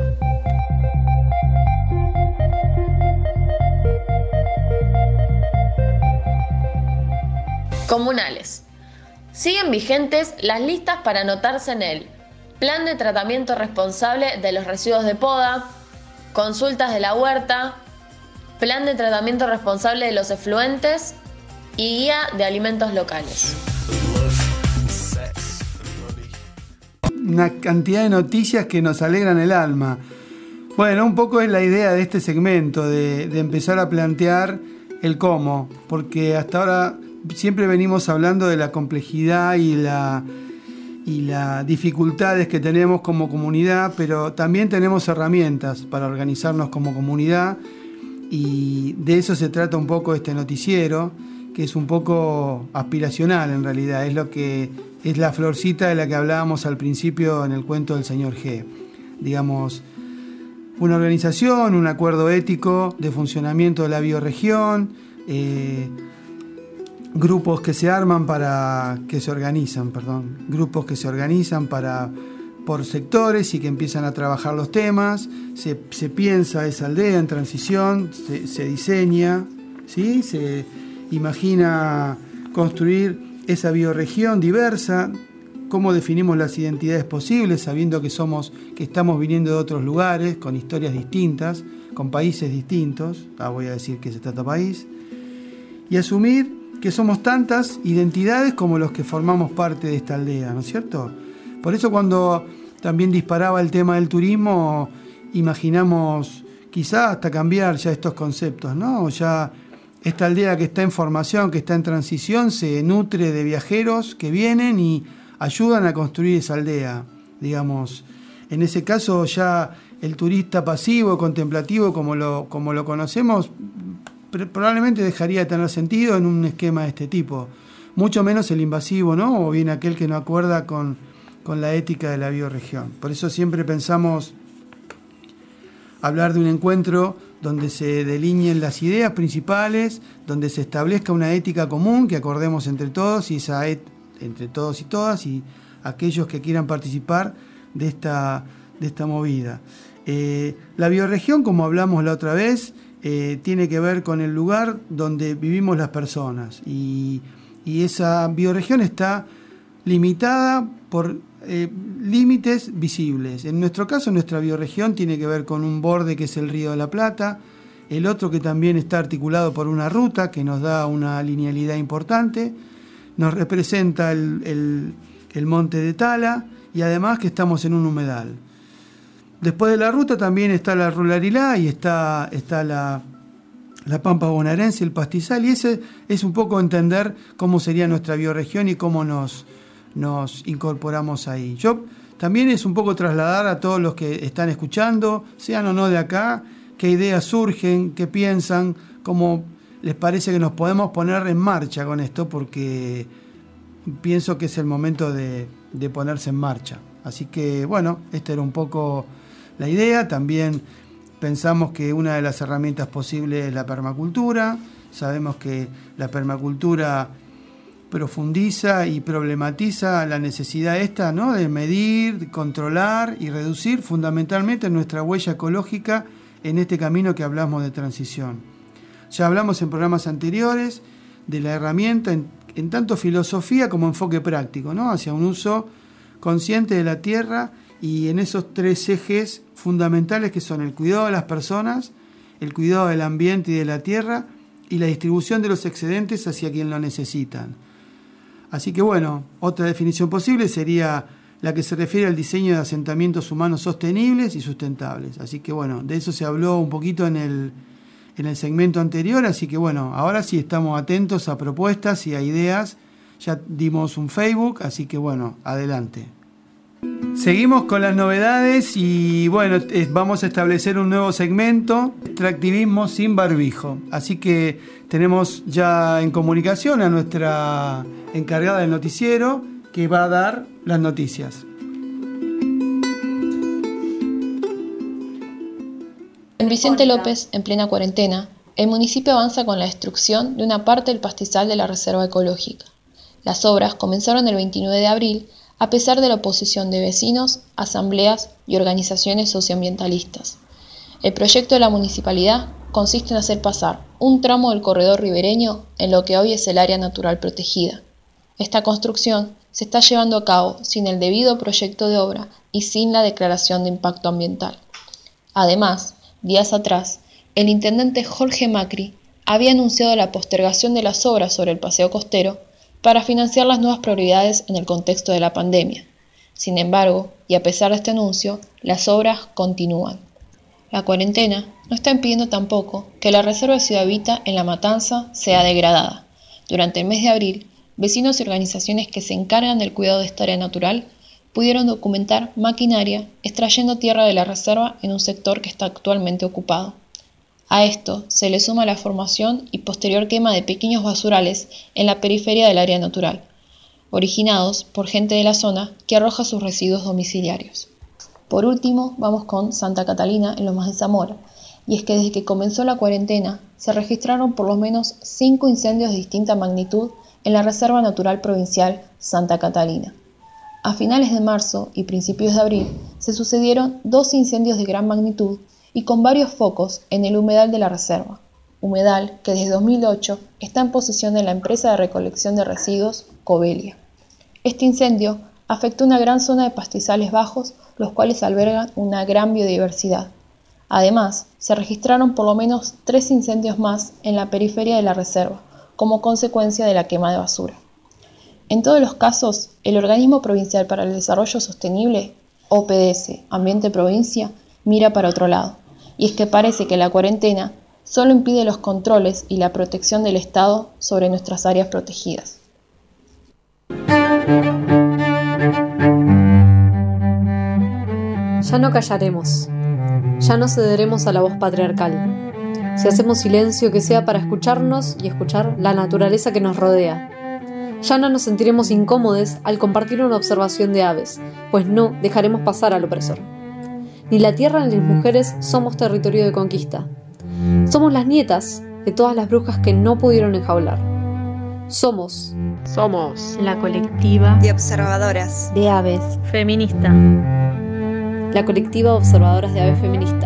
Comunales. Siguen vigentes las listas para anotarse en el Plan de Tratamiento Responsable de los Residuos de Poda, Consultas de la Huerta, plan de tratamiento responsable de los efluentes y guía de alimentos locales. Una cantidad de noticias que nos alegran el alma. Bueno, un poco es la idea de este segmento, de, de empezar a plantear el cómo, porque hasta ahora siempre venimos hablando de la complejidad y la y las dificultades que tenemos como comunidad, pero también tenemos herramientas para organizarnos como comunidad, y de eso se trata un poco este noticiero, que es un poco aspiracional en realidad, es lo que es la florcita de la que hablábamos al principio en el cuento del señor G. Digamos, una organización, un acuerdo ético de funcionamiento de la bioregión, eh, grupos que se arman para, que se organizan, perdón, grupos que se organizan para, por sectores y que empiezan a trabajar los temas, se, se piensa esa aldea en transición, se, se diseña, ¿sí? Se imagina construir esa bioregión diversa, cómo definimos las identidades posibles, sabiendo que somos, que estamos viniendo de otros lugares, con historias distintas, con países distintos, ah, voy a decir que se trata país, y asumir que somos tantas identidades como los que formamos parte de esta aldea, ¿no es cierto? Por eso cuando también disparaba el tema del turismo, imaginamos quizá hasta cambiar ya estos conceptos, ¿no? Ya esta aldea que está en formación, que está en transición, se nutre de viajeros que vienen y ayudan a construir esa aldea, digamos. En ese caso ya el turista pasivo, contemplativo, como lo, como lo conocemos, probablemente dejaría de tener sentido en un esquema de este tipo, mucho menos el invasivo, ¿no? O bien aquel que no acuerda con, con la ética de la bioregión. Por eso siempre pensamos hablar de un encuentro donde se delineen las ideas principales, donde se establezca una ética común que acordemos entre todos y esa et- entre todos y todas y aquellos que quieran participar de esta, de esta movida. Eh, la bioregión, como hablamos la otra vez, Eh, tiene que ver con el lugar donde vivimos las personas y, y esa bioregión está limitada por eh, límites visibles. En nuestro caso, nuestra bioregión tiene que ver con un borde que es el Río de la Plata, el otro que también está articulado por una ruta que nos da una linealidad importante, nos representa el, el, el monte de Tala y además que estamos en un humedal. Después de la ruta también está la ruralidad y está, está la, la pampa bonaerense, el pastizal, y ese es un poco entender cómo sería nuestra bioregión y cómo nos, nos incorporamos ahí. Yo también es un poco trasladar a todos los que están escuchando, sean o no de acá, qué ideas surgen, qué piensan, cómo les parece que nos podemos poner en marcha con esto, porque pienso que es el momento de, de ponerse en marcha. Así que bueno, esta era un poco la idea. También pensamos que una de las herramientas posibles es la permacultura. Sabemos que la permacultura profundiza y problematiza la necesidad esta, ¿no?, de medir, controlar y reducir fundamentalmente nuestra huella ecológica en este camino que hablamos de transición. Ya hablamos en programas anteriores de la herramienta en, en tanto filosofía como enfoque práctico, ¿no?, hacia un uso consciente de la tierra y en esos tres ejes fundamentales que son el cuidado de las personas, el cuidado del ambiente y de la tierra y la distribución de los excedentes hacia quien lo necesitan. Así que bueno, otra definición posible sería la que se refiere al diseño de asentamientos humanos sostenibles y sustentables. Así que bueno, de eso se habló un poquito en el, en el segmento anterior, así que bueno, ahora sí estamos atentos a propuestas y a ideas. Ya dimos un Facebook, así que bueno, adelante. Seguimos con las novedades y bueno, vamos a establecer un nuevo segmento, extractivismo sin barbijo. Así que tenemos ya en comunicación a nuestra encargada del noticiero que va a dar las noticias. En Vicente López, en plena cuarentena, el municipio avanza con la destrucción de una parte del pastizal de la reserva ecológica. Las obras comenzaron el veintinueve de abril a pesar de la oposición de vecinos, asambleas y organizaciones socioambientalistas. El proyecto de la municipalidad consiste en hacer pasar un tramo del corredor ribereño en lo que hoy es el área natural protegida. Esta construcción se está llevando a cabo sin el debido proyecto de obra y sin la declaración de impacto ambiental. Además, días atrás, el intendente Jorge Macri había anunciado la postergación de las obras sobre el paseo costero para financiar las nuevas prioridades en el contexto de la pandemia. Sin embargo, y a pesar de este anuncio, las obras continúan. La cuarentena no está impidiendo tampoco que la reserva de Ciudad Vita en La Matanza sea degradada. Durante el mes de abril, vecinos y organizaciones que se encargan del cuidado de esta área natural pudieron documentar maquinaria extrayendo tierra de la reserva en un sector que está actualmente ocupado. A esto se le suma la formación y posterior quema de pequeños basurales en la periferia del área natural, originados por gente de la zona que arroja sus residuos domiciliarios. Por último, vamos con Santa Catalina en Lomas de Zamora, y es que desde que comenzó la cuarentena se registraron por lo menos cinco incendios de distinta magnitud en la Reserva Natural Provincial Santa Catalina. A finales de marzo y principios de abril se sucedieron dos incendios de gran magnitud y con varios focos en el humedal de la reserva, humedal que desde dos mil ocho está en posesión de la empresa de recolección de residuos Covelia. Este incendio afectó una gran zona de pastizales bajos, los cuales albergan una gran biodiversidad. Además, se registraron por lo menos tres incendios más en la periferia de la reserva, como consecuencia de la quema de basura. En todos los casos, el Organismo Provincial para el Desarrollo Sostenible, O P D S, Ambiente Provincia, mira para otro lado, y es que parece que la cuarentena solo impide los controles y la protección del Estado sobre nuestras áreas protegidas. Ya no callaremos, ya no cederemos a la voz patriarcal. Si hacemos silencio, que sea para escucharnos y escuchar la naturaleza que nos rodea. Ya no nos sentiremos incómodos al compartir una observación de aves, pues no dejaremos pasar al opresor. Ni la tierra ni las mujeres somos territorio de conquista. Somos las nietas de todas las brujas que no pudieron enjaular. Somos. Somos la colectiva de observadoras de aves feminista. La colectiva de observadoras de aves feminista.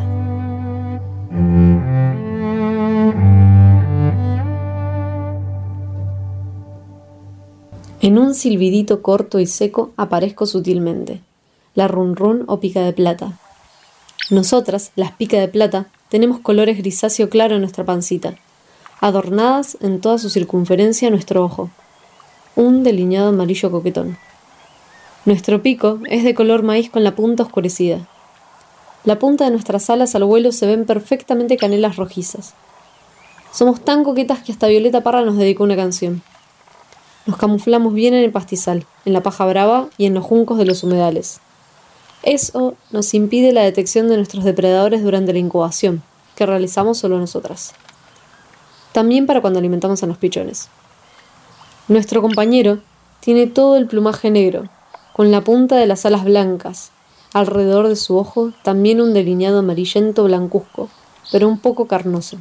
En un silbidito corto y seco aparezco sutilmente, la run run o pica de plata. Nosotras, las pica de plata, tenemos colores grisáceo claro en nuestra pancita, adornadas en toda su circunferencia nuestro ojo, un delineado amarillo coquetón. Nuestro pico es de color maíz con la punta oscurecida. La punta de nuestras alas al vuelo se ven perfectamente canelas rojizas. Somos tan coquetas que hasta Violeta Parra nos dedicó una canción. Nos camuflamos bien en el pastizal, en la paja brava y en los juncos de los humedales. Eso nos impide la detección de nuestros depredadores durante la incubación, que realizamos solo nosotras. También para cuando alimentamos a los pichones. Nuestro compañero tiene todo el plumaje negro, con la punta de las alas blancas, alrededor de su ojo también un delineado amarillento blancuzco, pero un poco carnoso.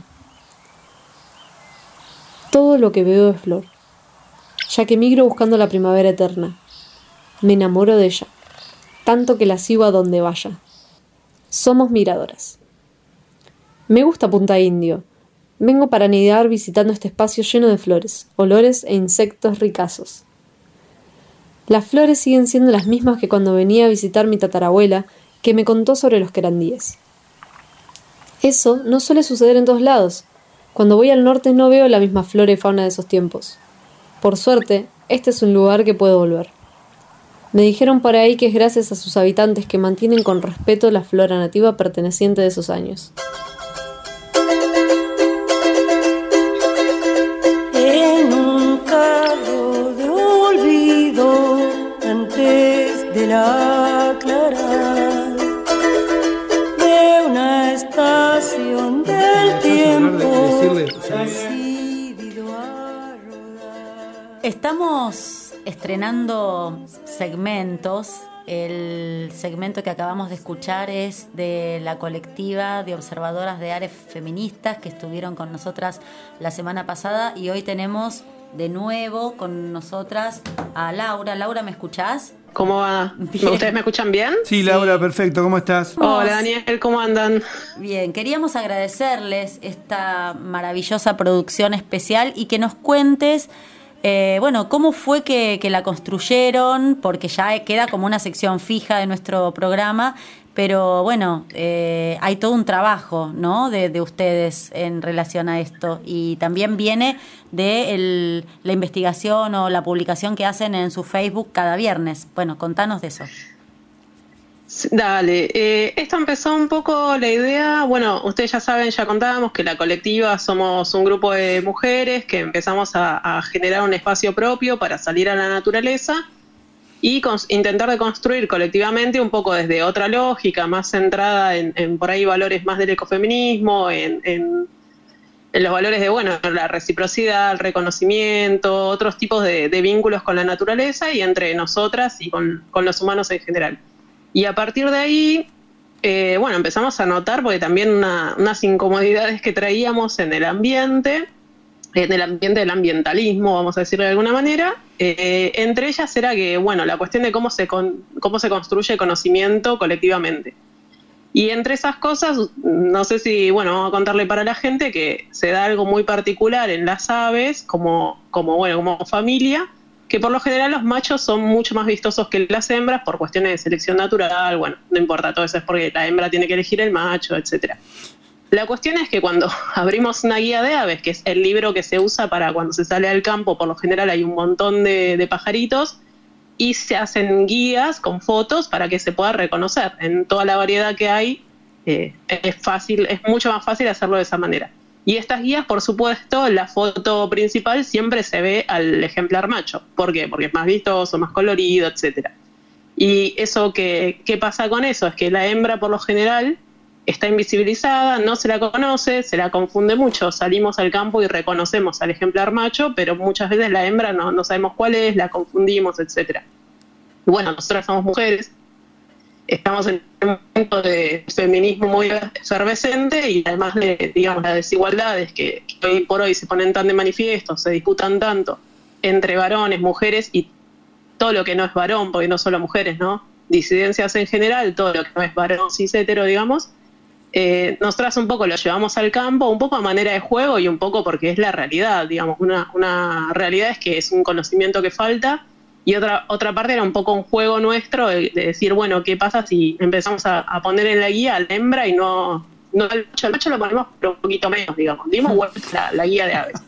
Todo lo que veo es flor, ya que migro buscando la primavera eterna. Me enamoro de ella, tanto que la sigo a donde vaya. Somos miradoras. Me gusta Punta Indio. Vengo para anidar visitando este espacio lleno de flores, olores e insectos ricazos. Las flores siguen siendo las mismas que cuando venía a visitar mi tatarabuela, que me contó sobre los querandíes. Eso no suele suceder en todos lados. Cuando voy al norte no veo la misma flora y fauna de esos tiempos. Por suerte, este es un lugar que puedo volver. Me dijeron por ahí que es gracias a sus habitantes que mantienen con respeto la flora nativa perteneciente de esos años. En un carro de olvido antes de la aclarar de una estación del tiempo decidido a rodar. Estamos estrenando segmentos. El segmento que acabamos de escuchar es de la colectiva de observadoras de aves feministas que estuvieron con nosotras la semana pasada, y hoy tenemos de nuevo con nosotras a Laura. Laura, ¿me escuchás? ¿Cómo va? Bien. ¿Ustedes me escuchan bien? Sí, Laura, perfecto. ¿Cómo estás? Hola, Daniel, ¿cómo andan? Bien, queríamos agradecerles esta maravillosa producción especial y que nos cuentes Eh, bueno, ¿cómo fue que, que la construyeron? Porque ya queda como una sección fija de nuestro programa, pero bueno, eh, hay todo un trabajo, ¿no?, de, de ustedes en relación a esto, y también viene de el, la investigación o la publicación que hacen en su Facebook cada viernes. Bueno, contanos de eso. Dale, eh, esto empezó un poco la idea, bueno, ustedes ya saben, ya contábamos que la colectiva somos un grupo de mujeres que empezamos a, a generar un espacio propio para salir a la naturaleza y cons- intentar de construir colectivamente un poco desde otra lógica, más centrada en, en por ahí valores más del ecofeminismo, en, en, en los valores de, bueno, la reciprocidad, el reconocimiento, otros tipos de, de vínculos con la naturaleza y entre nosotras y con, con los humanos en general. Y a partir de ahí, eh, bueno, empezamos a notar, porque también una, unas incomodidades que traíamos en el ambiente, en el ambiente del ambientalismo, vamos a decirlo de alguna manera, eh, entre ellas era que, bueno, la cuestión de cómo se, con, cómo se construye conocimiento colectivamente. Y entre esas cosas, no sé si, bueno, vamos a contarle para la gente que se da algo muy particular en las aves, como, como bueno, como familia, que por lo general los machos son mucho más vistosos que las hembras por cuestiones de selección natural, bueno, no importa, todo eso es porque la hembra tiene que elegir el macho, etcétera. La cuestión es que cuando abrimos una guía de aves, que es el libro que se usa para cuando se sale al campo, por lo general hay un montón de, de pajaritos, y se hacen guías con fotos para que se pueda reconocer. En toda la variedad que hay, eh, es fácil, es mucho más fácil hacerlo de esa manera. Y estas guías, por supuesto, en la foto principal siempre se ve al ejemplar macho. ¿Por qué? Porque es más vistoso, más colorido, etcétera. Y eso, que, ¿qué pasa con eso? Es que la hembra, por lo general, está invisibilizada, no se la conoce, se la confunde mucho. Salimos al campo y reconocemos al ejemplar macho, pero muchas veces la hembra no, no sabemos cuál es, la confundimos, etcétera. Y bueno, nosotras somos mujeres, estamos en un momento de feminismo muy efervescente y además de, digamos, las desigualdades que, que hoy por hoy se ponen tan de manifiesto, se disputan tanto entre varones, mujeres y todo lo que no es varón, porque no solo mujeres, ¿no? Disidencias en general, todo lo que no es varón cis hetero, digamos, eh, nosotras un poco lo llevamos al campo, un poco a manera de juego y un poco porque es la realidad, digamos, una, una realidad es que es un conocimiento que falta. Y otra otra parte era un poco un juego nuestro de, de decir, bueno, ¿qué pasa si empezamos a, a poner en la guía a la hembra y no, no al macho? Al macho lo ponemos pero un poquito menos, digamos. Dimos vuelta la, la guía de aves.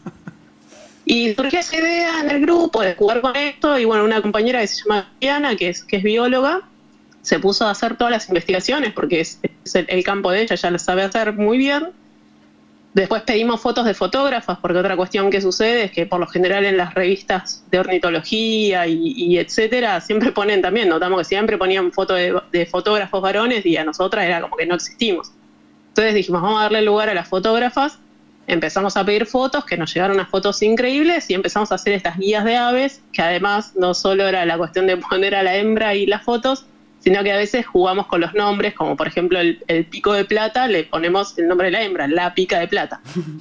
Y surgió esa idea en el grupo de jugar con esto y, bueno, una compañera que se llama Diana, que es, que es bióloga, se puso a hacer todas las investigaciones porque es, es el, el campo de ella, ya lo sabe hacer muy bien. Después pedimos fotos de fotógrafas, porque otra cuestión que sucede es que por lo general en las revistas de ornitología y, y etcétera, siempre ponen también, notamos que siempre ponían fotos de, de fotógrafos varones y a nosotras era como que no existimos. Entonces dijimos, vamos a darle lugar a las fotógrafas, empezamos a pedir fotos, que nos llegaron unas fotos increíbles y empezamos a hacer estas guías de aves, que además no solo era la cuestión de poner a la hembra y las fotos, sino que a veces jugamos con los nombres, como por ejemplo el, el pico de plata, le ponemos el nombre de la hembra, la pica de plata.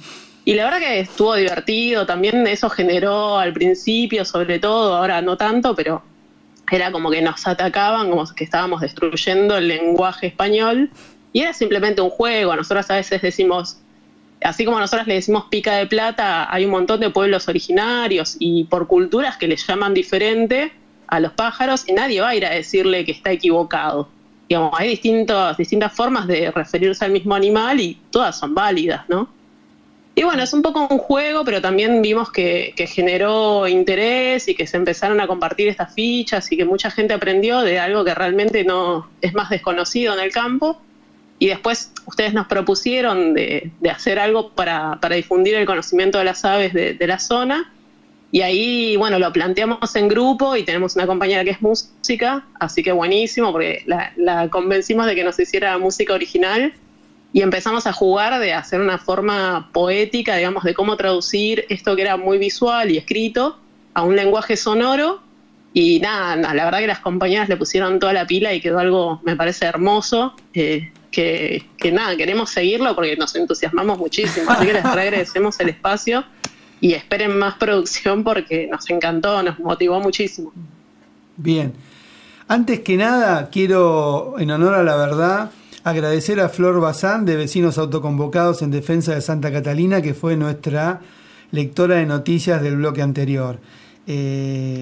Y la verdad que estuvo divertido, también eso generó al principio, sobre todo, ahora no tanto, pero era como que nos atacaban, como que estábamos destruyendo el lenguaje español, y era simplemente un juego. Nosotros a veces decimos, así como nosotros le decimos pica de plata, hay un montón de pueblos originarios y por culturas que les llaman diferente a los pájaros y nadie va a ir a decirle que está equivocado. Digamos, hay distintos, distintas formas de referirse al mismo animal y todas son válidas, ¿no? Y bueno, es un poco un juego, pero también vimos que, que generó interés y que se empezaron a compartir estas fichas y que mucha gente aprendió de algo que realmente no es más desconocido en el campo. Y después ustedes nos propusieron de, de hacer algo para, para difundir el conocimiento de las aves de, de la zona. Y ahí, bueno, lo planteamos en grupo y tenemos una compañera que es música, así que buenísimo, porque la, la convencimos de que nos hiciera música original y empezamos a jugar de hacer una forma poética, digamos, de cómo traducir esto que era muy visual y escrito a un lenguaje sonoro. Y nada, nada la verdad que las compañeras le pusieron toda la pila y quedó algo, me parece, hermoso, eh, que, que nada, queremos seguirlo porque nos entusiasmamos muchísimo, así que les agradecemos el espacio. Y esperen más producción porque nos encantó, nos motivó muchísimo. Bien. Antes que nada, quiero, en honor a la verdad, agradecer a Flor Bazán, de Vecinos Autoconvocados en Defensa de Santa Catalina, que fue nuestra lectora de noticias del bloque anterior. Eh,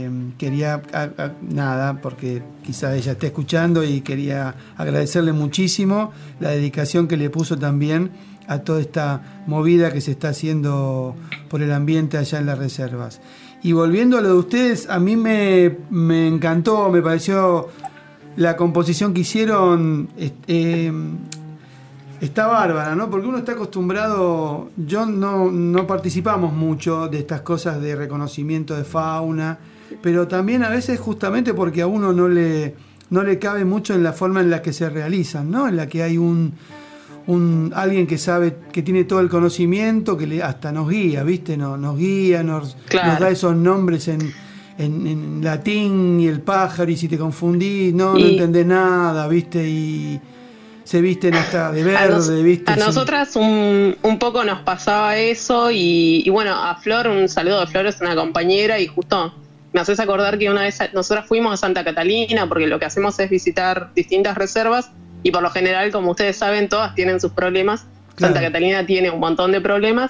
quería, a, a, nada, porque quizá ella esté escuchando, y quería agradecerle muchísimo la dedicación que le puso también a toda esta movida que se está haciendo por el ambiente allá en las reservas. Y volviendo a lo de ustedes, a mí me, me encantó, me pareció la composición que hicieron, eh, está bárbara, ¿no? Porque uno está acostumbrado, yo no, no participamos mucho de estas cosas de reconocimiento de fauna, pero también a veces justamente porque a uno no le, no le cabe mucho en la forma en la que se realizan, ¿no? En la que hay un, un alguien que sabe, que tiene todo el conocimiento, que le, hasta nos guía, ¿viste? Nos, nos guía, nos, claro. nos da esos nombres en, en, en latín, y el pájaro, y si te confundís, no, y... no entendés nada, ¿viste? Y se visten hasta de verde, a nos, ¿viste? A nosotras un, un poco nos pasaba eso, y, y bueno, a Flor, un saludo de Flor, es una compañera, y justo me haces acordar que una vez nosotras fuimos a Santa Catalina, porque lo que hacemos es visitar distintas reservas, y por lo general, como ustedes saben, todas tienen sus problemas. Claro. Santa Catalina tiene un montón de problemas.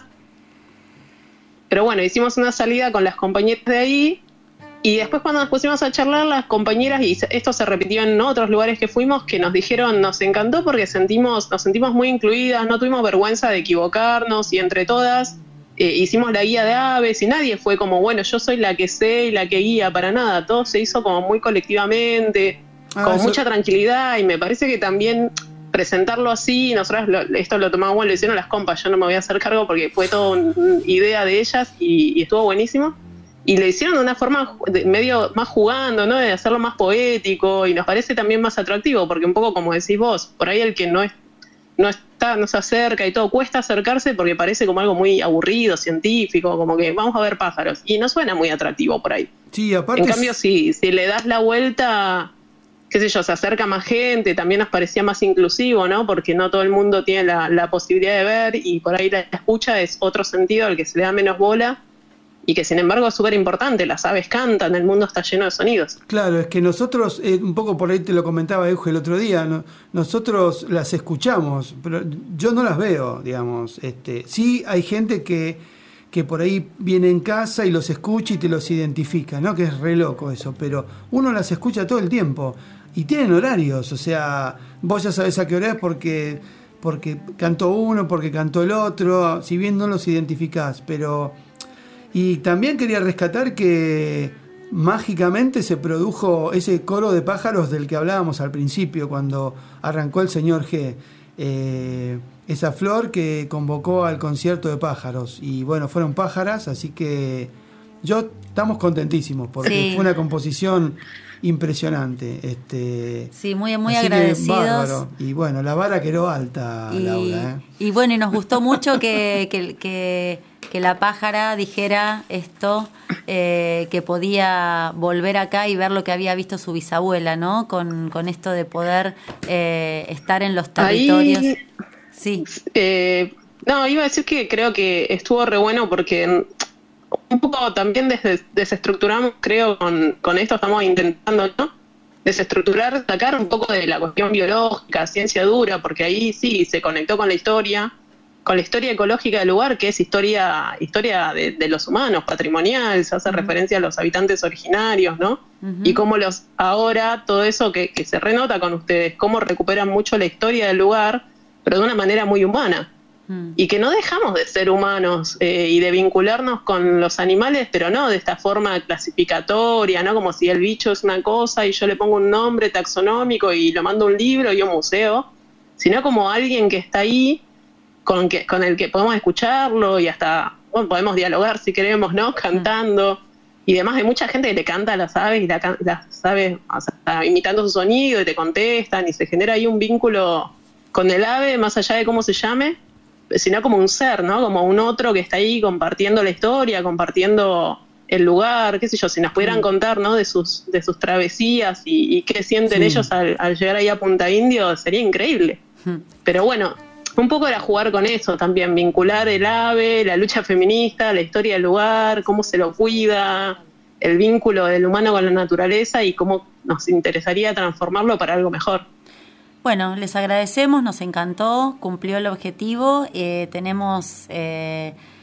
Pero bueno, hicimos una salida con las compañeras de ahí, y después cuando nos pusimos a charlar, las compañeras, y esto se repitió en otros lugares que fuimos, que nos dijeron, nos encantó porque sentimos, nos sentimos muy incluidas, no tuvimos vergüenza de equivocarnos, y entre todas eh, hicimos la guía de aves, y nadie fue como, bueno, yo soy la que sé y la que guía, para nada. Todo se hizo como muy colectivamente, ah, con eso... mucha tranquilidad, y me parece que también presentarlo así, nosotros lo, esto lo tomamos, bueno, lo hicieron las compas, yo no me voy a hacer cargo porque fue toda una idea de ellas, y, y estuvo buenísimo. Y lo hicieron de una forma de medio más jugando, ¿no? De hacerlo más poético, y nos parece también más atractivo, porque un poco como decís vos, por ahí el que no es, no está, no se acerca y todo, cuesta acercarse porque parece como algo muy aburrido, científico, como que vamos a ver pájaros, y no suena muy atractivo por ahí. Sí, aparte. En cambio, si, si le das la vuelta, qué sé yo, se acerca más gente, también nos parecía más inclusivo, ¿no? Porque no todo el mundo tiene la, la posibilidad de ver, y por ahí la escucha es otro sentido al que se le da menos bola, y que sin embargo es súper importante. Las aves cantan, el mundo está lleno de sonidos. Claro, es que nosotros, eh, un poco por ahí te lo comentaba Euge el otro día, ¿no? Nosotros las escuchamos, pero yo no las veo, digamos. Este, sí hay gente que, que por ahí viene en casa y los escucha y te los identifica, ¿no? Que es re loco eso, pero uno las escucha todo el tiempo y tienen horarios, o sea, vos ya sabés a qué hora es porque, porque cantó uno, porque cantó el otro, si bien no los identificás, pero... Y también quería rescatar que mágicamente se produjo ese coro de pájaros del que hablábamos al principio, cuando arrancó el señor G. Eh, esa flor que convocó al concierto de pájaros. Y bueno, fueron pájaras, así que yo estamos contentísimos, porque sí. Fue una composición impresionante. Este, sí, muy, muy agradecidos. Y bueno, la vara quedó alta, y, Laura. ¿eh? Y bueno, y nos gustó mucho que... que, que que la pájara dijera esto, eh, que podía volver acá y ver lo que había visto su bisabuela, ¿no? Con, con esto de poder eh, estar en los territorios. Ahí, sí. Eh, no, iba a decir que creo que estuvo re bueno porque un poco también des, desestructuramos, creo, con, con esto estamos intentando, ¿no? Desestructurar, sacar un poco de la cuestión biológica, ciencia dura, porque ahí sí se conectó con la historia, con la historia ecológica del lugar, que es historia historia de, de los humanos, patrimonial, se hace uh-huh. referencia a los habitantes originarios, ¿no? Uh-huh. Y cómo los ahora, todo eso que, que se renota con ustedes, cómo recuperan mucho la historia del lugar, pero de una manera muy humana. Uh-huh. Y que no dejamos de ser humanos eh, y de vincularnos con los animales, pero no de esta forma clasificatoria, ¿no? Como si el bicho es una cosa y yo le pongo un nombre taxonómico y lo mando a un libro y a un museo, sino como alguien que está ahí, con que con el que podemos escucharlo y hasta, bueno, podemos dialogar si queremos, ¿no? Cantando y demás. Hay mucha gente que te canta a las aves y la, las aves, o sea, imitando su sonido y te contestan, y se genera ahí un vínculo con el ave, más allá de cómo se llame, sino como un ser, ¿no? Como un otro que está ahí compartiendo la historia, compartiendo el lugar, qué sé yo, si nos pudieran contar, ¿no? De sus de sus travesías y, y qué sienten sí. ellos al, al llegar ahí a Punta Indio, sería increíble. Hmm. Pero bueno, un poco era jugar con eso también, vincular el ave, la lucha feminista, la historia del lugar, cómo se lo cuida, el vínculo del humano con la naturaleza y cómo nos interesaría transformarlo para algo mejor. Bueno, les agradecemos, nos encantó, cumplió el objetivo. Eh, tenemos eh,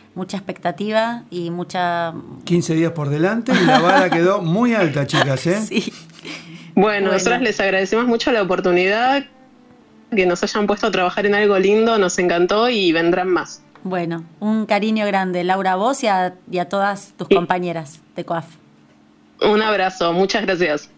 mucha expectativa y mucha... quince días por delante y la vara quedó muy alta, chicas, ¿eh? Sí. Bueno, Bueno. nosotras les agradecemos mucho la oportunidad, que nos hayan puesto a trabajar en algo lindo, nos encantó y vendrán más. Bueno, un cariño grande, Laura, a vos y a, y a todas tus compañeras de C O A F. Un abrazo, muchas gracias.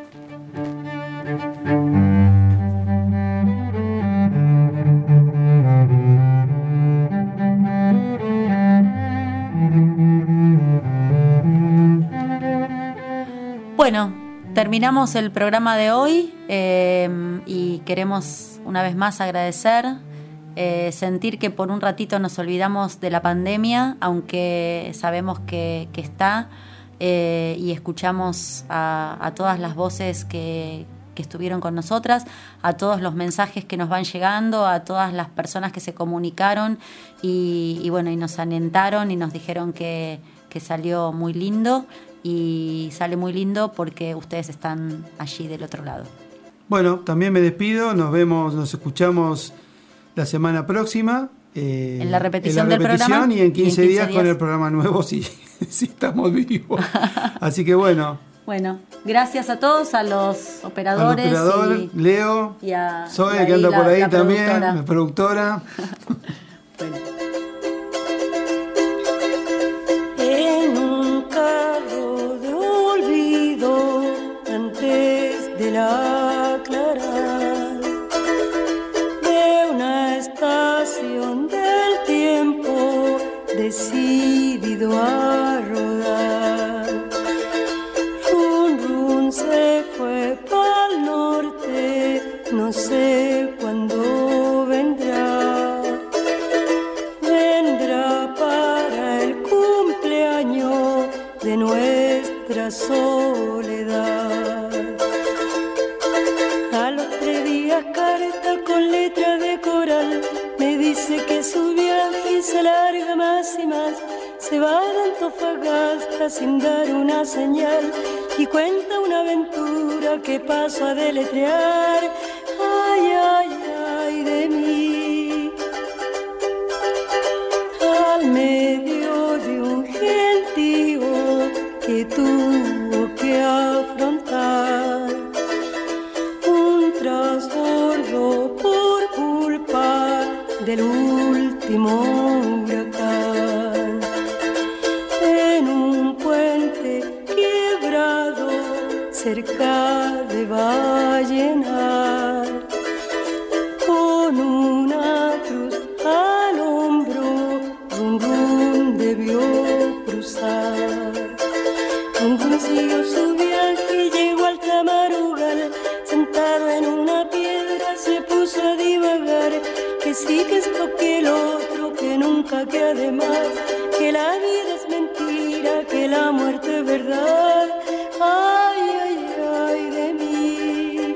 Bueno, terminamos el programa de hoy eh, y queremos una vez más agradecer, eh, sentir que por un ratito nos olvidamos de la pandemia, aunque sabemos que, que está, eh, y escuchamos a, a todas las voces que, que estuvieron con nosotras, a todos los mensajes que nos van llegando, a todas las personas que se comunicaron y, y bueno, y nos alentaron y nos dijeron que, que salió muy lindo. Y sale muy lindo porque ustedes están allí del otro lado. Bueno, también me despido, nos vemos, nos escuchamos la semana próxima. Eh, en la repetición, en la repetición del programa. Y en quince, y en quince días, días con el programa nuevo, si, si estamos vivos. Así que bueno. Bueno, gracias a todos, a los operadores. Al operador, y, Leo, y a Zoe, y que anda la, por ahí la también, productora. la productora. Bueno. En un carro de olvido antes de la aclarar de una estación del tiempo decidido a rodar. Run run se fue pa'l norte, no sé cuándo vendrá. Vendrá para el cumpleaños de nuestra soledad. A los tres días carta con letra de coral me dice que su viaje se alarga más y más. Se va de Antofagasta sin dar una señal y cuenta una aventura que paso a deletrear. Ay, ay, ay de mí. Al medio de un gentío que tuvo que afrontar un trasbordo por culpa del último huracán. En un puente quebrado cerca de Vallenar, con una cruz al hombro, Run Run debió cruzar. Run Run siguió su viaje y llegó al Tamarugal. Sentado en una piedra se puso a divagar, que sí, que esto, que el otro, que nunca, que además, que la vida es mentira, que la muerte es verdad. Ay, ay, ay de mí.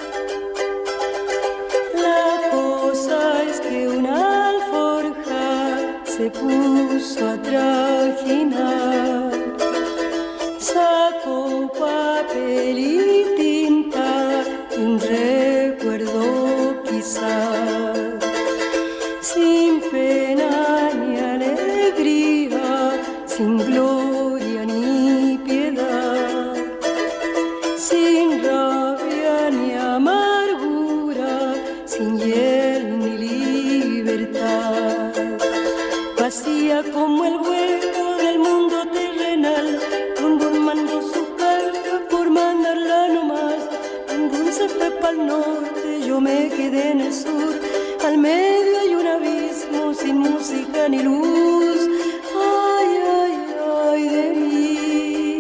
La cosa es que una alforja se puso a trajinar, sacó papel y tinta y un recuerdo quizás, sin pena ni alegría, sin gloria ni piedad, sin rabia ni amargura, sin hiel ni libertad. Vacía como el hueco del mundo terrenal, Run Run mandó su carga por mandarla nomás. Run Run se fue pa'l norte, yo me quedé en el sur. Al medio hay un abismo sin música ni luz. Ay, ay, ay de mí.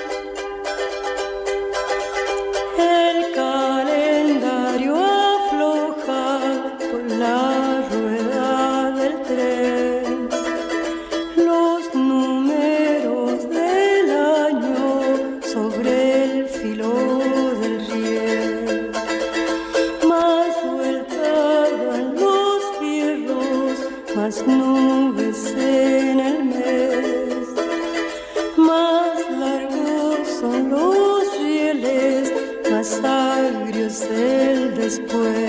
El calendario afloja por la rueda del tren. Los números del año sobre el filo del riel. Más vueltas dan los fierros, más nubes en el mes. Más largos son los rieles, más agrio es el después.